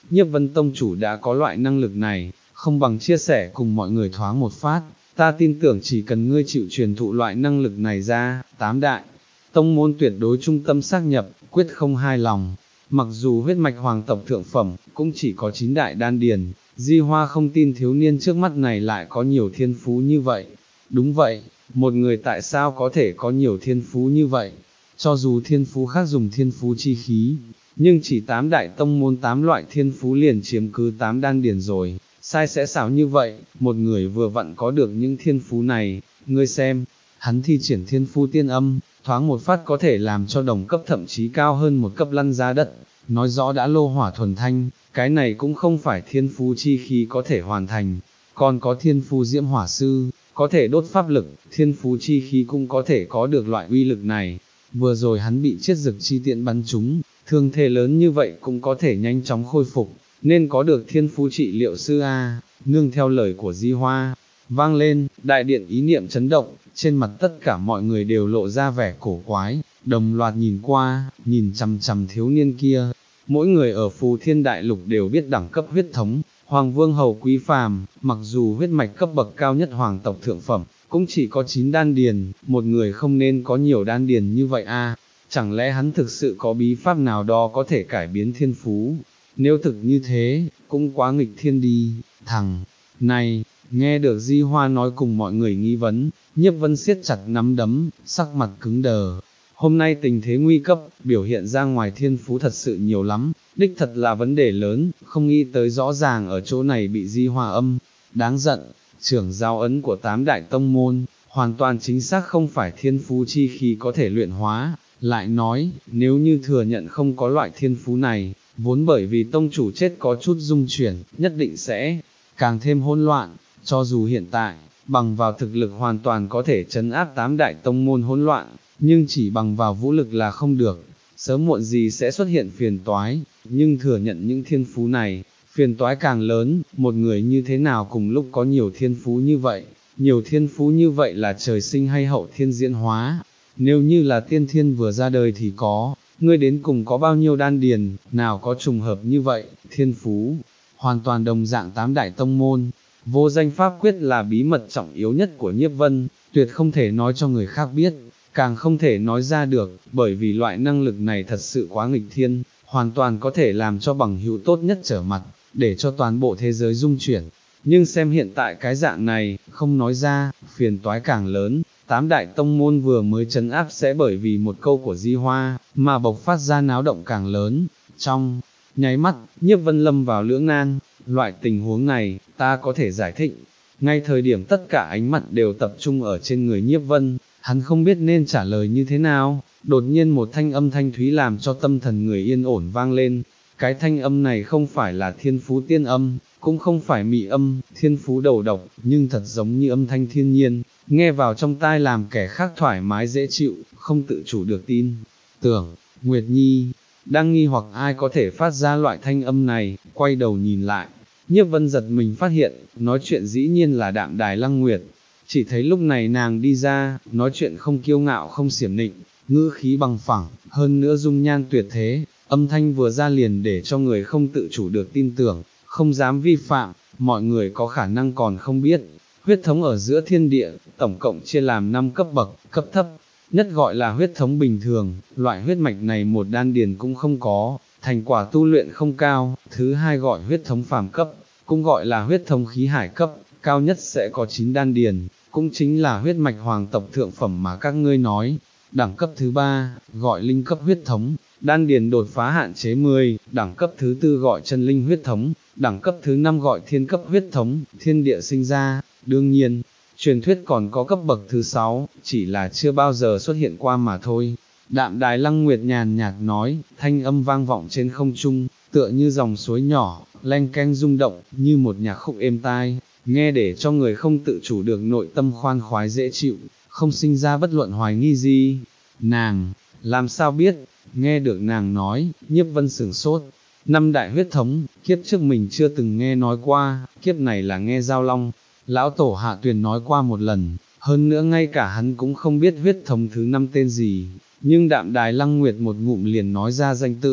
Nhiếp Vân tông chủ đã có loại năng lực này, không bằng chia sẻ cùng mọi người thoáng một phát, ta tin tưởng chỉ cần ngươi chịu truyền thụ loại năng lực này ra, tám đại tông môn tuyệt đối trung tâm xác nhập, quyết không hai lòng. Mặc dù huyết mạch hoàng tộc thượng phẩm, cũng chỉ có chín đại đan điền, Di Hoa không tin thiếu niên trước mắt này lại có nhiều thiên phú như vậy. Đúng vậy, một người tại sao có thể có nhiều thiên phú như vậy? Cho dù thiên phú khác dùng thiên phú chi khí, nhưng chỉ tám đại tông môn tám loại thiên phú liền chiếm cứ tám đan điền rồi, sai sẽ xảo như vậy, một người vừa vặn có được những thiên phú này, ngươi xem, hắn thi triển thiên phú tiên âm, thoáng một phát có thể làm cho đồng cấp thậm chí cao hơn một cấp lăn ra đất, nói rõ đã lô hỏa thuần thanh, cái này cũng không phải thiên phú chi khí có thể hoàn thành, còn có thiên phú diễm hỏa sư, có thể đốt pháp lực, thiên phú chi khí cũng có thể có được loại uy lực này. Vừa rồi hắn bị chiết dực chi tiện bắn trúng, thương thế lớn như vậy cũng có thể nhanh chóng khôi phục, nên có được thiên phú trị liệu sư A. Nương theo lời của Di Hoa vang lên, đại điện ý niệm chấn động, trên mặt tất cả mọi người đều lộ ra vẻ cổ quái, đồng loạt nhìn qua, nhìn chằm chằm thiếu niên kia. Mỗi người ở Phù Thiên Đại Lục đều biết đẳng cấp huyết thống, Hoàng Vương Hầu Quý Phàm, mặc dù huyết mạch cấp bậc cao nhất hoàng tộc thượng phẩm, cũng chỉ có chín đan điền, một người không nên có nhiều đan điền như vậy a. Chẳng lẽ hắn thực sự có bí pháp nào đó có thể cải biến thiên phú? Nếu thực như thế, cũng quá nghịch thiên đi. Thằng này, nghe được Di Hoa nói cùng mọi người nghi vấn, Nhiếp Vân siết chặt nắm đấm, sắc mặt cứng đờ. Hôm nay tình thế nguy cấp, biểu hiện ra ngoài thiên phú thật sự nhiều lắm, đích thật là vấn đề lớn, không nghĩ tới rõ ràng ở chỗ này bị Di Hoa âm. Đáng giận, trưởng giao ấn của tám đại tông môn, hoàn toàn chính xác không phải thiên phú chi khí có thể luyện hóa, lại nói, nếu như thừa nhận không có loại thiên phú này, vốn bởi vì tông chủ chết có chút dung chuyển, nhất định sẽ càng thêm hỗn loạn, cho dù hiện tại, bằng vào thực lực hoàn toàn có thể trấn áp tám đại tông môn hỗn loạn, nhưng chỉ bằng vào vũ lực là không được, sớm muộn gì sẽ xuất hiện phiền toái, nhưng thừa nhận những thiên phú này, phiền toái càng lớn, một người như thế nào cùng lúc có nhiều thiên phú như vậy, nhiều thiên phú như vậy là trời sinh hay hậu thiên diễn hóa, nếu như là tiên thiên vừa ra đời thì có, ngươi đến cùng có bao nhiêu đan điền, nào có trùng hợp như vậy, thiên phú, hoàn toàn đồng dạng tám đại tông môn, vô danh pháp quyết là bí mật trọng yếu nhất của Nhiếp Vân, tuyệt không thể nói cho người khác biết, càng không thể nói ra được, bởi vì loại năng lực này thật sự quá nghịch thiên, hoàn toàn có thể làm cho bằng hữu tốt nhất trở mặt, để cho toàn bộ thế giới rung chuyển. Nhưng xem hiện tại cái dạng này, không nói ra, phiền toái càng lớn, tám đại tông môn vừa mới trấn áp sẽ bởi vì một câu của Di Hoa, mà bộc phát ra náo động càng lớn. Trong nháy mắt, Nhiếp Vân lâm vào lưỡng nan, loại tình huống này, ta có thể giải thích. Ngay thời điểm tất cả ánh mắt đều tập trung ở trên người Nhiếp Vân, hắn không biết nên trả lời như thế nào, đột nhiên một thanh âm thanh thúy làm cho tâm thần người yên ổn vang lên. Cái thanh âm này không phải là thiên phú tiên âm, cũng không phải mị âm, thiên phú đầu độc, nhưng thật giống như âm thanh thiên nhiên, nghe vào trong tai làm kẻ khác thoải mái dễ chịu, không tự chủ được tin. Tưởng, Nguyệt Nhi, đang nghi hoặc ai có thể phát ra loại thanh âm này, quay đầu nhìn lại, Nhiếp Vân giật mình phát hiện, nói chuyện dĩ nhiên là Đạm Đài Lăng Nguyệt. Chỉ thấy lúc này nàng đi ra, nói chuyện không kiêu ngạo không xiểm nịnh, ngữ khí bằng phẳng, hơn nữa dung nhan tuyệt thế, âm thanh vừa ra liền để cho người không tự chủ được tin tưởng, không dám vi phạm, mọi người có khả năng còn không biết. Huyết thống ở giữa thiên địa, tổng cộng chia làm năm cấp bậc, cấp thấp, nhất gọi là huyết thống bình thường, loại huyết mạch này một đan điền cũng không có, thành quả tu luyện không cao, thứ hai gọi huyết thống phàm cấp, cũng gọi là huyết thống khí hải cấp, cao nhất sẽ có chín đan điền, cũng chính là huyết mạch hoàng tộc thượng phẩm mà các ngươi nói. Đẳng cấp thứ ba, gọi linh cấp huyết thống, đan điền đột phá hạn chế mười, đẳng cấp thứ tư gọi chân linh huyết thống, đẳng cấp thứ năm gọi thiên cấp huyết thống, thiên địa sinh ra, đương nhiên, truyền thuyết còn có cấp bậc thứ sáu, chỉ là chưa bao giờ xuất hiện qua mà thôi. Đạm Đài Lăng Nguyệt nhàn nhạt nói, thanh âm vang vọng trên không trung, tựa như dòng suối nhỏ, leng keng rung động, như một nhạc khúc êm tai, nghe để cho người không tự chủ được nội tâm khoan khoái dễ chịu, không sinh ra bất luận hoài nghi gì. Nàng, làm sao biết, nghe được nàng nói, Nhiếp Vân sửng sốt, năm đại huyết thống, kiếp trước mình chưa từng nghe nói qua, kiếp này là nghe Giao Long, lão tổ Hạ Tuyền nói qua một lần, hơn nữa ngay cả hắn cũng không biết huyết thống thứ năm tên gì, nhưng Đạm Đài Lăng Nguyệt một ngụm liền nói ra danh tự,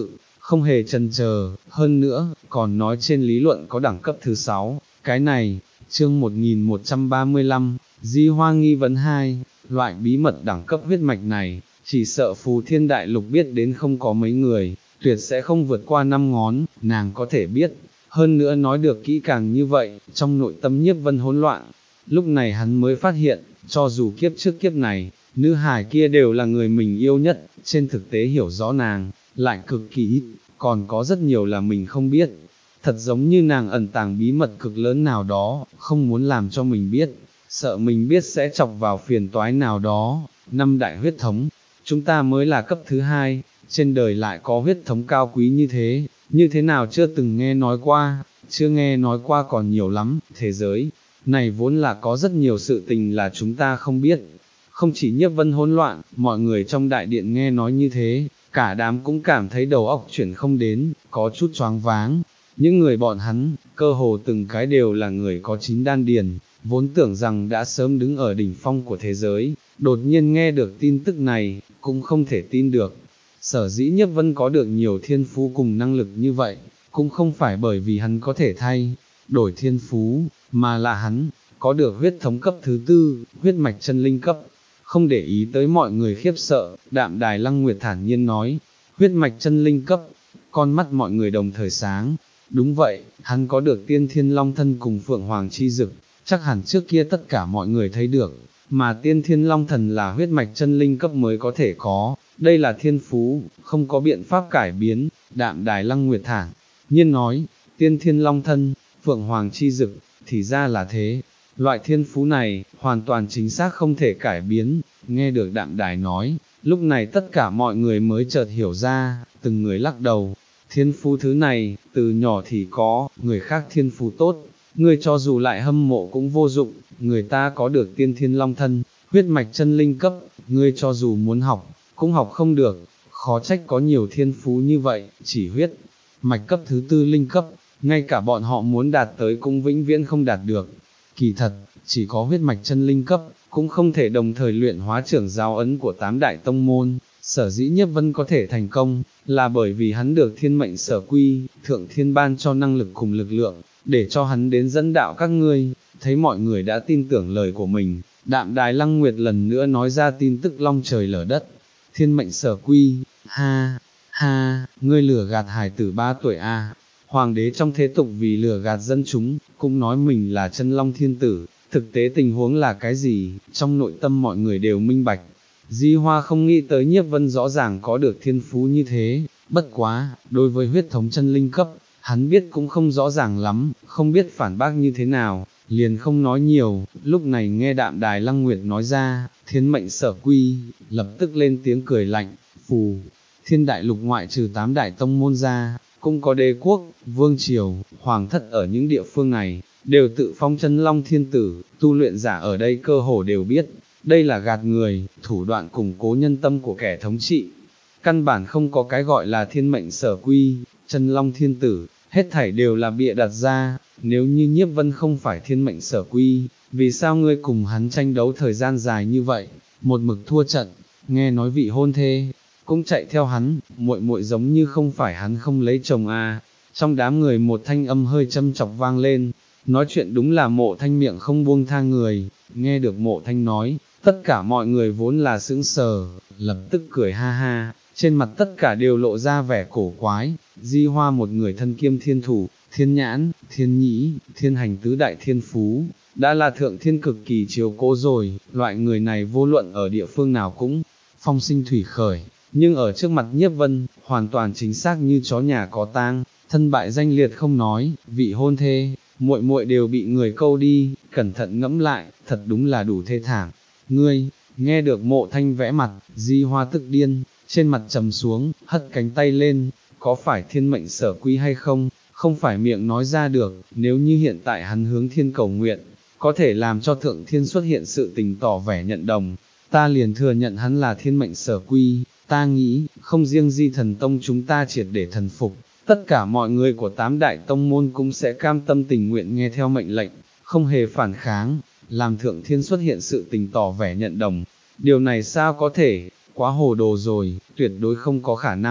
không hề chần chờ, hơn nữa, còn nói trên lý luận có đẳng cấp thứ sáu, cái này, chương một nghìn một trăm ba mươi lăm, Di Hoa nghi vấn hai, loại bí mật đẳng cấp huyết mạch này, chỉ sợ Phù Thiên Đại Lục biết đến không có mấy người, tuyệt sẽ không vượt qua năm ngón, nàng có thể biết, hơn nữa nói được kỹ càng như vậy, trong nội tâm Nhiếp Vân hỗn loạn, lúc này hắn mới phát hiện, cho dù kiếp trước kiếp này, nữ hài kia đều là người mình yêu nhất, trên thực tế hiểu rõ nàng, lại cực kỳ ít, còn có rất nhiều là mình không biết, thật giống như nàng ẩn tàng bí mật cực lớn nào đó, không muốn làm cho mình biết, sợ mình biết sẽ chọc vào phiền toái nào đó. Năm đại huyết thống, chúng ta mới là cấp thứ hai, trên đời lại có huyết thống cao quý như thế, như thế nào chưa từng nghe nói qua, chưa nghe nói qua còn nhiều lắm, thế giới này vốn là có rất nhiều sự tình là chúng ta không biết. Không chỉ Nhiếp Vân hỗn loạn, mọi người trong đại điện nghe nói như thế, cả đám cũng cảm thấy đầu óc chuyển không đến, có chút choáng váng. Những người bọn hắn, cơ hồ từng cái đều là người có chín đan điền, vốn tưởng rằng đã sớm đứng ở đỉnh phong của thế giới, đột nhiên nghe được tin tức này, cũng không thể tin được. Sở dĩ Nhiếp Vân có được nhiều thiên phú cùng năng lực như vậy, cũng không phải bởi vì hắn có thể thay đổi thiên phú, mà là hắn có được huyết thống cấp thứ tư, huyết mạch chân linh cấp. Không để ý tới mọi người khiếp sợ, Đạm Đài Lăng Nguyệt thản nhiên nói, huyết mạch chân linh cấp, con mắt mọi người đồng thời sáng. Đúng vậy, hắn có được tiên thiên long thân cùng phượng hoàng chi dực, chắc hẳn trước kia tất cả mọi người thấy được, mà tiên thiên long thần là huyết mạch chân linh cấp mới có thể có, đây là thiên phú, không có biện pháp cải biến. Đạm Đài Lăng Nguyệt thản nhiên nói, tiên thiên long thân, phượng hoàng chi dực, thì ra là thế, loại thiên phú này, hoàn toàn chính xác không thể cải biến. Nghe được Đạm Đài nói, lúc này tất cả mọi người mới chợt hiểu ra, từng người lắc đầu. Thiên phú thứ này, từ nhỏ thì có, người khác thiên phú tốt, người cho dù lại hâm mộ cũng vô dụng, người ta có được tiên thiên long thân, huyết mạch chân linh cấp, ngươi cho dù muốn học, cũng học không được, khó trách có nhiều thiên phú như vậy, chỉ huyết mạch cấp thứ tư linh cấp, ngay cả bọn họ muốn đạt tới cũng vĩnh viễn không đạt được. Kỳ thật, chỉ có huyết mạch chân linh cấp, cũng không thể đồng thời luyện hóa trưởng giáo ấn của tám đại tông môn. Sở dĩ Nhiếp Vân có thể thành công, là bởi vì hắn được thiên mệnh sở quy, thượng thiên ban cho năng lực cùng lực lượng, để cho hắn đến dẫn đạo các ngươi. Thấy mọi người đã tin tưởng lời của mình, Đạm Đài Lăng Nguyệt lần nữa nói ra tin tức long trời lở đất. Thiên mệnh sở quy, ha, ha, ngươi lừa gạt hài tử ba tuổi a. À. Hoàng đế trong thế tục vì lừa gạt dân chúng, cũng nói mình là chân long thiên tử, thực tế tình huống là cái gì, trong nội tâm mọi người đều minh bạch. Di Hoa không nghĩ tới Nhiếp Vân rõ ràng có được thiên phú như thế, bất quá, đối với huyết thống chân linh cấp, hắn biết cũng không rõ ràng lắm, không biết phản bác như thế nào, liền không nói nhiều. Lúc này nghe Đạm Đài Lăng Nguyệt nói ra, thiên mệnh sở quy, lập tức lên tiếng cười lạnh, Phù Thiên Đại Lục ngoại trừ tám đại tông môn ra, cũng có đế quốc, vương triều, hoàng thất ở những địa phương này, đều tự phong chân long thiên tử, tu luyện giả ở đây cơ hồ đều biết, đây là gạt người, thủ đoạn củng cố nhân tâm của kẻ thống trị. Căn bản không có cái gọi là thiên mệnh sở quy, chân long thiên tử, hết thảy đều là bịa đặt ra. Nếu như Nhiếp Vân không phải thiên mệnh sở quy, vì sao ngươi cùng hắn tranh đấu thời gian dài như vậy, một mực thua trận, nghe nói vị hôn thê cũng chạy theo hắn, muội muội giống như không phải hắn không lấy chồng à. Trong đám người một thanh âm hơi châm chọc vang lên, nói chuyện đúng là Mộ Thanh miệng không buông tha người. Nghe được Mộ Thanh nói, tất cả mọi người vốn là sững sờ, lập tức cười ha ha, trên mặt tất cả đều lộ ra vẻ cổ quái. Di Hoa một người thân kiêm thiên thủ, thiên nhãn, thiên nhĩ, thiên hành tứ đại thiên phú, đã là thượng thiên cực kỳ chiếu cố rồi, loại người này vô luận ở địa phương nào cũng phong sinh thủy khởi, nhưng ở trước mặt Nhiếp Vân, hoàn toàn chính xác như chó nhà có tang, thân bại danh liệt không nói, vị hôn thê, muội muội đều bị người câu đi, cẩn thận ngẫm lại, thật đúng là đủ thê thảm. Ngươi, nghe được Mộ Thanh vẽ mặt, Di Hoa tức điên, trên mặt trầm xuống, hất cánh tay lên, có phải thiên mệnh sở quy hay không, không phải miệng nói ra được, nếu như hiện tại hắn hướng thiên cầu nguyện, có thể làm cho thượng thiên xuất hiện sự tình tỏ vẻ nhận đồng, ta liền thừa nhận hắn là thiên mệnh sở quy. Ta nghĩ, không riêng Di Thần Tông chúng ta triệt để thần phục, tất cả mọi người của tám đại tông môn cũng sẽ cam tâm tình nguyện nghe theo mệnh lệnh, không hề phản kháng, làm thượng thiên xuất hiện sự tình tỏ vẻ nhận đồng. Điều này sao có thể, quá hồ đồ rồi, tuyệt đối không có khả năng.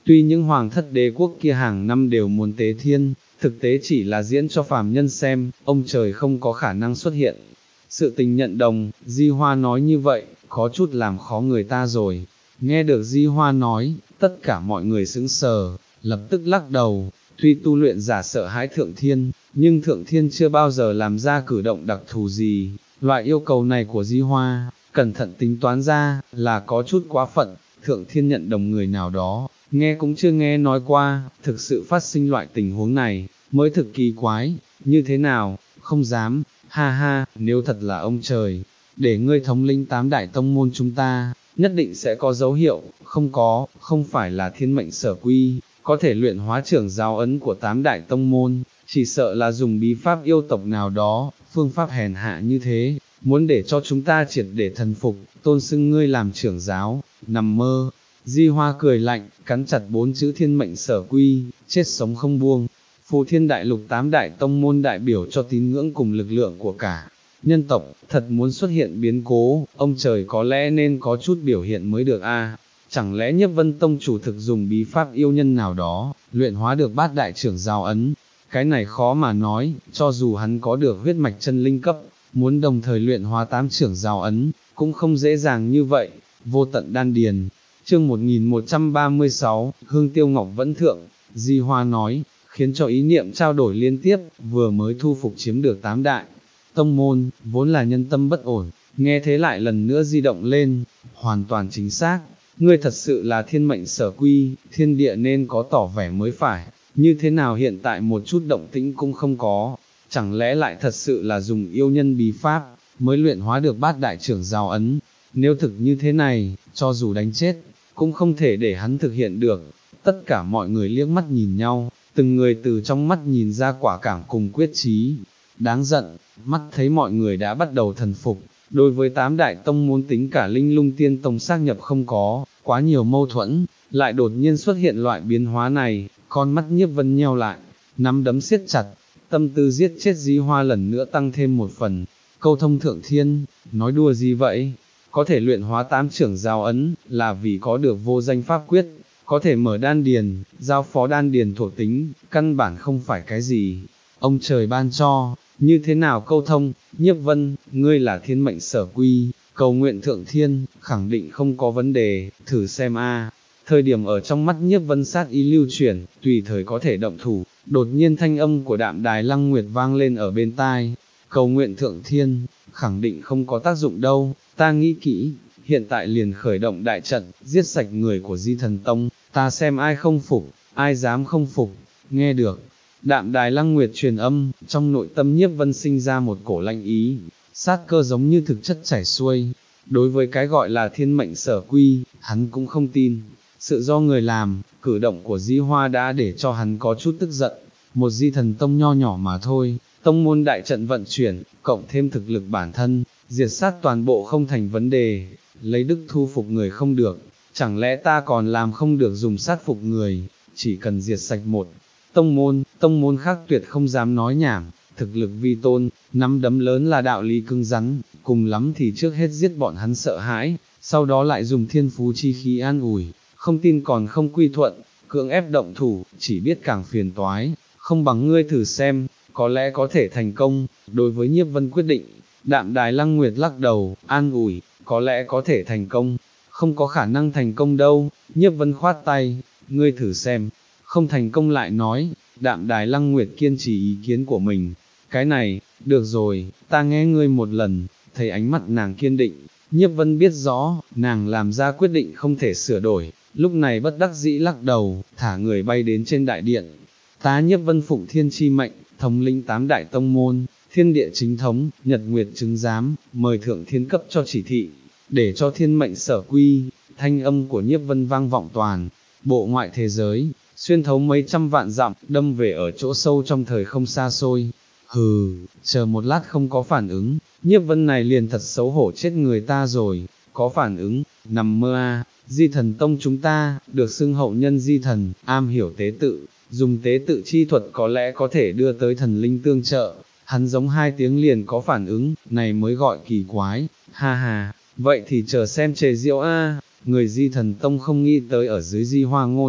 Tuy những hoàng thất đế quốc kia hàng năm đều muốn tế thiên, thực tế chỉ là diễn cho phàm nhân xem, ông trời không có khả năng xuất hiện. Sự tình nhận đồng, Di Hoa nói như vậy, có chút làm khó người ta rồi. Nghe được Di Hoa nói, tất cả mọi người sững sờ, lập tức lắc đầu. Tuy tu luyện giả sợ hãi thượng thiên, nhưng thượng thiên chưa bao giờ làm ra cử động đặc thù gì. Loại yêu cầu này của Di Hoa, cẩn thận tính toán ra, là có chút quá phận. Thượng thiên nhận đồng người nào đó, nghe cũng chưa nghe nói qua, thực sự phát sinh loại tình huống này, mới thực kỳ quái. Như thế nào, không dám, ha ha, nếu thật là ông trời, để ngươi thống lĩnh tám đại tông môn chúng ta, nhất định sẽ có dấu hiệu, không có, không phải là thiên mệnh sở quy, có thể luyện hóa trưởng giáo ấn của tám đại tông môn, chỉ sợ là dùng bí pháp yêu tộc nào đó, phương pháp hèn hạ như thế, muốn để cho chúng ta triệt để thần phục, tôn xưng ngươi làm trưởng giáo, nằm mơ. Di Hoa cười lạnh, cắn chặt bốn chữ thiên mệnh sở quy, chết sống không buông. Phù Thiên Đại Lục tám đại tông môn đại biểu cho tín ngưỡng cùng lực lượng của cả nhân tộc, thật muốn xuất hiện biến cố, ông trời có lẽ nên có chút biểu hiện mới được a. Chẳng lẽ Nhiếp Vân Tông chủ thực dùng bí pháp yêu nhân nào đó, luyện hóa được bát đại trưởng giáo ấn? Cái này khó mà nói, cho dù hắn có được huyết mạch chân linh cấp, muốn đồng thời luyện hóa tám trưởng giáo ấn, cũng không dễ dàng như vậy. Vô tận đan điền. Chương một nghìn một trăm ba mươi sáu, Hương Tiêu Ngọc vẫn thượng. Di Hoa nói, khiến cho ý niệm trao đổi liên tiếp, vừa mới thu phục chiếm được tám đại tông môn, vốn là nhân tâm bất ổn, nghe thế lại lần nữa di động lên, hoàn toàn chính xác, ngươi thật sự là thiên mệnh sở quy, thiên địa nên có tỏ vẻ mới phải, như thế nào hiện tại một chút động tĩnh cũng không có, chẳng lẽ lại thật sự là dùng yêu nhân bí pháp, mới luyện hóa được bát đại trưởng giáo ấn, nếu thực như thế này, cho dù đánh chết, cũng không thể để hắn thực hiện được. Tất cả mọi người liếc mắt nhìn nhau, từng người từ trong mắt nhìn ra quả cảm cùng quyết chí. Đáng giận, mắt thấy mọi người đã bắt đầu thần phục, đối với tám đại tông muốn tính cả linh lung tiên tông xác nhập không có, quá nhiều mâu thuẫn, lại đột nhiên xuất hiện loại biến hóa này, con mắt Nhiếp Vân nheo lại, nắm đấm siết chặt, tâm tư giết chết Di Hoa lần nữa tăng thêm một phần. Câu thông thượng thiên, nói đùa gì vậy? Có thể luyện hóa tám trưởng giáo ấn, là vì có được vô danh pháp quyết, có thể mở đan điền, giao phó đan điền thuộc tính, căn bản không phải cái gì. Ông trời ban cho, như thế nào câu thông, Nhiếp Vân, ngươi là thiên mệnh sở quy, cầu nguyện thượng thiên, khẳng định không có vấn đề, thử xem a. Thời điểm ở trong mắt Nhiếp Vân sát ý lưu chuyển, tùy thời có thể động thủ, đột nhiên thanh âm của Đạm Đài Lăng Nguyệt vang lên ở bên tai, cầu nguyện thượng thiên, khẳng định không có tác dụng đâu, ta nghĩ kỹ, hiện tại liền khởi động đại trận, giết sạch người của Di Thần Tông, ta xem ai không phục, ai dám không phục, nghe được. Đạm Đài Lăng Nguyệt truyền âm, trong nội tâm Nhiếp Vân sinh ra một cổ lạnh ý, sát cơ giống như thực chất chảy xuôi. Đối với cái gọi là thiên mệnh sở quy, hắn cũng không tin. Sự do người làm, cử động của Di Hoa đã để cho hắn có chút tức giận. Một Di Thần Tông nho nhỏ mà thôi, tông môn đại trận vận chuyển, cộng thêm thực lực bản thân, diệt sát toàn bộ không thành vấn đề, lấy đức thu phục người không được. Chẳng lẽ ta còn làm không được dùng sát phục người, chỉ cần diệt sạch một tông môn, tông môn khác tuyệt không dám nói nhảm, thực lực vi tôn, nắm đấm lớn là đạo lý cứng rắn, cùng lắm thì trước hết giết bọn hắn sợ hãi, sau đó lại dùng thiên phú chi khí an ủi, không tin còn không quy thuận, cưỡng ép động thủ, chỉ biết càng phiền toái, không bằng ngươi thử xem, có lẽ có thể thành công. Đối với Nhiếp Vân quyết định, Đạm Đài Lăng Nguyệt lắc đầu, an ủi, có lẽ có thể thành công, không có khả năng thành công đâu. Nhiếp Vân khoát tay, ngươi thử xem, không thành công lại nói. Đạm Đài Lăng Nguyệt kiên trì ý kiến của mình, cái này, được rồi, ta nghe ngươi một lần. Thấy ánh mắt nàng kiên định, Nhiếp Vân biết rõ, nàng làm ra quyết định không thể sửa đổi, lúc này bất đắc dĩ lắc đầu, thả người bay đến trên đại điện. Tá Nhiếp Vân phụng thiên chi mệnh, thống lĩnh tám đại tông môn, thiên địa chính thống, nhật nguyệt chứng giám, mời thượng thiên cấp cho chỉ thị, để cho thiên mệnh sở quy. Thanh âm của Nhiếp Vân vang vọng toàn bộ ngoại thế giới, xuyên thấu mấy trăm vạn dặm, đâm về ở chỗ sâu trong thời không xa xôi. Hừ, chờ một lát không có phản ứng, Nhiếp Vân này liền thật xấu hổ chết người ta rồi. Có phản ứng, nằm mơ a. Di Thần Tông chúng ta, được xưng hậu nhân di thần, am hiểu tế tự, dùng tế tự chi thuật có lẽ có thể đưa tới thần linh tương trợ. Hắn giống hai tiếng liền có phản ứng, này mới gọi kỳ quái, ha ha, vậy thì chờ xem trời diệu a. Người Di Thần Tông không nghĩ tới ở dưới Di Hoa Ngôn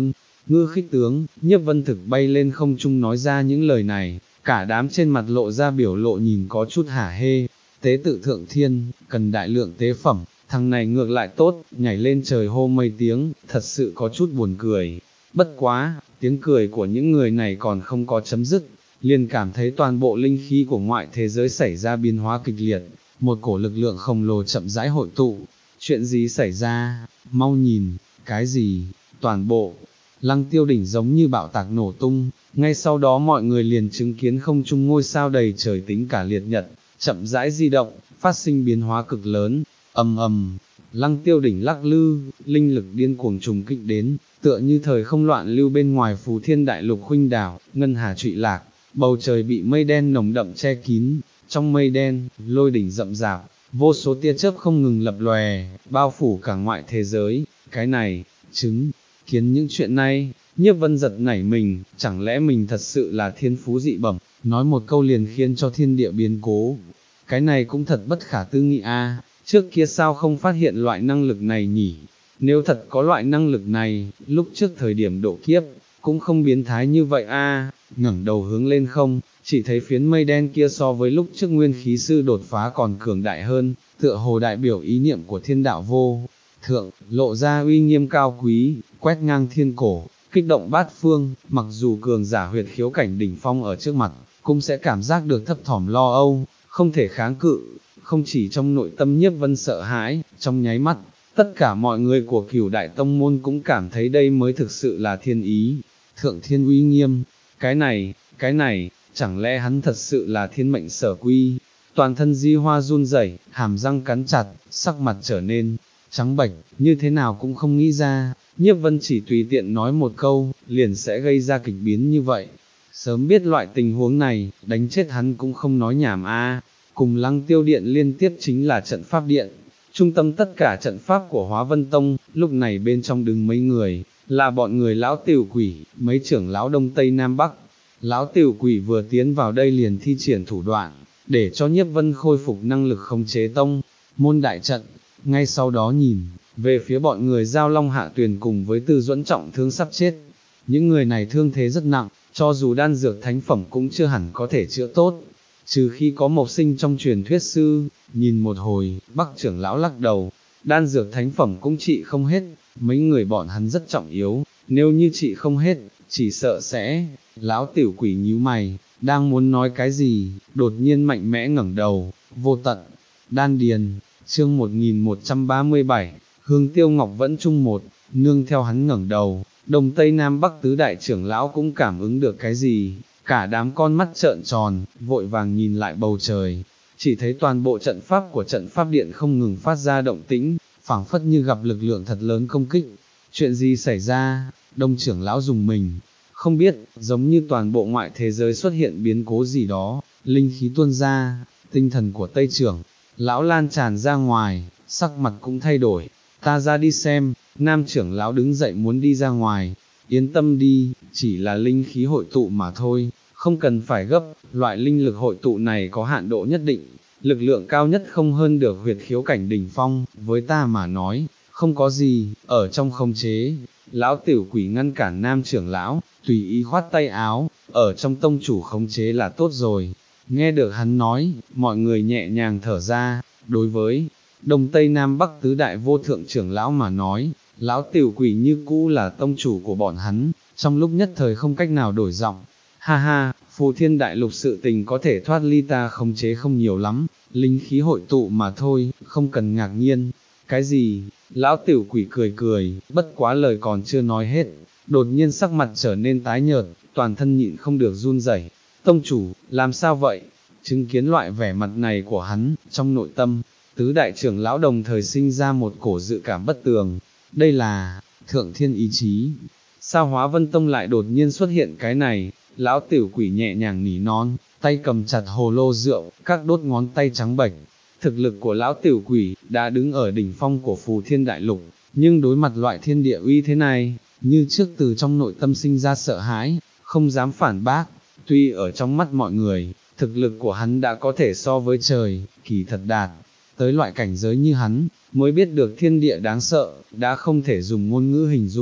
ngư khích tướng, Nhiếp Vân thực bay lên không trung nói ra những lời này, cả đám trên mặt lộ ra biểu lộ nhìn có chút hả hê, tế tự thượng thiên, cần đại lượng tế phẩm, thằng này ngược lại tốt, nhảy lên trời hô mấy tiếng, thật sự có chút buồn cười. Bất quá, tiếng cười của những người này còn không có chấm dứt, liền cảm thấy toàn bộ linh khí của ngoại thế giới xảy ra biến hóa kịch liệt, một cổ lực lượng khổng lồ chậm rãi hội tụ. Chuyện gì xảy ra? Mau nhìn, cái gì? Toàn bộ Lăng Tiêu đỉnh giống như bạo tạc nổ tung, ngay sau đó mọi người liền chứng kiến không trung ngôi sao đầy trời tính cả liệt nhật, chậm rãi di động, phát sinh biến hóa cực lớn. Ầm ầm, Lăng Tiêu đỉnh lắc lư, linh lực điên cuồng trùng kích đến, tựa như thời không loạn lưu bên ngoài Phù Thiên Đại Lục khuynh đảo, ngân hà trụy lạc, bầu trời bị mây đen nồng đậm che kín, trong mây đen, lôi đỉnh rậm rạp, vô số tia chớp không ngừng lập lòe, bao phủ cả ngoại thế giới. Cái này, chứng kiến những chuyện này, Nhiếp Vân giật nảy mình, chẳng lẽ mình thật sự là thiên phú dị bẩm, nói một câu liền khiến cho thiên địa biến cố. Cái này cũng thật bất khả tư nghị a, trước kia sao không phát hiện loại năng lực này nhỉ? Nếu thật có loại năng lực này, lúc trước thời điểm độ kiếp, cũng không biến thái như vậy a. Ngẩng đầu hướng lên không, chỉ thấy phiến mây đen kia so với lúc trước nguyên khí sư đột phá còn cường đại hơn, tựa hồ đại biểu ý niệm của thiên đạo vô thượng, lộ ra uy nghiêm cao quý, quét ngang thiên cổ, kích động bát phương, mặc dù cường giả huyệt khiếu cảnh đỉnh phong ở trước mặt, cũng sẽ cảm giác được thấp thỏm lo âu, không thể kháng cự. Không chỉ trong nội tâm Nhiếp Vân sợ hãi, trong nháy mắt, tất cả mọi người của Cửu Đại Tông môn cũng cảm thấy đây mới thực sự là thiên ý, thượng thiên uy nghiêm. Cái này, cái này, chẳng lẽ hắn thật sự là thiên mệnh sở quy? Toàn thân Di Hoa run rẩy, hàm răng cắn chặt, sắc mặt trở nên trắng bệch, như thế nào cũng không nghĩ ra, Nhiếp Vân chỉ tùy tiện nói một câu, liền sẽ gây ra kịch biến như vậy. Sớm biết loại tình huống này, đánh chết hắn cũng không nói nhảm a. Cùng Lăng Tiêu Điện liên tiếp chính là trận pháp điện, trung tâm tất cả trận pháp của Hóa Vân Tông, lúc này bên trong đứng mấy người, là bọn người lão tiểu quỷ, mấy trưởng lão Đông Tây Nam Bắc. Lão tiểu quỷ vừa tiến vào đây liền thi triển thủ đoạn, để cho Nhiếp Vân khôi phục năng lực khống chế tông môn đại trận, ngay sau đó nhìn về phía bọn người Giao Long Hạ Tuyền cùng với Tư Duẫn trọng thương sắp chết. Những người này thương thế rất nặng, cho dù đan dược thánh phẩm cũng chưa hẳn có thể chữa tốt, trừ khi có Mộc Sinh trong truyền thuyết sư. Nhìn một hồi, Bắc trưởng lão lắc đầu, đan dược thánh phẩm cũng trị không hết, mấy người bọn hắn rất trọng yếu, nếu như trị không hết, chỉ sợ sẽ. Lão tiểu quỷ nhíu mày, đang muốn nói cái gì, đột nhiên mạnh mẽ ngẩng đầu, vô tận đan điền. Chương một nghìn một trăm ba mươi bảy, Hương Tiêu Ngọc vẫn chung một, nương theo hắn ngẩng đầu, Đông Tây Nam Bắc tứ đại trưởng lão cũng cảm ứng được cái gì, cả đám con mắt trợn tròn, vội vàng nhìn lại bầu trời, chỉ thấy toàn bộ trận pháp của trận pháp điện không ngừng phát ra động tĩnh, phảng phất như gặp lực lượng thật lớn công kích. Chuyện gì xảy ra? Đông trưởng lão dùng mình, không biết, giống như toàn bộ ngoại thế giới xuất hiện biến cố gì đó, linh khí tuôn ra, tinh thần của Tây trưởng lão lan tràn ra ngoài, sắc mặt cũng thay đổi. Ta ra đi xem. Nam trưởng lão đứng dậy muốn đi ra ngoài. Yên tâm đi, chỉ là linh khí hội tụ mà thôi, không cần phải gấp, loại linh lực hội tụ này có hạn độ nhất định, lực lượng cao nhất không hơn được huyệt khiếu cảnh đỉnh phong, với ta mà nói, không có gì, ở trong khống chế. Lão tiểu quỷ ngăn cản nam trưởng lão, tùy ý khoát tay áo, ở trong tông chủ khống chế là tốt rồi. Nghe được hắn nói, mọi người nhẹ nhàng thở ra. Đối với Đông Tây Nam Bắc tứ đại vô thượng trưởng lão mà nói, lão tiểu quỷ như cũ là tông chủ của bọn hắn, trong lúc nhất thời không cách nào đổi giọng. Ha ha, Phù Thiên Đại Lục sự tình có thể thoát ly ta khống chế không nhiều lắm, linh khí hội tụ mà thôi, không cần ngạc nhiên. Cái gì? Lão tiểu quỷ cười cười, bất quá lời còn chưa nói hết, đột nhiên sắc mặt trở nên tái nhợt, toàn thân nhịn không được run rẩy. Tông chủ, làm sao vậy? Chứng kiến loại vẻ mặt này của hắn, trong nội tâm, tứ đại trưởng lão đồng thời sinh ra một cổ dự cảm bất tường. Đây là thượng thiên ý chí. Sao Hóa Vân Tông lại đột nhiên xuất hiện cái này? Lão tiểu quỷ nhẹ nhàng nỉ non, tay cầm chặt hồ lô rượu, các đốt ngón tay trắng bệch. Thực lực của lão tiểu quỷ đã đứng ở đỉnh phong của Phù Thiên Đại Lục, nhưng đối mặt loại thiên địa uy thế này, như trước từ trong nội tâm sinh ra sợ hãi, không dám phản bác. Tuy ở trong mắt mọi người, thực lực của hắn đã có thể so với trời, kỳ thật đạt tới loại cảnh giới như hắn, mới biết được thiên địa đáng sợ, đã không thể dùng ngôn ngữ hình dung.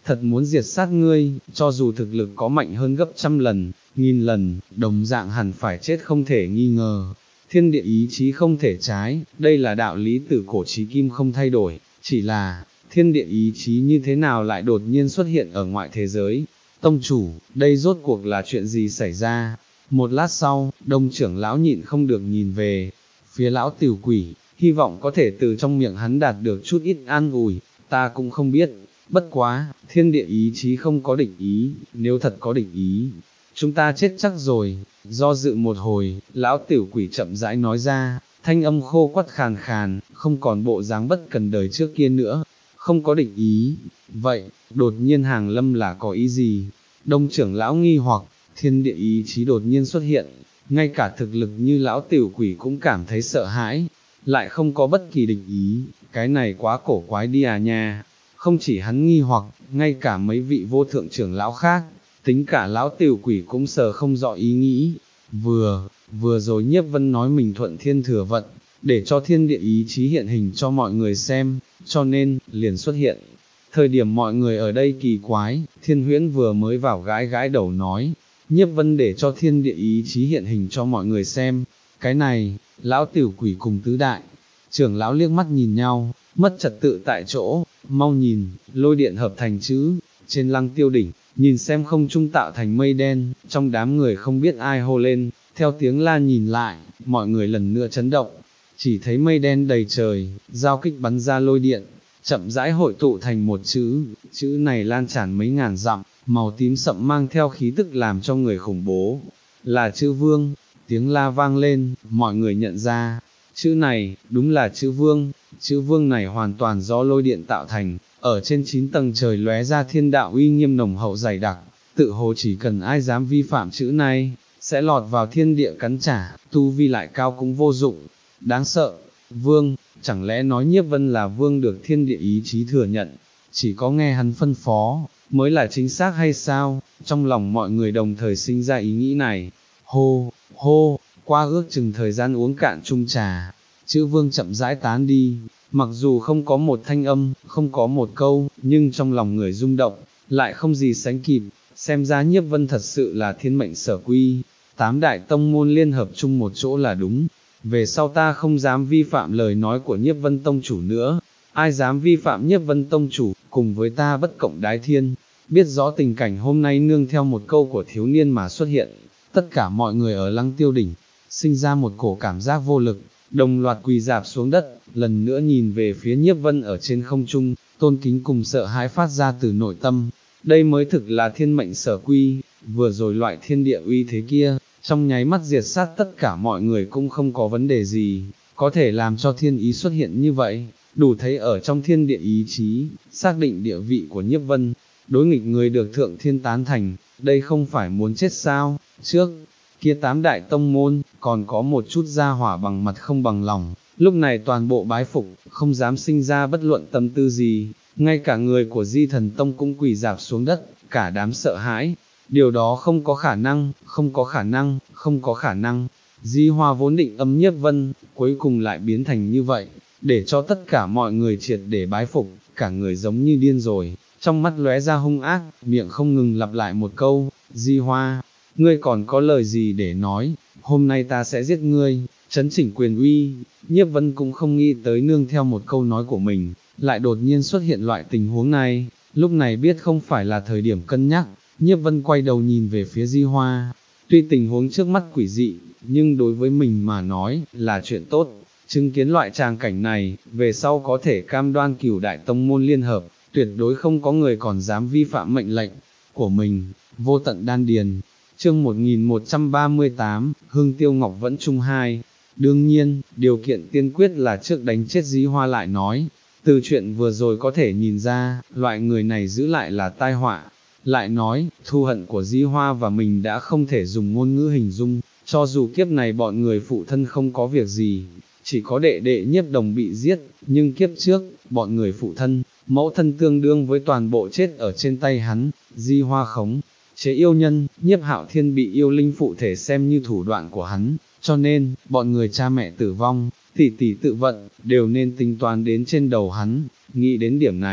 thật muốn diệt sát ngươi, cho dù thực lực có mạnh hơn gấp trăm lần, nghìn lần, đồng dạng hẳn phải chết không thể nghi ngờ. Thiên địa ý chí không thể trái, đây là đạo lý từ cổ chí kim không thay đổi, chỉ là, thiên địa ý chí như thế nào lại đột nhiên xuất hiện ở ngoại thế giới. Tông chủ, đây rốt cuộc là chuyện gì xảy ra? Một lát sau, Đông trưởng lão nhịn không được nhìn về phía lão tiểu quỷ, hy vọng có thể từ trong miệng hắn đạt được chút ít an ủi. Ta cũng không biết, bất quá, thiên địa ý chí không có định ý, nếu thật có định ý, chúng ta chết chắc rồi. Do dự một hồi, lão tiểu quỷ chậm rãi nói ra, thanh âm khô quắt khàn khàn, không còn bộ dáng bất cần đời trước kia nữa. Không có định ý, vậy, đột nhiên hàng lâm là có ý gì? Đông trưởng lão nghi hoặc, thiên địa ý chí đột nhiên xuất hiện, ngay cả thực lực như lão tiểu quỷ cũng cảm thấy sợ hãi, lại không có bất kỳ định ý, cái này quá cổ quái đi à nha. Không chỉ hắn nghi hoặc, ngay cả mấy vị vô thượng trưởng lão khác, tính cả lão tiểu quỷ cũng sờ không rõ ý nghĩ. Vừa, vừa rồi Nhiếp Vân nói mình thuận thiên thừa vận, để cho thiên địa ý chí hiện hình cho mọi người xem, cho nên, liền xuất hiện. Thời điểm mọi người ở đây kỳ quái, Thiên Huyễn vừa mới vào gãi gãi đầu nói, Nhiếp Vân để cho thiên địa ý chí hiện hình cho mọi người xem, cái này, lão tiểu quỷ cùng tứ đại, trưởng lão liếc mắt nhìn nhau, mất trật tự tại chỗ, mau nhìn, lôi điện hợp thành chữ, trên lăng tiêu đỉnh, nhìn xem không trung tạo thành mây đen, trong đám người không biết ai hô lên, theo tiếng la nhìn lại, mọi người lần nữa chấn động, chỉ thấy mây đen đầy trời, giao kích bắn ra lôi điện, chậm rãi hội tụ thành một chữ, chữ này lan tràn mấy ngàn dặm, màu tím sậm mang theo khí tức làm cho người khủng bố, là chữ vương. Tiếng la vang lên, mọi người nhận ra, chữ này, đúng là chữ vương, chữ vương này hoàn toàn do lôi điện tạo thành, ở trên chín tầng trời lóe ra thiên đạo uy nghiêm nồng hậu dày đặc, tự hồ chỉ cần ai dám vi phạm chữ này, sẽ lọt vào thiên địa cắn trả, tu vi lại cao cũng vô dụng, đáng sợ. Vương, chẳng lẽ nói Nhiếp Vân là vương được thiên địa ý chí thừa nhận, chỉ có nghe hắn phân phó, mới là chính xác hay sao? Trong lòng mọi người đồng thời sinh ra ý nghĩ này, hô, hô, qua ước chừng thời gian uống cạn chung trà, chữ vương chậm rãi tán đi, mặc dù không có một thanh âm, không có một câu, nhưng trong lòng người rung động, lại không gì sánh kịp, xem ra Nhiếp Vân thật sự là thiên mệnh sở quy, tám đại tông môn liên hợp chung một chỗ là đúng. Về sau ta không dám vi phạm lời nói của Nhiếp Vân Tông Chủ nữa, ai dám vi phạm Nhiếp Vân Tông Chủ, cùng với ta bất cộng đái thiên. Biết rõ tình cảnh hôm nay nương theo một câu của thiếu niên mà xuất hiện, tất cả mọi người ở lăng tiêu đỉnh, sinh ra một cổ cảm giác vô lực, đồng loạt quỳ dạp xuống đất, lần nữa nhìn về phía Nhiếp Vân ở trên không trung, tôn kính cùng sợ hãi phát ra từ nội tâm. Đây mới thực là thiên mệnh sở quy, vừa rồi loại thiên địa uy thế kia, trong nháy mắt diệt sát tất cả mọi người cũng không có vấn đề gì, có thể làm cho thiên ý xuất hiện như vậy, đủ thấy ở trong thiên địa ý chí, xác định địa vị của Nhiếp Vân, đối nghịch người được thượng thiên tán thành, đây không phải muốn chết sao? Trước kia tám đại tông môn, còn có một chút gia hỏa bằng mặt không bằng lòng, lúc này toàn bộ bái phục, không dám sinh ra bất luận tâm tư gì, ngay cả người của Di Thần Tông cũng quỳ dạp xuống đất, cả đám sợ hãi. Điều đó không có khả năng, không có khả năng, không có khả năng. Di Hoa vốn định âm Nhiếp Vân, cuối cùng lại biến thành như vậy, để cho tất cả mọi người triệt để bái phục, cả người giống như điên rồi, trong mắt lóe ra hung ác, miệng không ngừng lặp lại một câu, Di Hoa, ngươi còn có lời gì để nói, hôm nay ta sẽ giết ngươi, chấn chỉnh quyền uy. Nhiếp Vân cũng không nghĩ tới nương theo một câu nói của mình, lại đột nhiên xuất hiện loại tình huống này, lúc này biết không phải là thời điểm cân nhắc. Nhiếp Vân quay đầu nhìn về phía Di Hoa, tuy tình huống trước mắt quỷ dị, nhưng đối với mình mà nói, là chuyện tốt, chứng kiến loại tràng cảnh này, về sau có thể cam đoan cửu đại tông môn liên hợp, tuyệt đối không có người còn dám vi phạm mệnh lệnh của mình. Vô tận đan điền, chương một nghìn một trăm ba mươi tám, Hương Tiêu Ngọc vẫn chung hai, đương nhiên, điều kiện tiên quyết là trước đánh chết Di Hoa lại nói, từ chuyện vừa rồi có thể nhìn ra, loại người này giữ lại là tai họa. Lại nói, thù hận của Di Hoa và mình đã không thể dùng ngôn ngữ hình dung, cho dù kiếp này bọn người phụ thân không có việc gì, chỉ có đệ đệ Nhiếp Đồng bị giết, nhưng kiếp trước, bọn người phụ thân, mẫu thân tương đương với toàn bộ chết ở trên tay hắn. Di Hoa khống chế yêu nhân, Nhiếp Hạo Thiên bị yêu linh phụ thể xem như thủ đoạn của hắn, cho nên, bọn người cha mẹ tử vong, tỷ tỷ tự vận, đều nên tính toán đến trên đầu hắn. Nghĩ đến điểm này,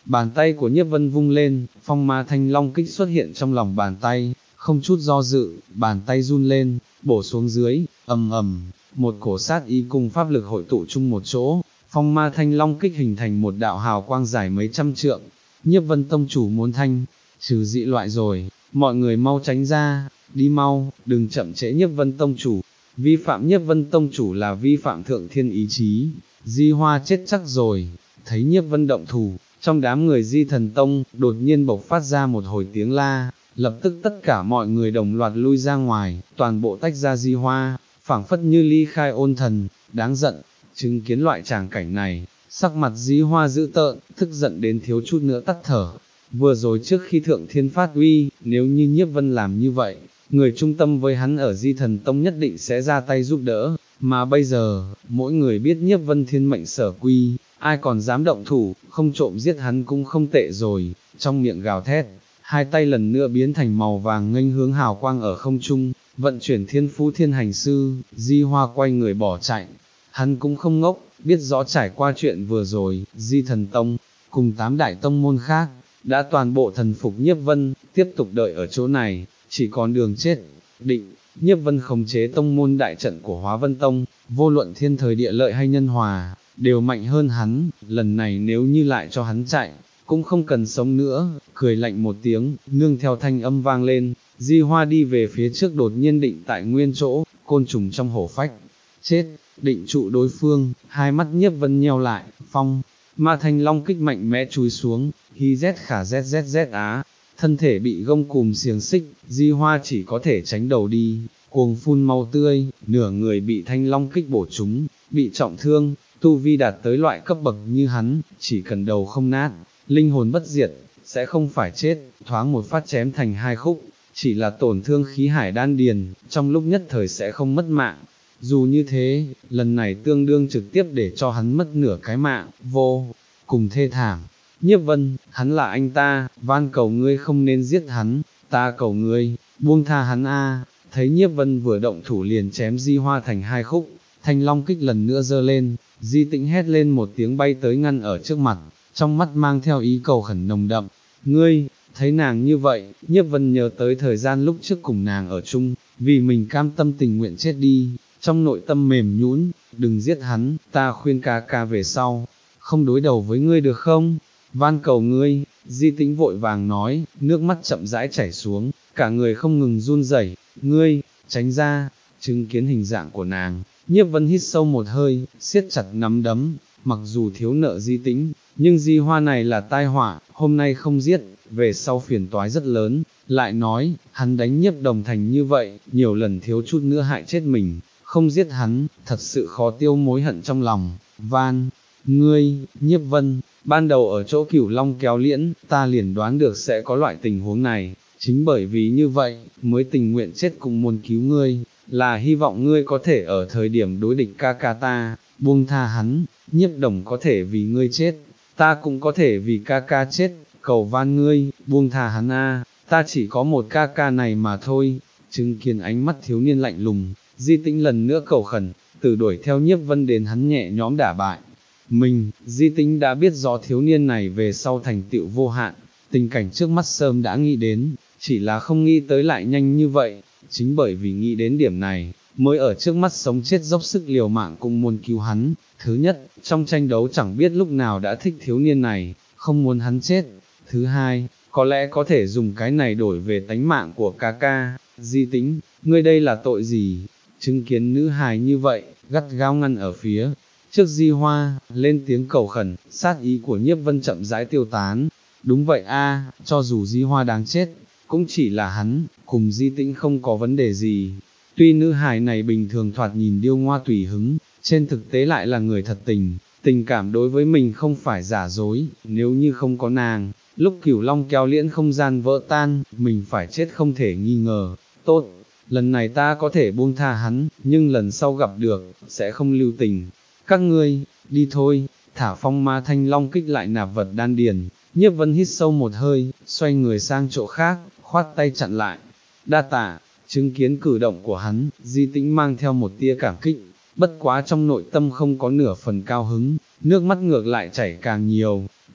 Bàn tay của Nhiếp Vân vung lên, phong ma thanh long kích xuất hiện trong lòng bàn tay, không chút do dự, bàn tay run lên, bổ xuống dưới, ầm ầm, một cổ sát ý cùng pháp lực hội tụ chung một chỗ, phong ma thanh long kích hình thành một đạo hào quang dài mấy trăm trượng. Nhiếp Vân tông chủ muốn thanh trừ dị loại rồi, mọi người mau tránh ra, đi mau, đừng chậm trễ Nhiếp Vân tông chủ. Vi phạm Nhiếp Vân tông chủ là vi phạm thượng thiên ý chí, Di Hoa chết chắc rồi. Thấy Nhiếp Vân động thủ, trong đám người Di Thần Tông đột nhiên bộc phát ra một hồi tiếng la, lập tức tất cả mọi người đồng loạt lui ra ngoài, toàn bộ tách ra Di Hoa, phảng phất như ly khai ôn thần. Đáng giận, chứng kiến loại tràng cảnh này, sắc mặt Di Hoa dữ tợn, tức giận đến thiếu chút nữa tắt thở. Vừa rồi trước khi thượng thiên phát uy, nếu như Nhiếp Vân làm như vậy, người trung tâm với hắn ở Di Thần Tông nhất định sẽ ra tay giúp đỡ, mà bây giờ, mỗi người biết Nhiếp Vân thiên mệnh sở quy, ai còn dám động thủ, không trộm giết hắn cũng không tệ rồi. Trong miệng gào thét, hai tay lần nữa biến thành màu vàng nghênh hướng hào quang ở không trung, vận chuyển thiên phú thiên hành sư. Di Hoa quay người bỏ chạy, hắn cũng không ngốc, biết rõ trải qua chuyện vừa rồi, Di Thần Tông, cùng tám đại tông môn khác, đã toàn bộ thần phục Nhiếp Vân, tiếp tục đợi ở chỗ này, chỉ còn đường chết. Định, Nhiếp Vân khống chế tông môn đại trận của Hóa Vân Tông, vô luận thiên thời địa lợi hay nhân hòa, đều mạnh hơn hắn, lần này nếu như lại cho hắn chạy, cũng không cần sống nữa. Cười lạnh một tiếng, nương theo thanh âm vang lên, Di Hoa đi về phía trước đột nhiên định tại nguyên chỗ, côn trùng trong hổ phách, chết, định trụ đối phương. Hai mắt Nhiếp Vân nheo lại, phong, ma thanh long kích mạnh mẽ chúi xuống, hi z khả z z z á, thân thể bị gông cùm xiềng xích, Di Hoa chỉ có thể tránh đầu đi, cuồng phun mau tươi, nửa người bị thanh long kích bổ trúng, bị trọng thương. Tu vi đạt tới loại cấp bậc như hắn, chỉ cần đầu không nát, linh hồn bất diệt, sẽ không phải chết, thoáng một phát chém thành hai khúc, chỉ là tổn thương khí hải đan điền, trong lúc nhất thời sẽ không mất mạng. Dù như thế, lần này tương đương trực tiếp để cho hắn mất nửa cái mạng, vô cùng thê thảm. Nhiếp Vân, hắn là anh ta, van cầu ngươi không nên giết hắn, ta cầu ngươi, buông tha hắn a. Thấy Nhiếp Vân vừa động thủ liền chém Di Hoa thành hai khúc, thanh long kích lần nữa giơ lên, Di Tĩnh hét lên một tiếng bay tới ngăn ở trước mặt, trong mắt mang theo ý cầu khẩn nồng đậm. Ngươi, thấy nàng như vậy, Nhiếp Vân nhớ tới thời gian lúc trước cùng nàng ở chung, vì mình cam tâm tình nguyện chết đi, trong nội tâm mềm nhũn, đừng giết hắn, ta khuyên ca ca về sau, không đối đầu với ngươi được không? Van cầu ngươi, Di Tĩnh vội vàng nói, nước mắt chậm rãi chảy xuống, cả người không ngừng run rẩy. Ngươi, tránh ra. Chứng kiến hình dạng của nàng, Nhiếp Vân hít sâu một hơi, siết chặt nắm đấm, mặc dù thiếu nợ Di Tĩnh, nhưng Di Hoa này là tai họa, hôm nay không giết, về sau phiền toái rất lớn. Lại nói, hắn đánh Nhiếp Đồng Thành như vậy, nhiều lần thiếu chút nữa hại chết mình, không giết hắn, thật sự khó tiêu mối hận trong lòng. Van, ngươi, Nhiếp Vân, ban đầu ở chỗ Cửu Long kéo liễn, ta liền đoán được sẽ có loại tình huống này, chính bởi vì như vậy, mới tình nguyện chết cùng muốn cứu ngươi, là hy vọng ngươi có thể ở thời điểm đối địch ca ca ta, buông tha hắn. Nhiếp Đồng có thể vì ngươi chết, ta cũng có thể vì ca ca chết, cầu van ngươi, buông tha hắn a, ta chỉ có một ca ca này mà thôi. Chứng kiến ánh mắt thiếu niên lạnh lùng, Di Tĩnh lần nữa cầu khẩn, từ đuổi theo Nhiếp Vân đến hắn nhẹ nhõm đả bại mình. Di Tĩnh đã biết rõ thiếu niên này về sau thành tựu vô hạn, tình cảnh trước mắt sớm đã nghĩ đến, chỉ là không nghĩ tới lại nhanh như vậy. Chính bởi vì nghĩ đến điểm này, mới ở trước mắt sống chết dốc sức liều mạng cũng muốn cứu hắn. Thứ nhất, trong tranh đấu chẳng biết lúc nào đã thích thiếu niên này, không muốn hắn chết. Thứ hai, có lẽ có thể dùng cái này đổi về tánh mạng của ca ca. Di Tĩnh, ngươi đây là tội gì? Chứng kiến nữ hài như vậy, gắt gao ngăn ở phía trước Di Hoa, lên tiếng cầu khẩn, sát ý của Nhiếp Vân chậm rãi tiêu tán. Đúng vậy a, cho dù Di Hoa đáng chết, cũng chỉ là hắn, cùng Di Tĩnh không có vấn đề gì. Tuy nữ hài này bình thường thoạt nhìn điêu ngoa tùy hứng, trên thực tế lại là người thật tình, tình cảm đối với mình không phải giả dối. Nếu như không có nàng, lúc Cửu Long kéo liễn không gian vỡ tan, mình phải chết không thể nghi ngờ. Tốt, lần này ta có thể buông tha hắn, nhưng lần sau gặp được, sẽ không lưu tình. Các ngươi, đi thôi. Thả phong ma thanh long kích lại nạp vật đan điền. Nhiếp Vân hít sâu một hơi, xoay người sang chỗ khác, khoát tay chặn lại. Đa tạ. Chứng kiến cử động của hắn, Di Tĩnh mang theo một tia cảm kích, bất quá trong nội tâm không có nửa phần cao hứng, nước mắt ngược lại chảy càng nhiều.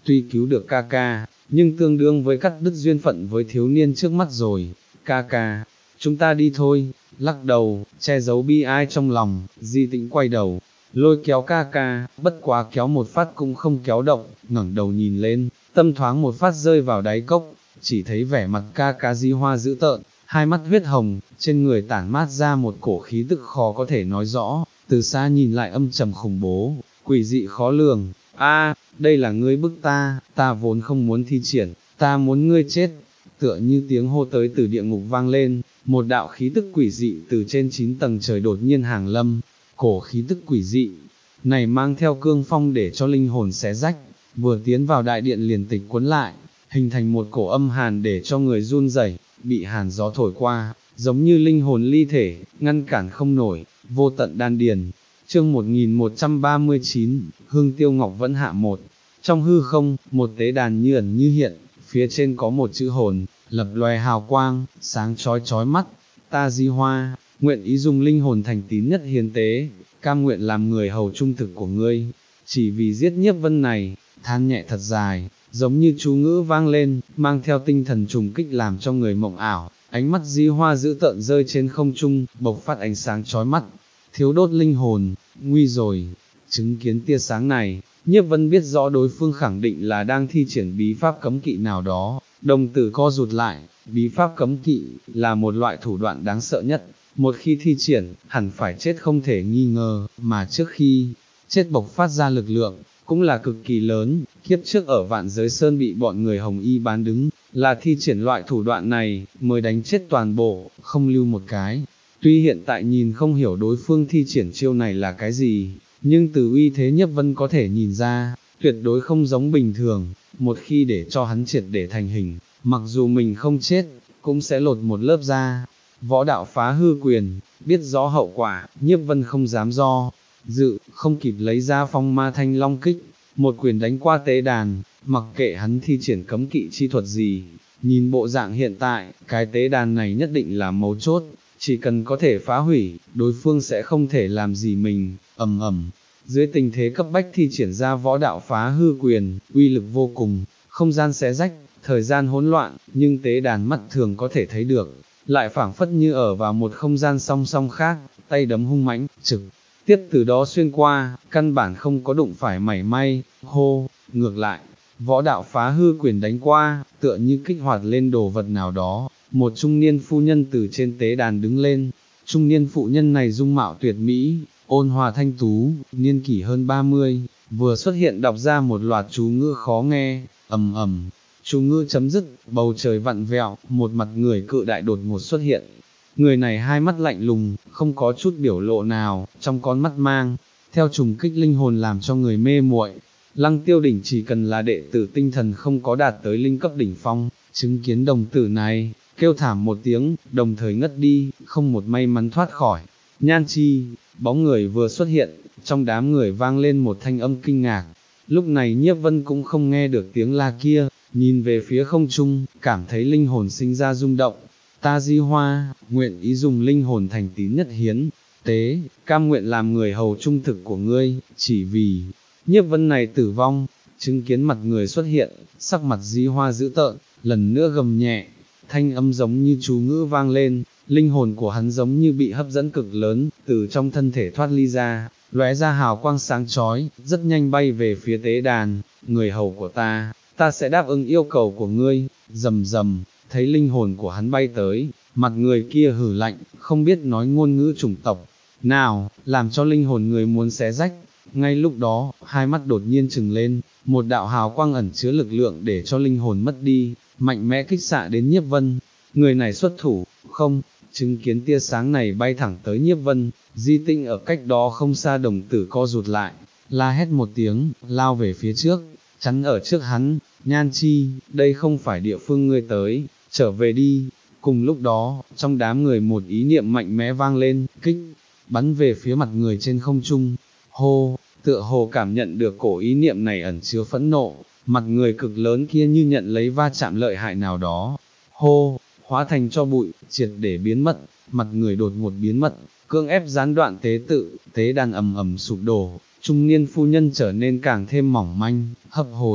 tuy cứu được ca ca, nhưng tương đương với cắt đứt duyên phận với thiếu niên trước mắt rồi. Ca ca, chúng ta đi thôi. Lắc đầu, che giấu bi ai trong lòng, Di Tĩnh quay đầu, lôi kéo ca ca, bất quá kéo một phát cũng không kéo động, ngẩng đầu nhìn lên, tâm thoáng một phát rơi vào đáy cốc, chỉ thấy vẻ mặt ca ca Di Hoa dữ tợn, hai mắt huyết hồng, trên người tản mát ra một cổ khí tức khó có thể nói rõ, từ xa nhìn lại âm trầm khủng bố, quỷ dị khó lường. A, đây là ngươi bức ta, ta vốn không muốn thi triển, ta muốn ngươi chết. Tựa như tiếng hô tới từ địa ngục vang lên, một đạo khí tức quỷ dị từ trên chín tầng trời đột nhiên hàng lâm, cổ khí tức quỷ dị này mang theo cương phong để cho linh hồn xé rách, vừa tiến vào đại điện liền tịch cuốn lại, hình thành một cổ âm hàn để cho người run rẩy, bị hàn gió thổi qua, giống như linh hồn ly thể, ngăn cản không nổi, vô tận đan điền. Chương một nghìn một trăm ba mươi chín, Hương Tiêu Ngọc vẫn hạ một. Trong hư không, một tế đàn như ẩn như hiện, phía trên có một chữ hồn, lập loè hào quang, sáng chói chói mắt. Ta Di Hoa, nguyện ý dùng linh hồn thành tín nhất hiến tế, cam nguyện làm người hầu trung thực của ngươi, chỉ vì giết Nhiếp Vân này. Than nhẹ thật dài, giống như chú ngữ vang lên, mang theo tinh thần trùng kích làm cho người mộng ảo. Ánh mắt Di Hoa dữ tợn rơi trên không trung, bộc phát ánh sáng chói mắt, thiếu đốt linh hồn. Nguy rồi. Chứng kiến tia sáng này, Nhiếp Vân biết rõ đối phương khẳng định là đang thi triển bí pháp cấm kỵ nào đó, đồng tử co rụt lại. Bí pháp cấm kỵ là một loại thủ đoạn đáng sợ nhất, một khi thi triển, hẳn phải chết không thể nghi ngờ, mà trước khi chết bộc phát ra lực lượng, cũng là cực kỳ lớn. Kiếp trước ở Vạn Giới Sơn bị bọn người Hồng Y bán đứng, là thi triển loại thủ đoạn này, mới đánh chết toàn bộ, không lưu một cái. Tuy hiện tại nhìn không hiểu đối phương thi triển chiêu này là cái gì, nhưng từ uy thế Nhiếp Vân có thể nhìn ra, tuyệt đối không giống bình thường. Một khi để cho hắn triệt để thành hình, mặc dù mình không chết, cũng sẽ lột một lớp da. Võ đạo phá hư quyền, biết rõ hậu quả, Nhiếp Vân không dám do dự, không kịp lấy ra phong ma thanh long kích, một quyền đánh qua tế đàn, mặc kệ hắn thi triển cấm kỵ chi thuật gì. Nhìn bộ dạng hiện tại, cái tế đàn này nhất định là mấu chốt, chỉ cần có thể phá hủy, đối phương sẽ không thể làm gì mình. Ầm ầm, dưới tình thế cấp bách thi triển ra võ đạo phá hư quyền, uy lực vô cùng, không gian xé rách, thời gian hỗn loạn, nhưng tế đàn mắt thường có thể thấy được, lại phảng phất như ở vào một không gian song song khác, tay đấm hung mãnh, trực tiếp từ đó xuyên qua, căn bản không có đụng phải mảy may. Hô, ngược lại, võ đạo phá hư quyền đánh qua, tựa như kích hoạt lên đồ vật nào đó. Một trung niên phu nhân từ trên tế đàn đứng lên, trung niên phụ nhân này dung mạo tuyệt mỹ, ôn hòa thanh tú, niên kỷ hơn ba mươi, vừa xuất hiện đọc ra một loạt chú ngữ khó nghe. Ầm ầm, chú ngữ chấm dứt, bầu trời vặn vẹo, một mặt người cự đại đột ngột xuất hiện. Người này hai mắt lạnh lùng, không có chút biểu lộ nào, trong con mắt mang theo trùng kích linh hồn làm cho người mê muội. Lăng Tiêu Đỉnh chỉ cần là đệ tử tinh thần không có đạt tới linh cấp đỉnh phong, chứng kiến đồng tử này, kêu thảm một tiếng, đồng thời ngất đi, không một may mắn thoát khỏi. Nhan Chi, bóng người vừa xuất hiện, trong đám người vang lên một thanh âm kinh ngạc. Lúc này Nhiếp Vân cũng không nghe được tiếng la kia, nhìn về phía không trung, cảm thấy linh hồn sinh ra rung động. Ta Di Hoa, nguyện ý dùng linh hồn thành tín nhất hiến tế, cam nguyện làm người hầu trung thực của ngươi, chỉ vì Nhiếp Vân này tử vong. Chứng kiến mặt người xuất hiện, sắc mặt Di Hoa dữ tợn, lần nữa gầm nhẹ, thanh âm giống như chú ngữ vang lên, linh hồn của hắn giống như bị hấp dẫn cực lớn, từ trong thân thể thoát ly ra, lóe ra hào quang sáng chói, rất nhanh bay về phía tế đàn. Người hầu của ta, ta sẽ đáp ứng yêu cầu của ngươi. Rầm rầm, thấy linh hồn của hắn bay tới, mặt người kia hử lạnh, không biết nói ngôn ngữ chủng tộc nào, làm cho linh hồn người muốn xé rách. Ngay lúc đó, hai mắt đột nhiên trừng lên, một đạo hào quang ẩn chứa lực lượng để cho linh hồn mất đi, mạnh mẽ kích xạ đến Nhiếp Vân. Người này xuất thủ, không, chứng kiến tia sáng này bay thẳng tới Nhiếp Vân, Di Tinh ở cách đó không xa đồng tử co rụt lại, la hét một tiếng, lao về phía trước, chắn ở trước hắn. Nhan Chi, đây không phải địa phương ngươi tới, trở về đi. Cùng lúc đó, trong đám người một ý niệm mạnh mẽ vang lên, kích, bắn về phía mặt người trên không trung. Hô, tựa hồ cảm nhận được cổ ý niệm này ẩn chứa phẫn nộ, mặt người cực lớn kia như nhận lấy va chạm lợi hại nào đó. Hô, hóa thành cho bụi, triệt để biến mất, mặt người đột ngột biến mất, cưỡng ép gián đoạn tế tự, tế đàn ầm ầm sụp đổ, trung niên phu nhân trở nên càng thêm mỏng manh, hấp hối,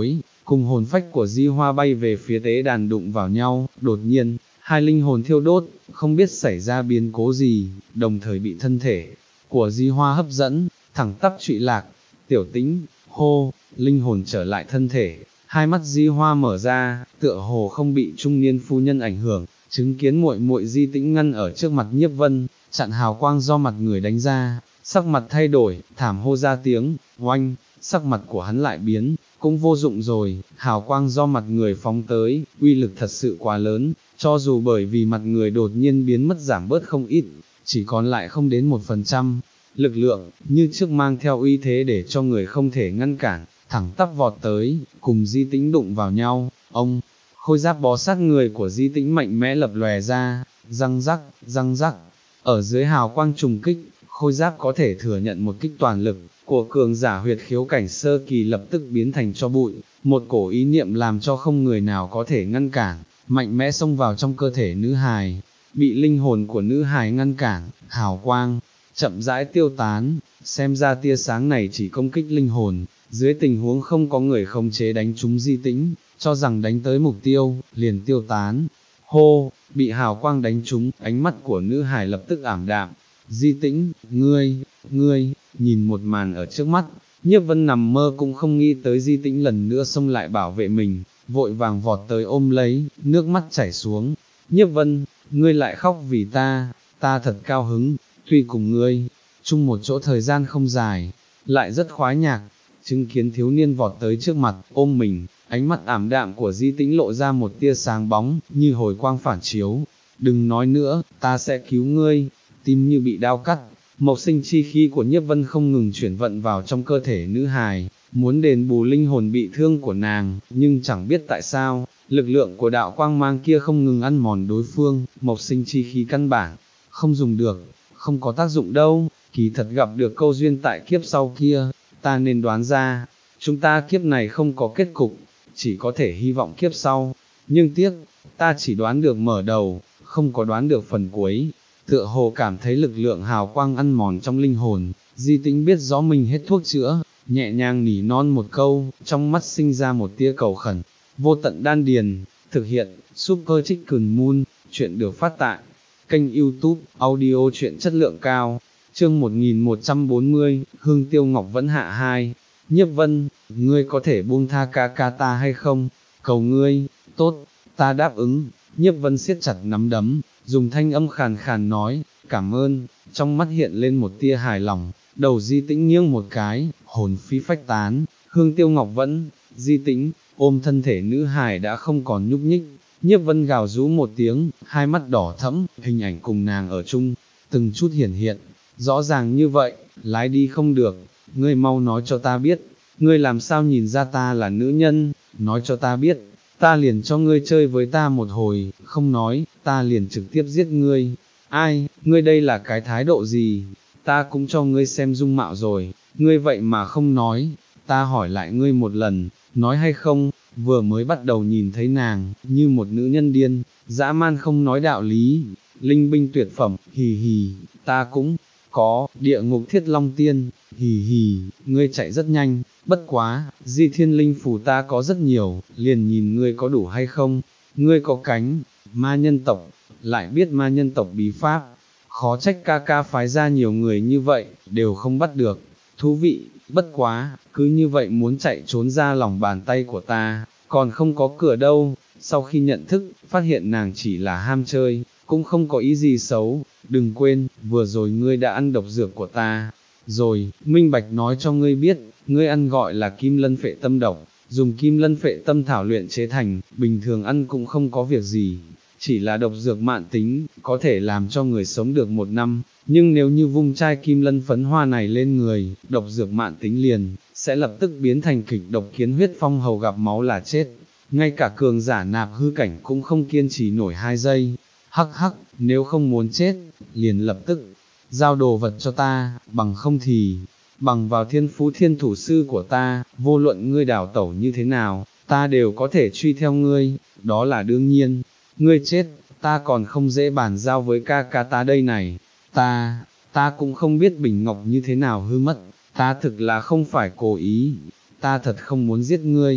cùng hồn phách của Di Hoa bay về phía tế đàn đụng vào nhau, đột nhiên, hai linh hồn thiêu đốt, không biết xảy ra biến cố gì, đồng thời bị thân thể của Di Hoa hấp dẫn, thẳng tắp trụy lạc. Tiểu Tĩnh, hô, linh hồn trở lại thân thể, hai mắt Di Hoa mở ra, tựa hồ không bị trung niên phu nhân ảnh hưởng, chứng kiến muội muội Di Tĩnh ngăn ở trước mặt Nhiếp Vân, chặn hào quang do mặt người đánh ra, sắc mặt thay đổi, thảm hô ra tiếng, oanh, sắc mặt của hắn lại biến, cũng vô dụng rồi, hào quang do mặt người phóng tới, uy lực thật sự quá lớn, cho dù bởi vì mặt người đột nhiên biến mất giảm bớt không ít, chỉ còn lại không đến một phần trăm, lực lượng, như trước mang theo uy thế để cho người không thể ngăn cản, thẳng tắp vọt tới, cùng Di Tĩnh đụng vào nhau, ông, khôi giáp bó sát người của Di Tĩnh mạnh mẽ lập lòe ra, răng rắc, răng rắc, ở dưới hào quang trùng kích, khôi giáp có thể thừa nhận một kích toàn lực của cường giả huyệt khiếu cảnh sơ kỳ lập tức biến thành cho bụi, một cổ ý niệm làm cho không người nào có thể ngăn cản, mạnh mẽ xông vào trong cơ thể nữ hài, bị linh hồn của nữ hài ngăn cản, hào quang, chậm rãi tiêu tán, xem ra tia sáng này chỉ công kích linh hồn, dưới tình huống không có người khống chế đánh trúng Di Tĩnh, cho rằng đánh tới mục tiêu, liền tiêu tán. Hô, bị hào quang đánh trúng, ánh mắt của nữ hài lập tức ảm đạm. Di Tĩnh, ngươi, ngươi, nhìn một màn ở trước mắt, Nhiếp Vân nằm mơ cũng không nghĩ tới Di Tĩnh lần nữa xông lại bảo vệ mình, vội vàng vọt tới ôm lấy, nước mắt chảy xuống. Nhiếp Vân, ngươi lại khóc vì ta, ta thật cao hứng, tuy cùng ngươi, chung một chỗ thời gian không dài, lại rất khoái nhạc, chứng kiến thiếu niên vọt tới trước mặt, ôm mình, ánh mắt ảm đạm của Di Tĩnh lộ ra một tia sáng bóng, như hồi quang phản chiếu. Đừng nói nữa, ta sẽ cứu ngươi. Tim như bị đao cắt, mộc sinh chi khí của Nhiếp Vân không ngừng chuyển vận vào trong cơ thể nữ hài, muốn đền bù linh hồn bị thương của nàng, nhưng chẳng biết tại sao, lực lượng của đạo quang mang kia không ngừng ăn mòn đối phương, mộc sinh chi khí căn bản, không dùng được, không có tác dụng đâu, kỳ thật gặp được câu duyên tại kiếp sau kia, ta nên đoán ra, chúng ta kiếp này không có kết cục, chỉ có thể hy vọng kiếp sau, nhưng tiếc, ta chỉ đoán được mở đầu, không có đoán được phần cuối. Tựa hồ cảm thấy lực lượng hào quang ăn mòn trong linh hồn, Di Tĩnh biết rõ mình hết thuốc chữa, nhẹ nhàng nỉ non một câu, trong mắt sinh ra một tia cầu khẩn, vô tận đan điền, thực hiện, Super Chicken Moon, chuyện được phát tại kênh YouTube, audio chuyện chất lượng cao, chương một nghìn một trăm bốn mươi, Hương Tiêu Ngọc Vẫn Hạ hai, Nhiếp Vân, ngươi có thể buông tha ca ca ta hay không, cầu ngươi, tốt, ta đáp ứng, Nhiếp Vân siết chặt nắm đấm, dùng thanh âm khàn khàn nói, cảm ơn, trong mắt hiện lên một tia hài lòng, đầu Di Tĩnh nghiêng một cái, hồn phi phách tán, Hương Tiêu Ngọc Vẫn, Di Tĩnh, ôm thân thể nữ hài đã không còn nhúc nhích, Nhiếp Vân gào rú một tiếng, hai mắt đỏ thẫm, hình ảnh cùng nàng ở chung, từng chút hiển hiện, rõ ràng như vậy, lái đi không được, ngươi mau nói cho ta biết, ngươi làm sao nhìn ra ta là nữ nhân, nói cho ta biết. Ta liền cho ngươi chơi với ta một hồi, không nói, ta liền trực tiếp giết ngươi. Ai, ngươi đây là cái thái độ gì? Ta cũng cho ngươi xem dung mạo rồi, ngươi vậy mà không nói, ta hỏi lại ngươi một lần, nói hay không? Vừa mới bắt đầu nhìn thấy nàng, như một nữ nhân điên, dã man không nói đạo lý, linh binh tuyệt phẩm, hì hì, ta cũng có, địa ngục thiết long tiên, hì hì, ngươi chạy rất nhanh, bất quá, di thiên linh phù ta có rất nhiều, liền nhìn ngươi có đủ hay không, ngươi có cánh, ma nhân tộc, lại biết ma nhân tộc bí pháp, khó trách ca ca phái ra nhiều người như vậy, đều không bắt được, thú vị, bất quá, cứ như vậy muốn chạy trốn ra lòng bàn tay của ta, còn không có cửa đâu, sau khi nhận thức, phát hiện nàng chỉ là ham chơi, cũng không có ý gì xấu, đừng quên, vừa rồi ngươi đã ăn độc dược của ta, rồi, minh bạch nói cho ngươi biết, ngươi ăn gọi là kim lân phệ tâm độc, dùng kim lân phệ tâm thảo luyện chế thành, bình thường ăn cũng không có việc gì, chỉ là độc dược mạn tính, có thể làm cho người sống được một năm, nhưng nếu như vung chai kim lân phấn hoa này lên người, độc dược mạn tính liền, sẽ lập tức biến thành kịch độc kiến huyết phong hầu gặp máu là chết, ngay cả cường giả nạp hư cảnh cũng không kiên trì nổi hai giây, hắc hắc, nếu không muốn chết, liền lập tức, giao đồ vật cho ta, bằng không thì, bằng vào thiên phú thiên thủ sư của ta, vô luận ngươi đảo tẩu như thế nào, ta đều có thể truy theo ngươi, đó là đương nhiên, ngươi chết, ta còn không dễ bàn giao với ca ca ta đây này, ta, ta cũng không biết bình ngọc như thế nào hư mất, ta thực là không phải cố ý, ta thật không muốn giết ngươi,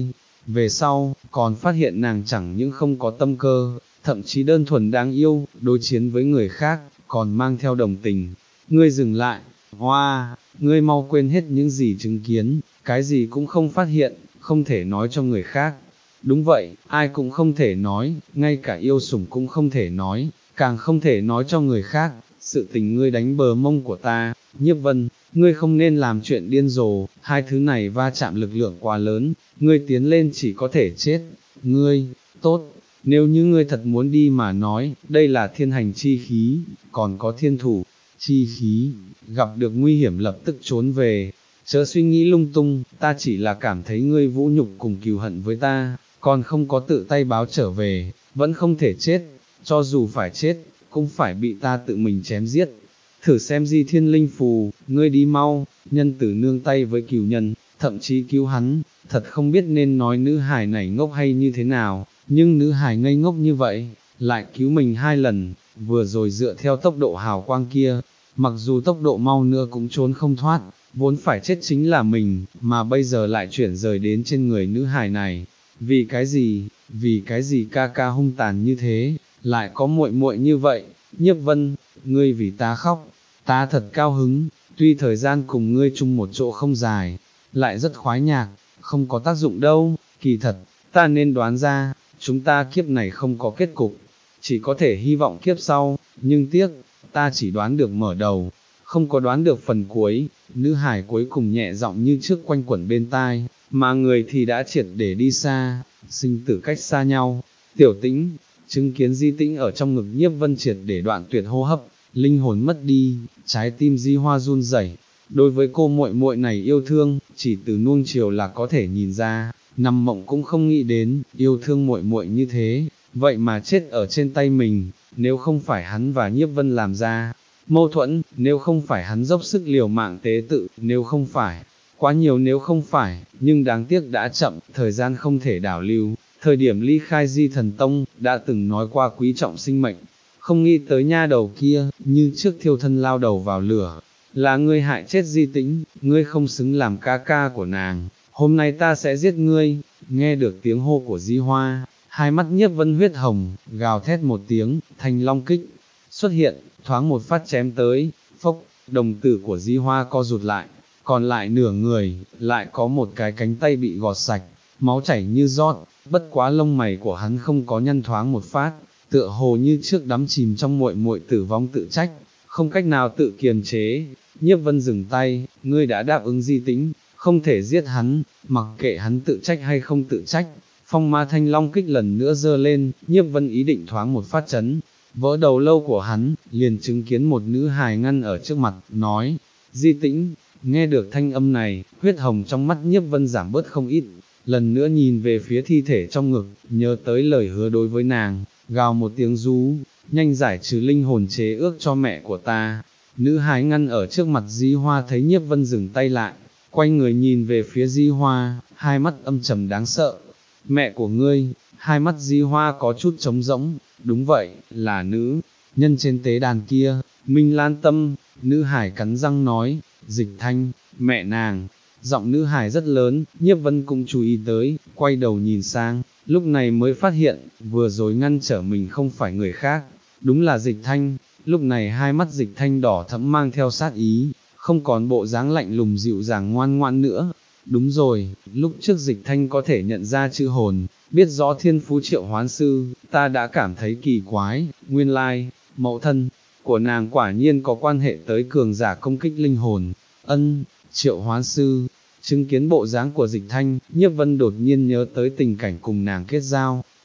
về sau, còn phát hiện nàng chẳng những không có tâm cơ, thậm chí đơn thuần đáng yêu, đối chiến với người khác, còn mang theo đồng tình. Ngươi dừng lại, hoa, ngươi mau quên hết những gì chứng kiến, cái gì cũng không phát hiện, không thể nói cho người khác. Đúng vậy, ai cũng không thể nói, ngay cả yêu sủng cũng không thể nói, càng không thể nói cho người khác. Sự tình ngươi đánh bờ mông của ta, Nhiếp Vân, ngươi không nên làm chuyện điên rồ, hai thứ này va chạm lực lượng quá lớn, ngươi tiến lên chỉ có thể chết. Ngươi, tốt, nếu như ngươi thật muốn đi mà nói, đây là thiên hành chi khí, còn có thiên thủ chi khí, gặp được nguy hiểm lập tức trốn về, chớ suy nghĩ lung tung, ta chỉ là cảm thấy ngươi vũ nhục cùng cừu hận với ta, còn không có tự tay báo trở về, vẫn không thể chết, cho dù phải chết, cũng phải bị ta tự mình chém giết. Thử xem Di Thiên Linh Phù, ngươi đi mau, nhân tử nương tay với cừu nhân, thậm chí cứu hắn, thật không biết nên nói nữ hài này ngốc hay như thế nào, nhưng nữ hài ngây ngốc như vậy, lại cứu mình hai lần, vừa rồi dựa theo tốc độ hào quang kia, mặc dù tốc độ mau nữa cũng trốn không thoát, vốn phải chết chính là mình, mà bây giờ lại chuyển rời đến trên người nữ hài này. Vì cái gì, vì cái gì ca ca hung tàn như thế, lại có muội muội như vậy. Nhiếp Vân, ngươi vì ta khóc, ta thật cao hứng, tuy thời gian cùng ngươi chung một chỗ không dài, lại rất khoái nhạc, không có tác dụng đâu, kỳ thật, ta nên đoán ra, chúng ta kiếp này không có kết cục, chỉ có thể hy vọng kiếp sau, nhưng tiếc, ta chỉ đoán được mở đầu, không có đoán được phần cuối. Nữ hải cuối cùng nhẹ giọng như trước quanh quẩn bên tai, mà người thì đã triệt để đi xa, sinh tử cách xa nhau. Tiểu Tĩnh, chứng kiến Di Tĩnh ở trong ngực Nhiếp Vân triệt để đoạn tuyệt hô hấp, linh hồn mất đi, trái tim Di Hoa run rẩy. Đối với cô muội muội này yêu thương, chỉ từ nuông chiều là có thể nhìn ra, nằm mộng cũng không nghĩ đến, yêu thương muội muội như thế, vậy mà chết ở trên tay mình. Nếu không phải hắn và Nhiếp Vân làm ra mâu thuẫn, nếu không phải hắn dốc sức liều mạng tế tự, nếu không phải, quá nhiều nếu không phải, nhưng đáng tiếc đã chậm, thời gian không thể đảo lưu. Thời điểm ly khai Di Thần Tông, đã từng nói qua quý trọng sinh mệnh, không nghĩ tới nha đầu kia, như trước thiêu thân lao đầu vào lửa. Là ngươi hại chết Di Tĩnh, ngươi không xứng làm ca ca của nàng, hôm nay ta sẽ giết ngươi. Nghe được tiếng hô của Di Hoa, hai mắt Nhiếp Vân huyết hồng, gào thét một tiếng, thanh long kích xuất hiện, thoáng một phát chém tới, phốc, đồng tử của Di Hoa co rụt lại, còn lại nửa người, lại có một cái cánh tay bị gọt sạch, máu chảy như giọt, bất quá lông mày của hắn không có nhăn thoáng một phát, tựa hồ như trước đắm chìm trong muội muội tử vong tự trách, không cách nào tự kiềm chế. Nhiếp Vân dừng tay, ngươi đã đáp ứng Di Tĩnh, không thể giết hắn, mặc kệ hắn tự trách hay không tự trách. Phong ma thanh long kích lần nữa dơ lên, Nhiếp Vân ý định thoáng một phát chấn vỡ đầu lâu của hắn, liền chứng kiến một nữ hài ngăn ở trước mặt, nói, Di Tĩnh. Nghe được thanh âm này, huyết hồng trong mắt Nhiếp Vân giảm bớt không ít, lần nữa nhìn về phía thi thể trong ngực, nhớ tới lời hứa đối với nàng, gào một tiếng rú, nhanh giải trừ linh hồn chế ước cho mẹ của ta. Nữ hài ngăn ở trước mặt Di Hoa thấy Nhiếp Vân dừng tay lại, quay người nhìn về phía Di Hoa, hai mắt âm trầm đáng sợ. Mẹ của ngươi, hai mắt Di Hoa có chút trống rỗng, đúng vậy, là nữ nhân trên tế đàn kia, Minh Lan Tâm. Nữ hải cắn răng nói, Dịch Thanh, mẹ nàng. Giọng nữ hải rất lớn, Nhiếp Vân cũng chú ý tới, quay đầu nhìn sang, lúc này mới phát hiện, vừa rồi ngăn trở mình không phải người khác, đúng là Dịch Thanh. Lúc này hai mắt Dịch Thanh đỏ thẫm mang theo sát ý, không còn bộ dáng lạnh lùng dịu dàng ngoan ngoãn nữa. Đúng rồi, lúc trước Dịch Thanh có thể nhận ra chữ hồn, biết rõ thiên phú triệu hoán sư, ta đã cảm thấy kỳ quái, nguyên lai, mẫu thân của nàng quả nhiên có quan hệ tới cường giả công kích linh hồn. Ân, triệu hoán sư. Chứng kiến bộ dáng của Dịch Thanh, Nhiếp Vân đột nhiên nhớ tới tình cảnh cùng nàng kết giao,